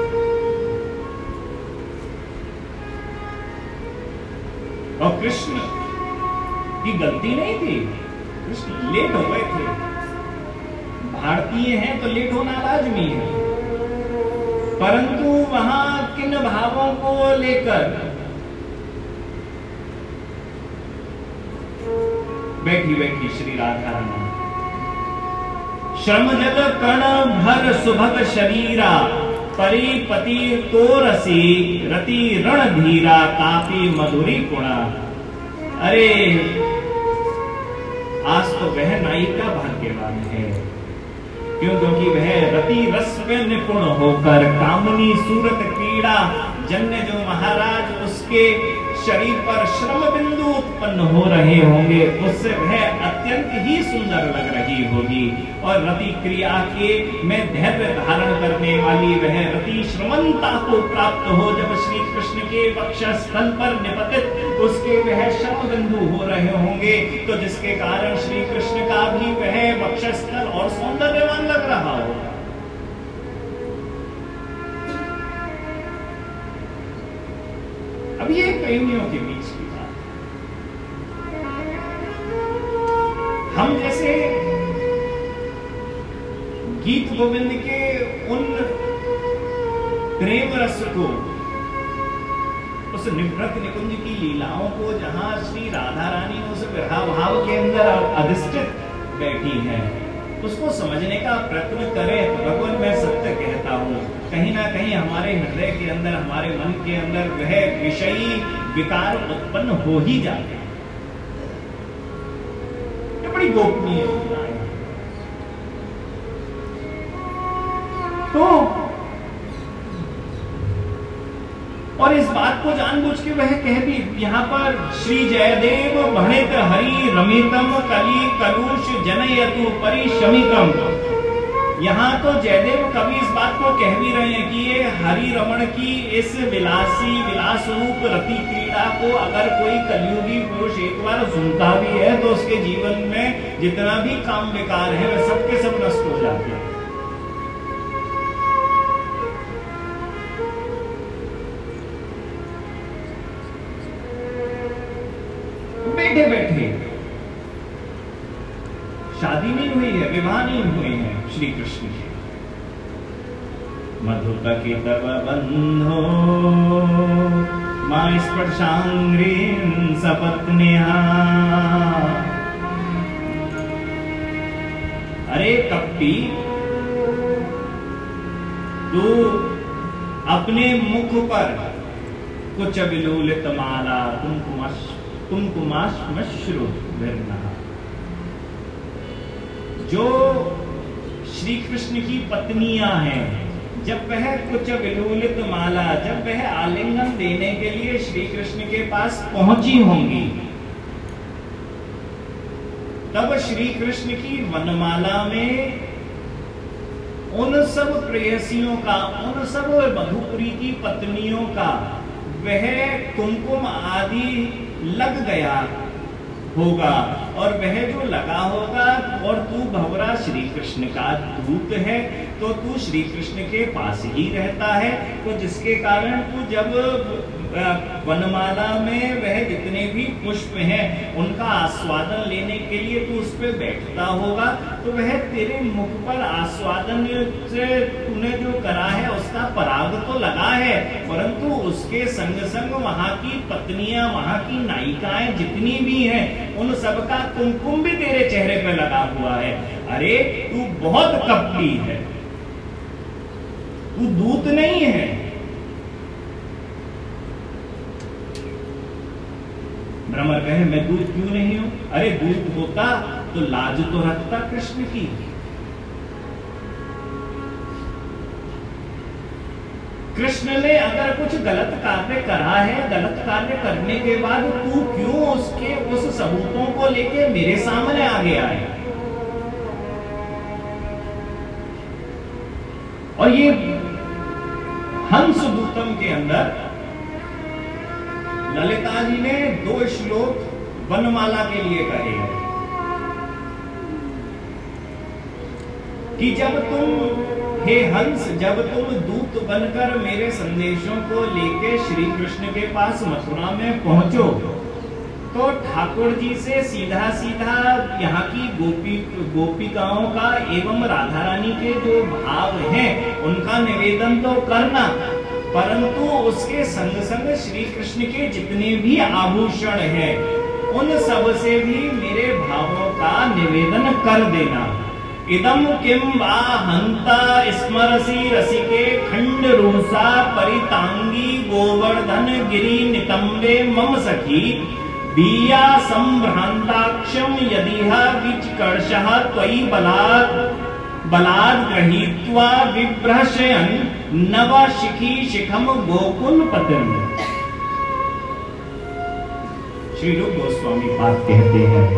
और कृष्ण की गलती नहीं थी, कृष्ण लेट हो गए थे। भारतीय हैं तो लेट होना लाजमी है परंतु वहां किन भावों को लेकर बैठी बैठी श्री राधा रानी श्रम जल कण भर सुभग शरीरा परिपति तोरसी रति रण धीरा कापी मधुरी पुणा। अरे आज तो वह नायिका भाग्यवान है क्यों क्योंकि वह रति रस में निपुण होकर कामनी सूरत क्रीड़ा जन्य जो महाराज उसके शरीर पर श्रम बिंदु उत्पन्न हो रहे होंगे, उससे वह अत्यंत ही सुंदर लग रही होगी। और रति क्रिया के में धैर्य धारण करने वाली वह रति श्रमंता को प्राप्त हो, जब श्री कृष्ण के वक्षस्थल पर निपतित उसके वह श्रम बिंदु हो रहे होंगे, तो जिसके कारण श्री कृष्ण का भी वह वक्षस्थल और सौंदर्यवान लग रहा होगा। अब ये प्रेमियों के बीच की बात है। हम जैसे गीत गोविंद के उन प्रेम रस को, उस निवृत्त निकुंज की लीलाओं को, जहां श्री राधा रानी उस विरह भाव के अंदर अधिष्ठित बैठी हैं, उसको समझने का प्रयत्न करें तो भगवान मैं सत्य कहता हूं, कहीं ना कहीं हमारे हृदय के अंदर, हमारे मन के अंदर वह विषयी विकार उत्पन्न हो ही जाते हैं। ये बड़ी गोपनीय है। तो और इस बात को जानबूझ के वह कह भी यहाँ पर श्री जयदेव भणित हरि रमितम कली कलुष जनयतु परिशमितम। यहाँ तो जयदेव कवि इस बात को कह भी रहे हैं कि ये हरि रमण की इस विलासी विलास रूप रति क्रीड़ा को अगर कोई कलियुगी पुरुष एक बार सुनता भी है तो उसके जीवन में जितना भी काम विकार है वह सबके सब नष्ट हो जाते हैं। बैठे बैठे शादी नहीं हुई है, विवाह नहीं हुए हैं श्री कृष्ण के। मधुका के तब बंधो मां स्पर्शांग्रीन सपत्न्या। अरे कपटी, तू अपने मुख पर कुछ विलोलित माला कुमकुमश कुमकुमाश्मश्रु विरना। जो श्री कृष्ण की पत्नियां हैं, जब वह कुछ विलोलित माला, जब वह आलिंगन देने के लिए श्री कृष्ण के पास पहुंची होंगी, तब श्री कृष्ण की वनमाला में उन सब प्रेयसियों का, उन सब मधुपुरी की पत्नियों का वह कुमकुम आदि लग गया होगा। और वह जो लगा होगा, और तू भंवरा श्री कृष्ण का दूत है, तो तू श्री कृष्ण के पास ही रहता है, तो जिसके कारण तू जब वनमाला में वह जितने भी पुष्प हैं उनका आस्वादन लेने के लिए तू उस पर बैठता होगा, तो वह तेरे मुख पर आस्वादन से तूने जो करा है उसका पराग तो लगा है, परंतु उसके संग संग वहां की पत्नियां, वहां की नायिकाएं जितनी भी हैं, उन सबका कुमकुम भी तेरे चेहरे पे लगा हुआ है। अरे तू बहुत कपटी है, तू दूत नहीं है। भ्रमर कहे मैं दूत क्यों नहीं हूं? अरे दूत होता तो लाज तो रखता कृष्ण की। कृष्ण ने अगर कुछ गलत कार्य करा है, गलत कार्य करने के बाद तू क्यों उसके उस सबूतों को लेके मेरे सामने आ गया है? और ये हंस दूतम के अंदर ललिता जी ने दो श्लोक वनमाला के लिए कहे हैं कि जब तुम हे हंस, जब तुम दूत बनकर मेरे संदेशों को लेके श्री कृष्ण के पास मथुरा में पहुंचो, तो ठाकुर जी से सीधा सीधा यहाँ की गोपी गोपिकाओं का एवं राधा रानी के जो भाव हैं उनका निवेदन तो करना, परंतु उसके संग संग श्री कृष्ण के जितने भी आभूषण हैं उन सब से भी मेरे भावों का निवेदन कर देना। इदम किम वा हंता स्मरसी रसिके खंड रूसा परितांगी गोवर्धन गिरी नितंबे मम सखी बीया संभ्रांताक्षम यदिहा विचकर्षः त्वयि बलात् बलाद गृहीत्वा विभ्रशयन् नव शिखी शिखम गोकुल पतिम्। श्री रूप गोस्वामी पाद कहते हैं,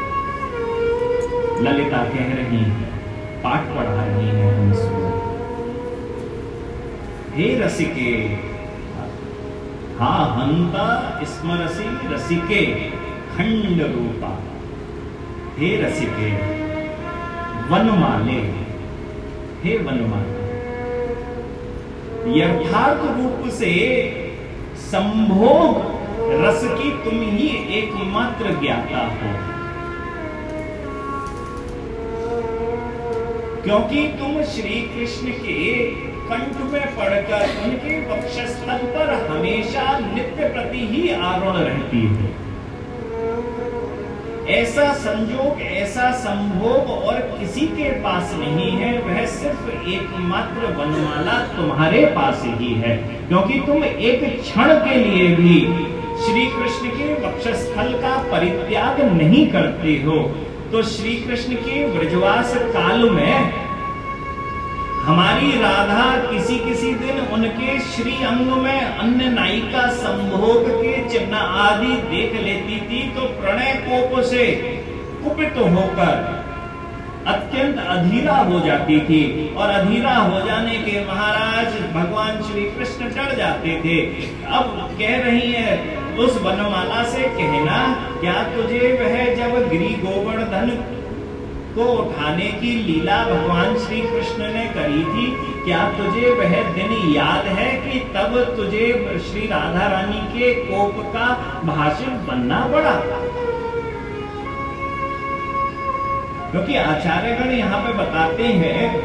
ललिता कह रही पाठ पढ़ा रही है हम सुनो। हे रसिके हा हंता स्मरसी रसिके खंड रूपा। हे रसिके वनमाले, हे वनमाले, यथार्थ रूप से संभोग रस की तुम ही एकमात्र ज्ञाता हो, क्योंकि तुम श्री कृष्ण के कंठ में पढ़कर उनके वक्षस्थल पर हमेशा नित्य प्रति ही आरूढ़ रहती हो। ऐसा संजोग, ऐसा संभोग और किसी के पास नहीं है, वह सिर्फ एकमात्र वनमाला तुम्हारे पास ही है, क्योंकि तुम एक क्षण के लिए भी श्री कृष्ण के वक्षस्थल का परित्याग नहीं करते हो। तो श्री कृष्ण के ब्रजवास काल में हमारी राधा किसी किसी दिन उनके श्री अंग में अन्य नायिका संभोग के चिन्ह आदि देख लेती थी तो प्रणय कोप से कुपित होकर अत्यंत अधीरा हो जाती थी, और अधीरा हो जाने के महाराज भगवान श्री कृष्ण डर जाते थे। अब कह रही है उस वनमाला से कहना, क्या तुझे वह जब गिरि गोवर्धन को उठाने की लीला भगवान श्री कृष्ण ने करी थी, क्या तुझे वह दिन याद है कि तब तुझे श्री राधा रानी के कोप का भाषण बनना पड़ा? क्योंकि आचार्यगण यहाँ पे बताते हैं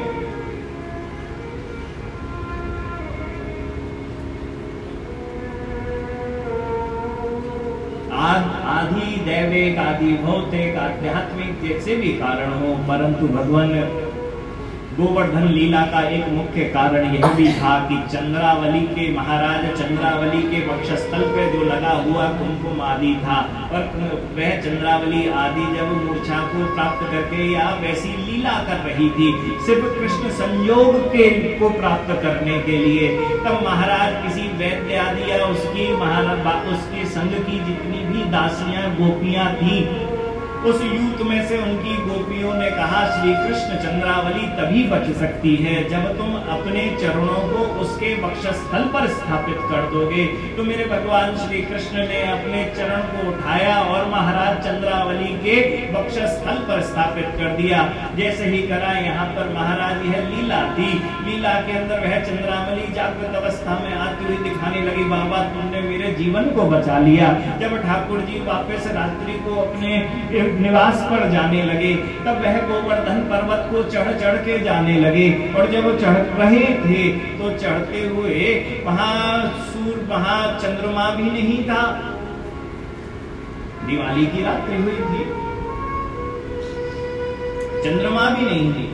आदि दैविक, आदि भौतिक, आध्यात्मिक जैसे भी कारण हो, परंतु भगवान गोवर्धन लीला का एक मुख्य कारण यह भी था कि चंद्रावली के महाराज चंद्रावली के वक्षस्थल पे जो लगा हुआ कुमकुम आदि था, और वह चंद्रावली आदि जब मूर्छा को प्राप्त करके या वैसी लीला कर रही थी सिर्फ कृष्ण संयोग के को प्राप्त करने के लिए, तब महाराज किसी वैद्य आदि या उसकी महाराज उसके संग की जितनी भी दासियां गोपियां थी, उस यूथ में से उनकी गोपियों ने कहा श्री कृष्ण चंद्रावली तभी बच सकती है जब तुम अपने चरणों को उसके वक्षस्थल पर स्थापित कर दोगे। तो मेरे भगवान श्री कृष्ण ने अपने चरण को उठाया और महाराज चंद्रावली के वक्षस्थल पर स्थापित कर दिया। जैसे ही करा यहाँ पर महाराज यह लीला थी, लीला के अंदर वह चंद्रावली जागृत अवस्था में आती हुई दिखाने लगी, बाबा तुमने मेरे जीवन को बचा लिया। जब ठाकुर जी वापस रात्रि को अपने निवास पर जाने लगे तब वह गोवर्धन पर्वत को चढ़ चढ़ के जाने लगे, और जब चढ़ रहे थे तो चढ़ते हुए वहां सूर्य वहां चंद्रमा भी नहीं था, दिवाली की रात्रि हुई थी, चंद्रमा भी नहीं थी।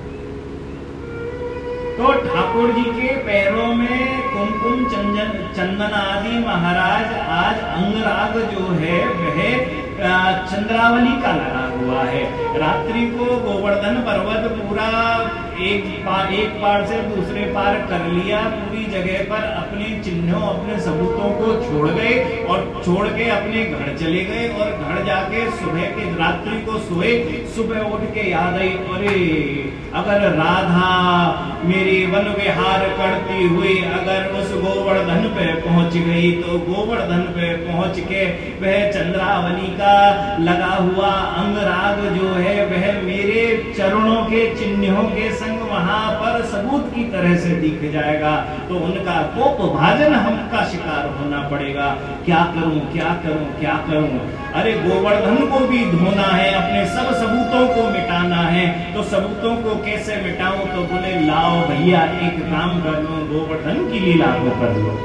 तो ठाकुर जी के पैरों में कुमकुम चंदन चंदन आदि महाराज आज अंगराग जो है वह चंद्रावली का लगा हुआ है। रात्रि को गोवर्धन पर्वत पूरा एक पार एक पार से दूसरे पार कर लिया, पूरी जगह पर अपने चिन्हों अपने सबूतों को छोड़ गए और छोड़ के अपने घर चले गए, और घर जाके सुबह के रात्रि को सोए, सुबह उठ के याद आई अरे अगर राधा मेरी वन विहार करती हुई अगर उस गोवर्धन पे पहुंच गई तो गोवर्धन पे पहुंच के वह चंद्रावली का लगा हुआ अंगराग जो है वह मेरे चरणों के चिन्हों के संग वहां पर सबूत की तरह से दिख जाएगा, तो उनका कोप भाजन हमका शिकार होना पड़ेगा। क्या करूं क्या करूं क्या करूं? अरे गोवर्धन को भी धोना है, अपने सब सबूतों को मिटाना है, तो सबूतों को कैसे मिटाऊं? तो बोले लाओ भैया एक काम कर लो, गोवर्धन की लीला को कर लो।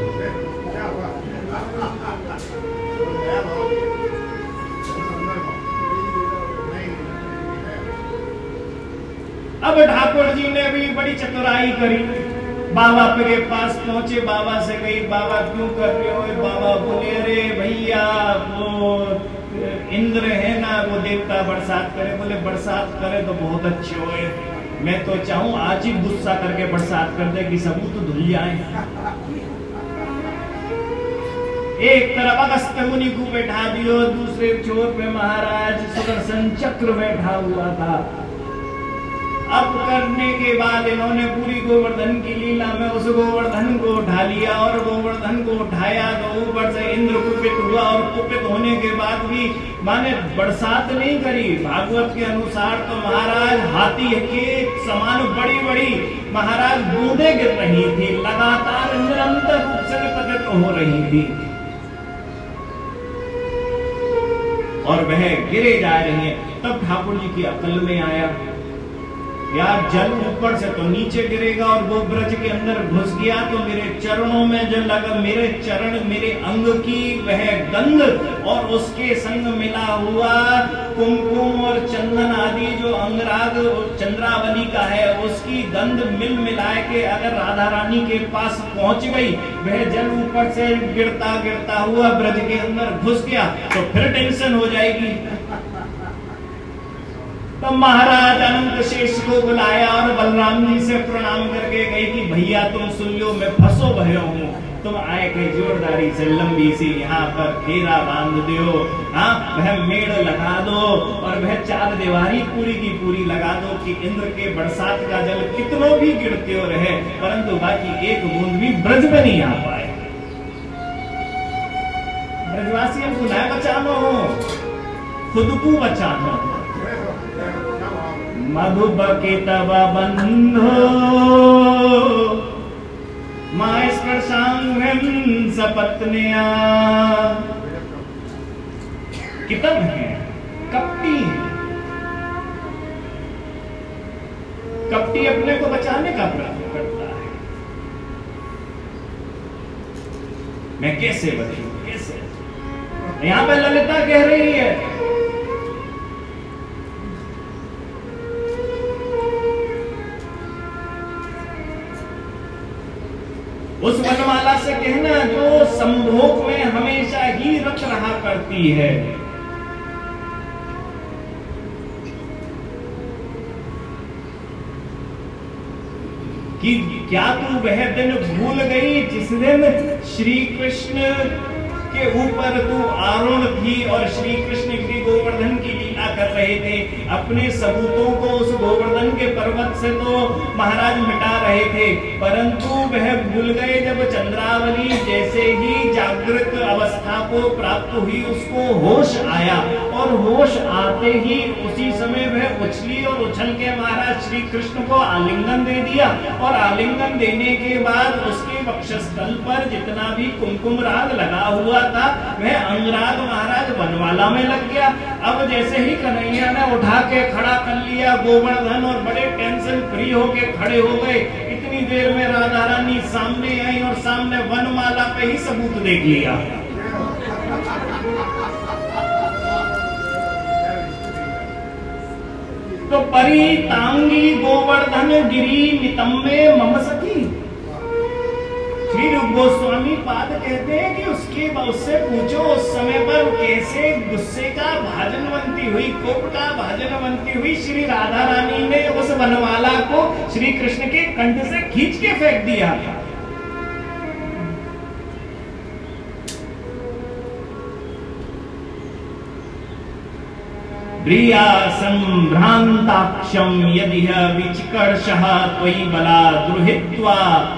अब ठाकुर जी ने भी बड़ी चतुराई करी, बाबा के पास पहुंचे, बाबा से कही बाबा क्यों कर रहे हो? बाबा बोले अरे भैया वो इंद्र है ना वो देवता बरसात करे, बोले बरसात करे तो बहुत अच्छे होए, मैं तो चाहूं आज ही गुस्सा करके बरसात कर दे कि सबूत धुल जाए। एक तरफ अगस्त्य मुनि को बैठा दियो, दूसरे छोर पे महाराज सुदर्शन चक्र बैठा हुआ था। अब करने के बाद इन्होंने पूरी गोवर्धन की लीला में उस गोवर्धन को उठा लिया और गोवर्धन को उठाया तो ऊपर से इंद्र कुपित हुआ और कुपित होने के बाद भी माने बरसात नहीं करी। भागवत के अनुसार तो महाराज हाथी के समान बड़ी बड़ी महाराज बूंदे गिर रही थी, लगातार निरंतर रूप से पतित हो रही थी और वह गिरे जा रही है। तब ठाकुर जी की अकल में आया यार जल ऊपर से तो नीचे गिरेगा और वो ब्रज के अंदर घुस गया तो मेरे चरणों में जो लगा, मेरे चरण मेरे अंग की वह गंध और उसके संग मिला हुआ कुमकुम और चंदन आदि जो अंगराग चंद्रावली का है उसकी गंध मिल मिलाए के अगर राधा रानी के पास पहुंच गई, वह जल ऊपर से गिरता गिरता हुआ ब्रज के अंदर घुस गया तो फिर टेंशन हो जाएगी। तो महाराज अनंत शेष को बुलाया और बलराम जी से प्रणाम करके गई कि भैया तुम सुन लो मैं फंसो भयो हूँ, तुम आए के जोरदारी से लंबी सी यहाँ पर घेरा बांध दो, हाँ वह मेड़ लगा दो और वह चार दीवारी पूरी की पूरी लगा दो कि इंद्र के बरसात का जल कितनों भी गिरते हो रहे परंतु बाकी एक बूंद भी ब्रज में नहीं आ पाए। ब्रजवासियों को न बचाना हो, खुद को बचाना हो। मधुबके तव बंधो माय स्पर्शांगं सपत्न्या। कितब है, कपटी है, कपटी अपने को बचाने का प्रयत्न करता है। मैं कैसे बचूं, कैसे? यहां पे ललिता कह रही है उस वनमाला से कहना जो संभोग में हमेशा ही रत रहा करती है। कि क्या तू वह दिन भूल गई जिस दिन श्री कृष्ण के ऊपर तू आरूढ़ थी और श्री कृष्ण की गोवर्धन की लीला कर रहे थे। अपने सबूतों को उस गोवर्धन के पर्वत से तो महाराज मिटा रहे थे परंतु वह भूल गए जब चंद्रावली जैसे ही जागृत अवस्था को प्राप्त हुई उसको होश आया और होश आते ही उसी समय वह उछली और उछल के महाराज श्री कृष्ण को आलिंगन दे दिया और आलिंगन देने के बाद उसके वक्षस्थल पर जितना भी कुमकुम राग लगा हुआ था वह अंगराग महाराज वनमाला में लग गया। अब जैसे ही कन्हैया ने उठा के खड़ा कर लिया गोवर्धन और बड़े टेंशन फ्री होके खड़े हो गए। इतनी देर में राधा रानी सामने आई और सामने वनमाला पे ही सबूत देख लिया। तो परी तांगी गोवर्धन गिरी नितंबे मम सखी। श्री रूप गोस्वामी पाद कहते हैं कि उसके उससे पूछो उस समय पर कैसे गुस्से का भाजन बनती हुई, कोप का भाजन बनती हुई श्री राधा रानी ने उस वनमाला को श्री कृष्ण के कंठ से खींच के फेंक दिया था। प्रिया संभ्रांताक्षम यदि विचिकर्षः त्वयि बला द्रुहित्वा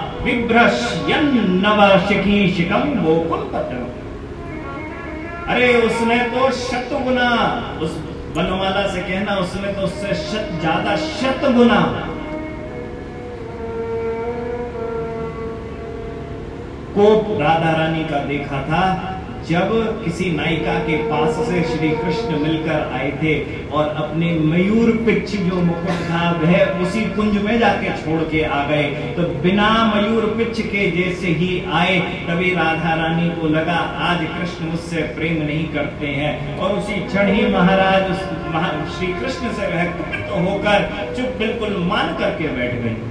विभ्रश्यन्नवशिखीशिखं गोकुलपतम्। अरे उसने तो शत गुना, उस वनमाला से कहना उसने तो उससे शत ज्यादा शत गुना कोप राधा रानी का देखा था जब किसी नायिका के पास से श्री कृष्ण मिलकर आए थे और अपने मयूर पिच्छ जो मुकुट था वह उसी कुंज में जाके छोड़ के आ गए। तो बिना मयूर पिच्छ के जैसे ही आए तभी राधा रानी को लगा आज कृष्ण मुझसे प्रेम नहीं करते हैं और उसी क्षण ही महाराज श्री कृष्ण से वह कुपित होकर चुप बिल्कुल मान करके बैठ गई।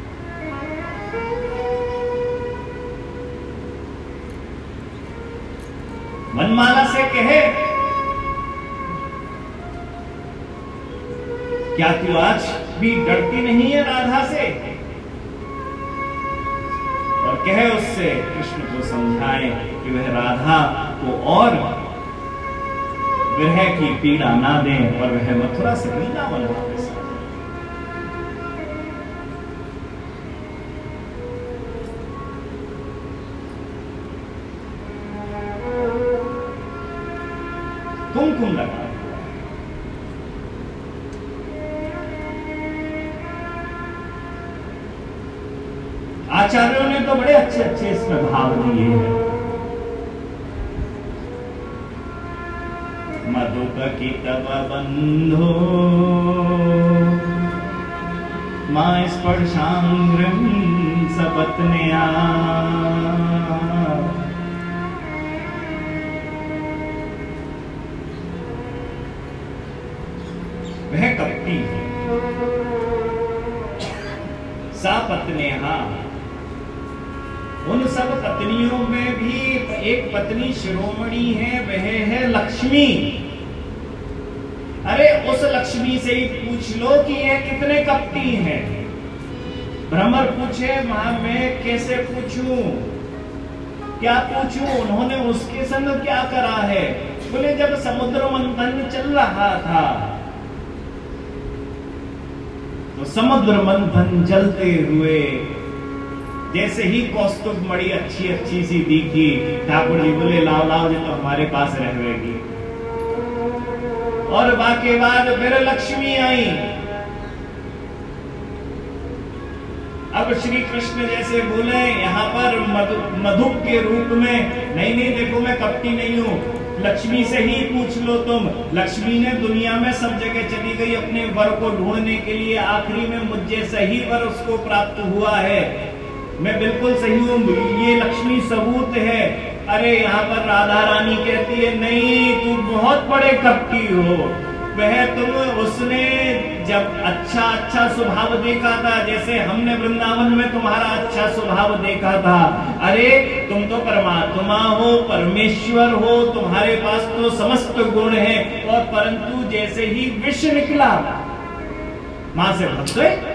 वनमाला से कहे क्या तू आज भी डरती नहीं है राधा से? और कहे उससे, कृष्ण को समझाए कि वह राधा को और विरह की पीड़ा ना दें और वह मथुरा से वृंदावन वापस आ जाए। कुमकुम लगा, आचार्यों ने तो बड़े अच्छे अच्छे इसमें भाव दिए हैं। मधुपकी तब बंधो मां स्पर्शांग्रम सपत्न्या, वह कपटी है। सा पत्न्या, उन सब पत्नियों में भी एक पत्नी शिरोमणि है, वह है लक्ष्मी। अरे उस लक्ष्मी से ही पूछ लो कि यह कितने कपटी हैं। भ्रमर पूछे, मां मैं कैसे पूछूं, क्या पूछूं, उन्होंने उसके संग क्या करा है। बोले जब समुद्र मंथन चल रहा था तो समुद्र मंथन चलते हुए जैसे ही कौस्तुभ मणि अच्छी अच्छी सी दिखी, ठाकुर जी बोले लाओ लाओ जी तो हमारे पास रहेगी। और बाके बाद फिर लक्ष्मी आई। अब श्री कृष्ण जैसे बोले यहाँ पर मधु मधुप के रूप में, नहीं नहीं देखो मैं कपटी नहीं हूं, लक्ष्मी से ही पूछ लो तुम। लक्ष्मी ने दुनिया में सब जगह चली गई अपने वर को ढूंढने के लिए, आखिरी में मुझे सही वर उसको प्राप्त हुआ है, मैं बिल्कुल सही हूं, ये लक्ष्मी सबूत है। अरे यहाँ पर राधा रानी कहती है नहीं तू बहुत बड़े कपटी हो। वह तुम उसने जब अच्छा अच्छा स्वभाव देखा था, जैसे हमने वृंदावन में तुम्हारा अच्छा स्वभाव देखा था, अरे तुम तो परमात्मा हो, परमेश्वर हो, तुम्हारे पास तो समस्त गुण है, और परंतु जैसे ही विष निकला मां से भग गए।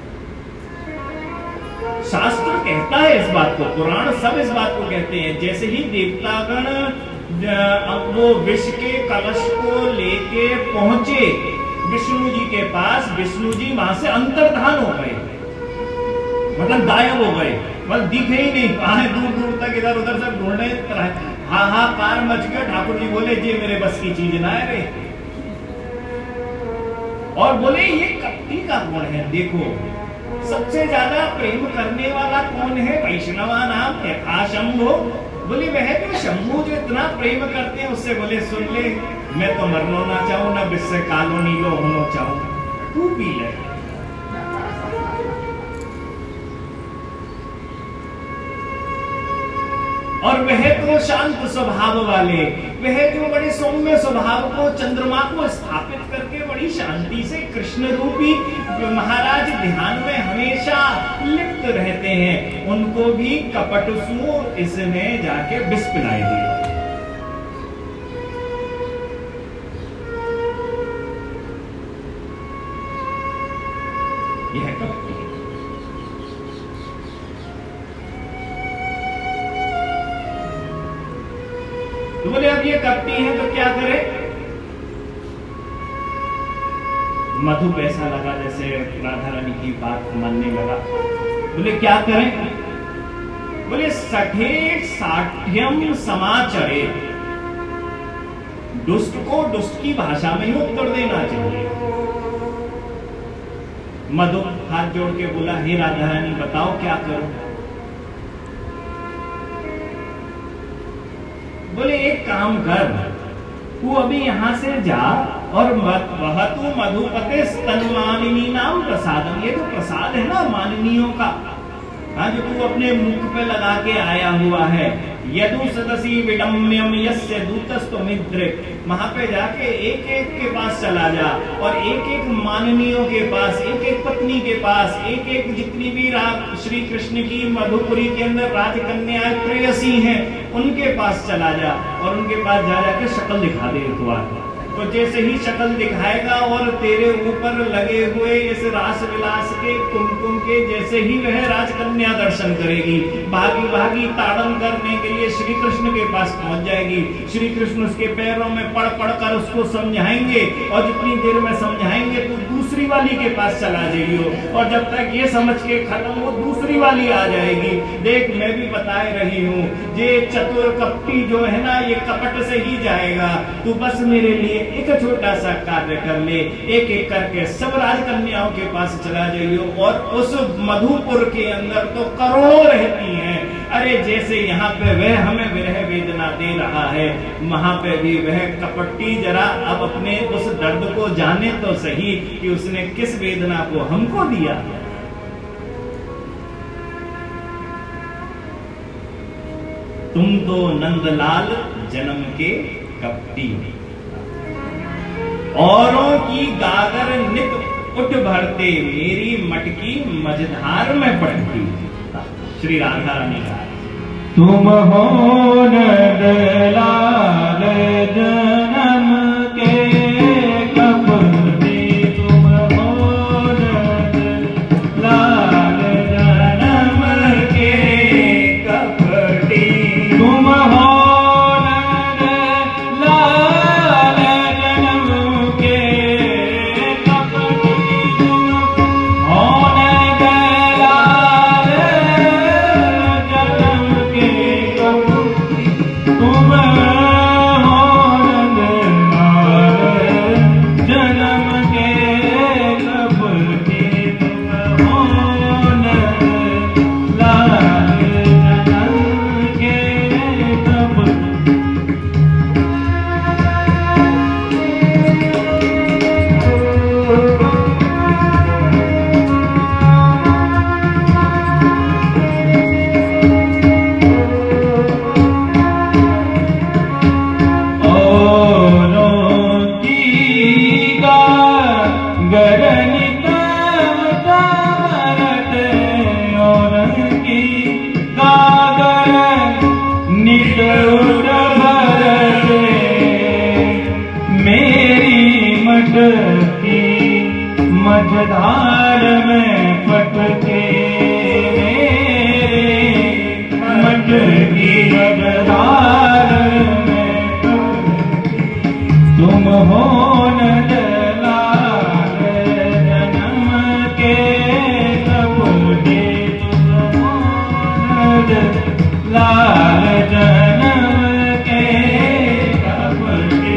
शास्त्र कहता है इस बात को, पुराण सब इस बात को कहते हैं। जैसे ही देवतागण वो विष के कलश को लेके पहुंचे विष्णु जी के पास, विष्णु जी वहां से अंतर्धान हो गए, मतलब गायब हो गए, मतलब दिखे ही नहीं। आए दूर दूर तक इधर उधर सब ढूंढने, हाहाकार मच गया। ठाकुर जी बोले जी मेरे बस की चीज ना है रे, और बोले ये कपटी का गुण है। देखो सबसे ज्यादा प्रेम करने वाला कौन है, वैष्णवा नाम यथा शंभो। बोले वह जो शंभु जो इतना प्रेम करते हैं उससे बोले सुन ले, मैं तो मरनो ना चाहूं, ना बिस्से कालो नीलो होनो चाहूं, तू पी ले। और वह तो शांत स्वभाव वाले, वह जो बड़े सौम्य स्वभाव को, चंद्रमा को स्थापित करके बड़ी शांति से कृष्ण रूपी महाराज ध्यान में हमेशा लिप्त रहते हैं, उनको भी कपट सु इसने जाके विष पिलाई दिया। यह कपट तो बोले अब ये कपटी है तो क्या करे। मधु पैसा लगा, जैसे राधा रानी की बात मानने लगा। बोले क्या करें। बोले सठेठ साठ्यम समाचरे, दुष्ट को दुष्ट की भाषा में ही उत्तर देना चाहिए। मधु हाथ जोड़ के बोला हे राधा रानी बताओ क्या करूं। बोले एक काम कर, तू अभी यहां से जा और वह तू मधुपते स्तनमानिनी नाम प्रसादम, ये तो प्रसाद है ना माननीयों का, हाँ जो तू अपने मुख पे लगा के आया हुआ है। यदु सदसी विडम्यम यस्य दूतस्तु मित्र, वहां पे जाके एक एक के पास चला जा और एक एक माननीयों के पास, एक एक पत्नी के पास, एक एक जितनी भी श्री कृष्ण की मधुपुरी के अंदर राजकन्या प्रेयसी हैं उनके पास चला जा और उनके पास जा जाके शक्ल दिखा दे। तो जैसे ही शक्ल दिखाएगा और तेरे ऊपर लगे हुए इस रास विलास के कुमकुम के जैसे ही वह राजकन्या दर्शन करेगी, भागी भागी ताड़न करने के लिए श्री कृष्ण के पास पहुंच जाएगी। श्री कृष्ण उसके पैरों में पड़ पड़ कर उसको समझाएंगे, और जितनी देर में समझाएंगे तो दूसरी वाली के पास चला जाइयो, और जब तक ये समझ के खत्म वो दूसरी वाली आ जाएगी। देख मैं भी बता रही हूँ, ये चतुर कपटी जो है ना, ये कपट से ही जाएगा। तू बस मेरे लिए एक छोटा सा कार्य कर ले, एक एक करके सब राजकन्याओं के पास चला जाइयो, और उस मधुपुर के अंदर तो करोड़ों रहती हैं। अरे जैसे यहाँ पे वह हमें विरह वेदना दे रहा है, वहां पे भी वह कपटी जरा अब अपने उस दर्द को जाने तो सही कि उसने किस वेदना को हमको दिया। तुम तो नंदलाल जन्म के कपटी, औरों की गागर नित उठ भरते, मेरी मटकी मझधार में पड़ती। श्री राधा रानी का तुम हो नंदलाल जन्म के कपटी, तुम हो नंदलाल जन्म के कपटी, तुम हो मझधार में पटके, मटकी मझधार में तुम हो नंदलाल जन्म के कपटी, तुम हो नंदलाल जन्म के कपटी।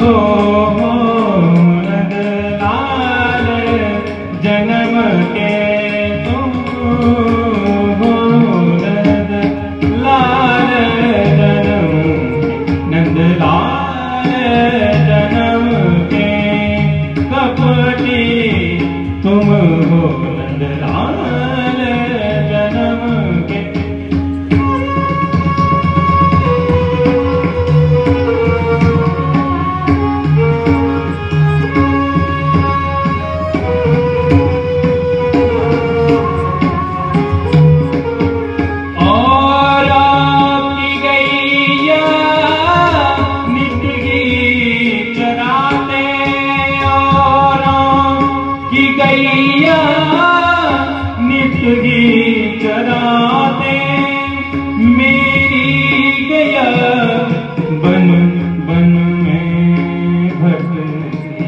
हो नंदलाल जन्म के तुम हो नंदलाल जन्म नंदलाल जन्म के कपटी तुम हो नंदलाल जन्म के। और आपकी गैया नित गीत चराते और आपकी गैया नित गीत चराते मेरी गैया बन बन में भटकी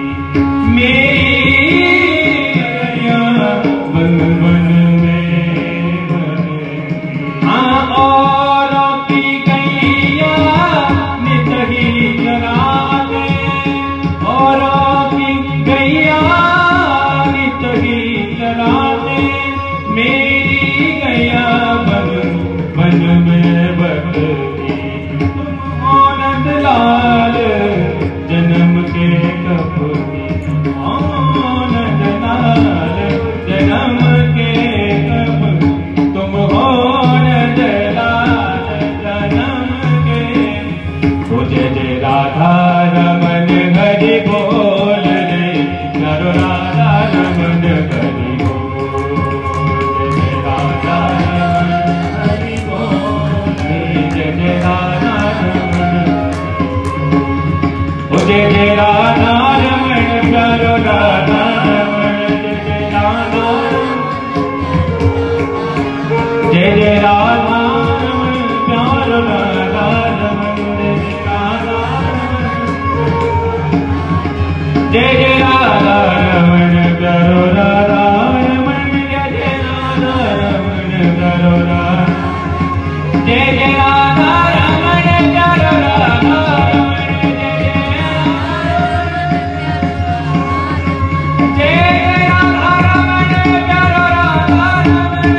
मेरी गैया बन बन में भटकी। हाँ और आपकी गैया नित ही चराते और आपकी गैया नित ही चराते मेरी गैया बन बन में भटकी। तुम हो नंदलाल जन्म के कपटी हो नंदलाल जन्म के कपटी तुम हो नंदलाल जन्म के। हो जय जय राधा रमन हरि बोल रे करो राधा रमन हरि बोल जय राधा रमन हरि बोल रे जय जय राधा रमन। हो जय जय राधा रमन करो राधा रमन जय जय राधा जय जय राधा रमन प्यारो राधा रमन जय जय राधा रमन करो राधा रमन जय जय राधा रमन करो राधा जय जय राधा रमन करो राधा रमन जय जय राधा रमन करो राधा रमन।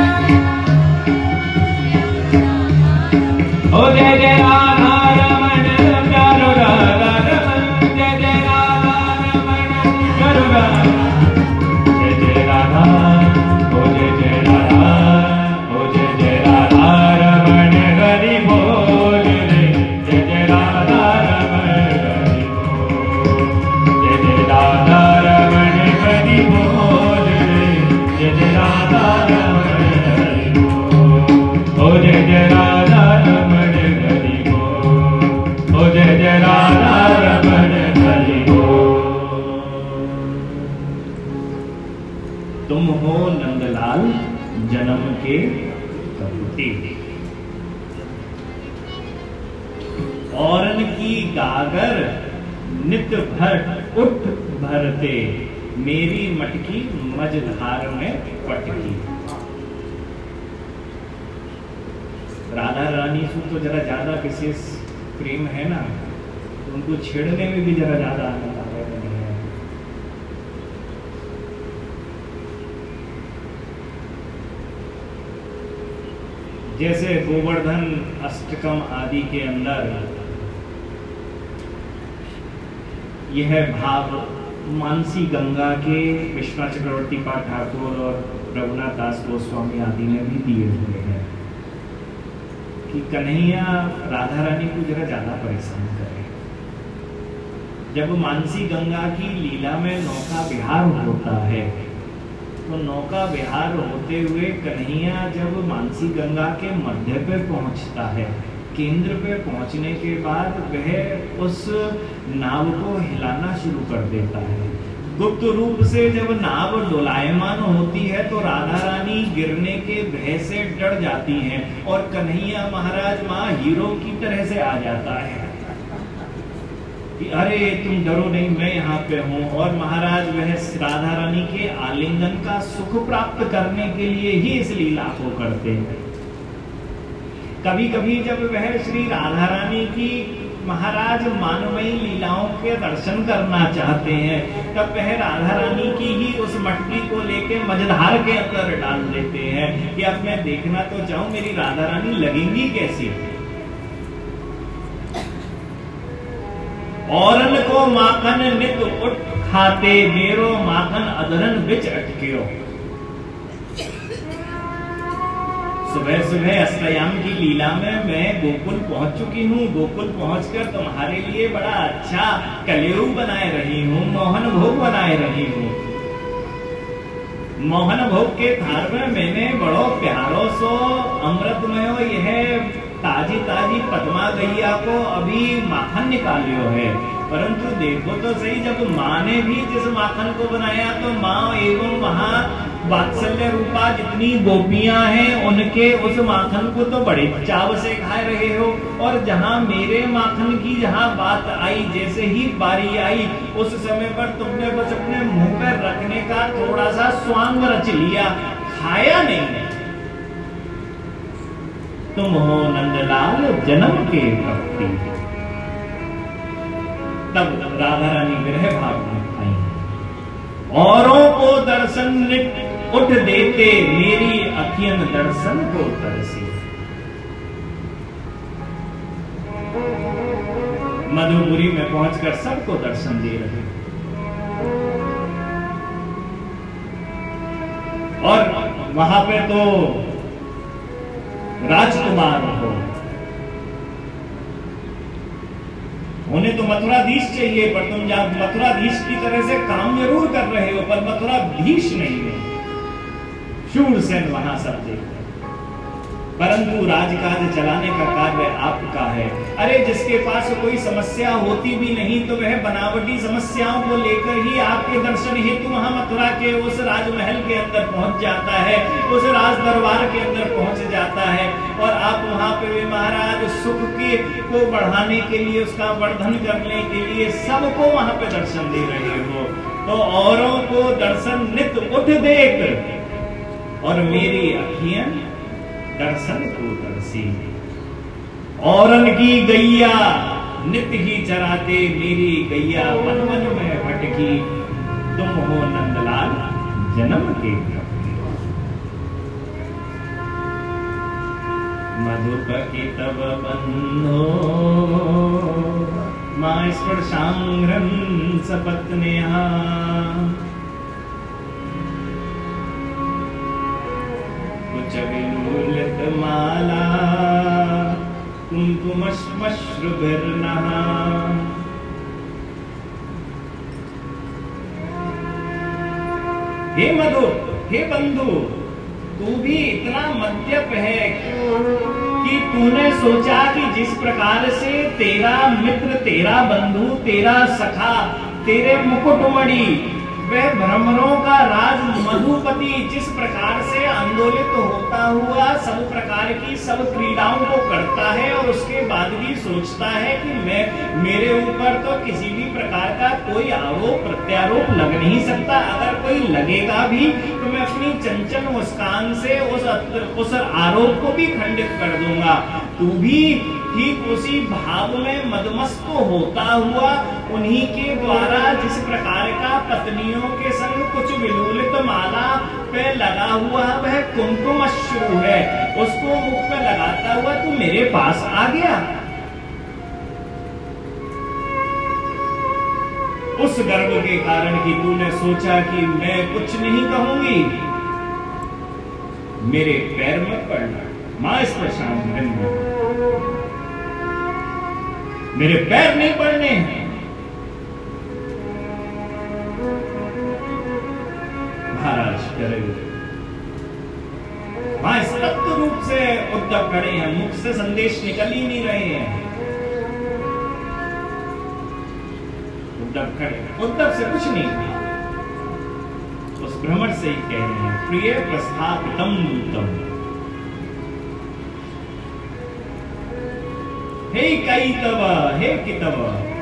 ओ जय जय राधा रमन करो राधा रमन जय जय राधा रमन करो राधा जय जय राधा ओ जय जय राधा ओ जय जय राधा रमन हरि बोल रे जय जय राधा रमन हरि बोल जय जय राधा रमन हरि बोल रे जय जय राधा रमन हरि बोल ओ जय जय राधा रमन हरि बोल ओ जय जय राधा रमन हरि बोल। तुम हो नंदलाल जन्म के कपटी औरन की गागर नित भर उठ भरते मेरी मटकी मझधार में पटकी। राधा रानी से तो जरा ज्यादा विशेष प्रेम है ना, उनको छेड़ने में भी जरा ज्यादा आनंद आता है। जैसे गोवर्धन अष्टकम आदि के अंदर यह भाव मानसी गंगा के विश्वनाथ चक्रवर्ती पाठ ठाकुर और रघुनाथ दास गोस्वामी आदि ने भी दिए हुए हैं कि कन्हैया राधा रानी को जरा ज्यादा परेशान करे। जब मानसी गंगा की लीला में नौका विहार होता है तो नौका विहार होते हुए कन्हैया जब मानसी गंगा के मध्य पे पहुंचता है, केंद्र पे पहुंचने के बाद वह उस नाव को हिलाना शुरू कर देता है। गुप्त रूप से जब नाव डोलायमान होती है तो राधा रानी गिरने के भय से डर जाती हैं और कन्हैया महाराज मां हीरो की तरह से आ जाता है कि अरे तुम डरो नहीं, मैं यहाँ पे हूँ। और महाराज वह राधा रानी के आलिंगन का सुख प्राप्त करने के लिए ही इस लीला को करते हैं। कभी कभी जब वह श्री राधा रानी की महाराज मानवई लीलाओं के दर्शन करना चाहते हैं, तब वह राधा रानी की ही उस मटकी को लेके मझधार के अंदर डाल देते हैं कि अब मैं देखना तो चाहूं मेरी राधा रानी लगेंगी कैसी। औरन को माखन नित उठ खाते, मेरो माखन अधरन बिच अटक्यो। सुबह सुबह अष्टयाम की लीला में मैं गोकुल पहुंच चुकी हूँ। गोकुल पहुंचकर तुम्हारे लिए बड़ा अच्छा कलेऊ बनाए रही हूँ, मोहन भोग बनाए रही हूँ। मोहन भोग के थार में मैंने बड़ो प्यारो सो अमृतमयो यह ताजी ताजी पद्मा गैया को अभी माखन निकालियो है। परंतु देखो तो सही, जब माँ ने भी जिस माखन को बनाया तो माँ एवं वहां वात्सल्य रूपा जितनी गोपियां हैं उनके उस माखन को तो बड़े चाव से खा रहे हो, और जहां मेरे माखन की जहां बात आई, जैसे ही बारी आई उस समय पर तुमने बस अपने मुंह पर रखने का थोड़ा सा स्वांग रच लिया, खाया नहीं। तुम हो नंदलाल जन्म के भक्ति। तब राधा रानी विरह भाव में आई, औरों को दर्शन उठ देते, मेरी अखियन दर्शन को तरसी। मधुपुरी में पहुंचकर सबको दर्शन दे रहे, और वहां पे तो राजकुमार हो, उन्हें तो मथुराधीश चाहिए, पर तुम जब मथुराधीश की तरह से काम जरूर कर रहे हो पर मथुराधीश नहीं है। शूरसेन वहां सब देख, परंतु राजकाज चलाने का कार्य आपका है। अरे जिसके पास कोई समस्या होती भी नहीं तो वह बनावटी समस्याओं को लेकर ही आपके दर्शन हेतु वहां मथुरा के उस राजमहल के अंदर पहुंच जाता है, उस राज दरबार के अंदर पहुंच जाता है, और आप वहां पे भी महाराज सुख के को बढ़ाने के लिए, उसका वर्धन करने के लिए सबको वहां पे दर्शन दे रहे हो। तो औरों को दर्शन नित उठ देख, और मेरी अखियां दर्शन को दर्शी। औरन की गैया नित ही चराते, मेरी गैया वन वन में भटकी। तुम हो नंदलाल जन्म के भक्ति। मधुप के तब बंधो मां स्पर्शांग्रन सपत्न्या। विलुलित माला कुंकुमश्मश्रुभिर्नः। हे मधु, हे बंधु, तू भी इतना मद्यप है कि तूने सोचा कि जिस प्रकार से तेरा मित्र, तेरा बंधु, तेरा सखा, तेरे मुकुटमणि, वह भ्रमरों का राज मधुपति जिस प्रकार से आंदोलित होता हुआ सब प्रकार की सब क्रीड़ाओं को करता है, और उसके बाद भी सोचता है कि मैं मेरे ऊपर तो किसी भी प्रकार का कोई आरोप प्रत्यारोप लग नहीं सकता, अगर कोई लगेगा भी तो मैं अपनी चंचल मुस्कान से उस उस आरोप को भी खंडित कर दूंगा। तू भी ठीक उसी भाव में मदमस्त होता हुआ उन्हीं के द्वारा जिस प्रकार का पत्नियों के संग कुछ विलुलित माला पे लगा हुआ वह कुमकुम अश्रु है, उसको मुख पे लगाता हुआ तू मेरे पास आ गया। उस गर्व के कारण कि तूने सोचा कि मैं कुछ नहीं कहूंगी, मेरे पैर में पड़ना, मां स्पर्शांग्रन, मेरे पैर नहीं पड़ने हैं। महाराज करेंगे, वहां स्तब्ध रूप से उद्धव खड़े हैं, मुख से संदेश निकल ही नहीं रहे हैं। उद्धव खड़े, उद्धव से कुछ नहीं कहा, उस भ्रमर से ही कह रहे हैं, प्रिय प्रस्थापितम दूतम। हे कैतव, हे कितव,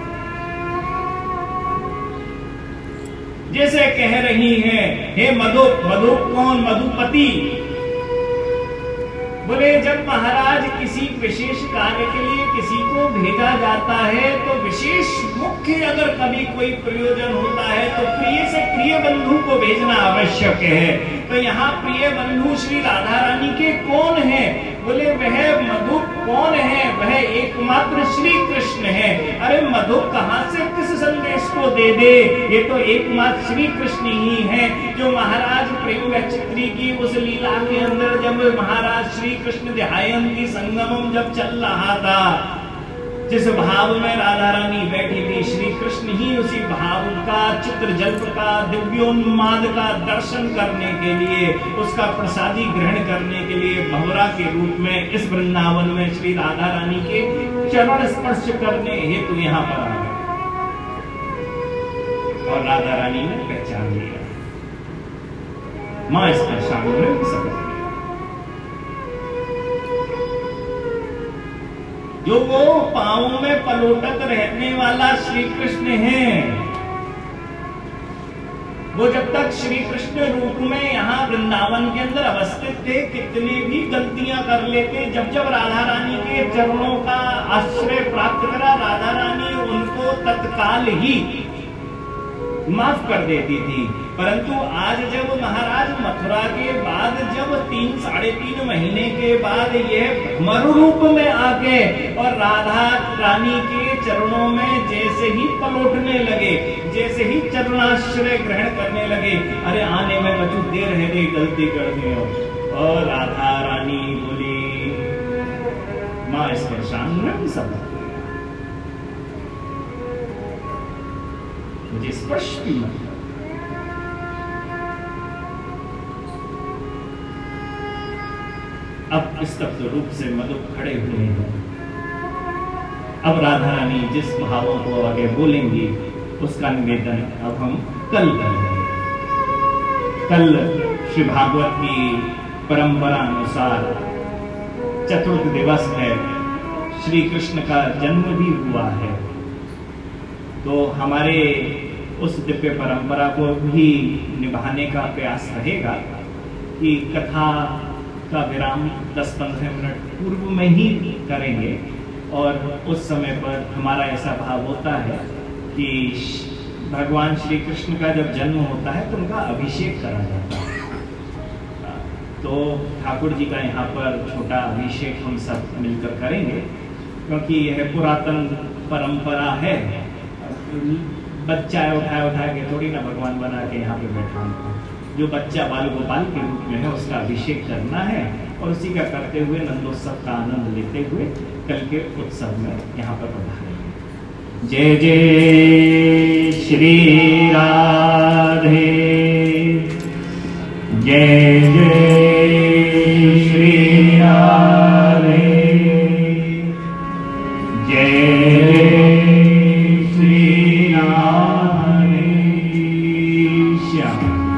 जैसे कह रही हैं, हे मधु, मधु कौन, मधुपति, बोले जब महाराज किसी विशेष कार्य के लिए किसी को भेजा जाता है तो विशेष मुख्य अगर कभी कोई प्रयोजन होता है तो प्रिय से प्रिय बंधु को भेजना आवश्यक है। तो यहाँ प्रिय बंधु श्री राधा रानी के कौन है? बोले वह मधु कौन है? वह एकमात्र श्री कृष्ण है। अरे मधु कहाँ से किस संदेश को दे दे? ये तो एकमात्र श्री कृष्ण ही है जो महाराज प्रयोग चित्री की उस लीला के अंदर जब महाराज श्री कृष्ण ध्यायंती संगमम जब चल रहा था, जिस भाव में राधा रानी बैठी थी, श्री कृष्ण ही उसी भाव का चित्र जल्प का दिव्योन्माद का दर्शन करने के लिए, उसका प्रसादी ग्रहण करने के लिए भंवरा के रूप में इस वृंदावन में श्री राधा रानी के चरण स्पर्श करने हेतु यहाँ पर आ गए और राधा रानी ने पहचान लिया, मां स्पर्शांग ने समझ लिया। जो वो पांवों में पलोटक रहने वाला श्री कृष्ण है, वो जब तक श्री कृष्ण रूप में यहाँ वृंदावन के अंदर अवस्थित थे कितनी भी गलतियां कर लेते, जब जब राधा रानी के चरणों का आश्रय प्राप्त करा राधा रानी उनको तत्काल ही माफ कर देती थी। परंतु आज जब महाराज मथुरा के बाद जब तीन साढ़े तीन महीने के बाद यह मरु रूप में आके और राधा रानी के चरणों में जैसे ही पलटने लगे, जैसे ही चरणाश्रय ग्रहण करने लगे, अरे आने में बचू देर है रे, गलती कर दी हो। और राधा रानी बोली मां स्पर्शांग सब मुझे स्पर्श भी मत। अब स्तब्ध रूप से मधु खड़े हुए हैं। अब राधा रानी जिस भावों को आगे बोलेंगी उसका निवेदन अब हम कल करेंगे। कल श्री भागवत की परंपरा अनुसार चतुर्थ दिवस है, श्री कृष्ण का जन्म भी हुआ है, तो हमारे उस दिव्य परंपरा को भी निभाने का प्रयास रहेगा कि कथा का विराम दस पंद्रह मिनट पूर्व में ही करेंगे। और उस समय पर हमारा ऐसा भाव होता है कि भगवान श्री कृष्ण का जब जन्म होता है तो उनका अभिषेक करा जाता है। तो ठाकुर जी का यहाँ पर छोटा अभिषेक हम सब मिलकर करेंगे, क्योंकि यह पुरातन परंपरा है। बच्चा उठाए उठाए के थोड़ी ना भगवान बना के यहाँ पे बैठा हूँ। जो बच्चा बाल गोपाल के रूप में है उसका अभिषेक करना है और उसी का करते हुए नंदोत्सव का आनंद लेते हुए कल के उत्सव में यहाँ पर पधारेंगे। जय जय श्री राधे, जय जय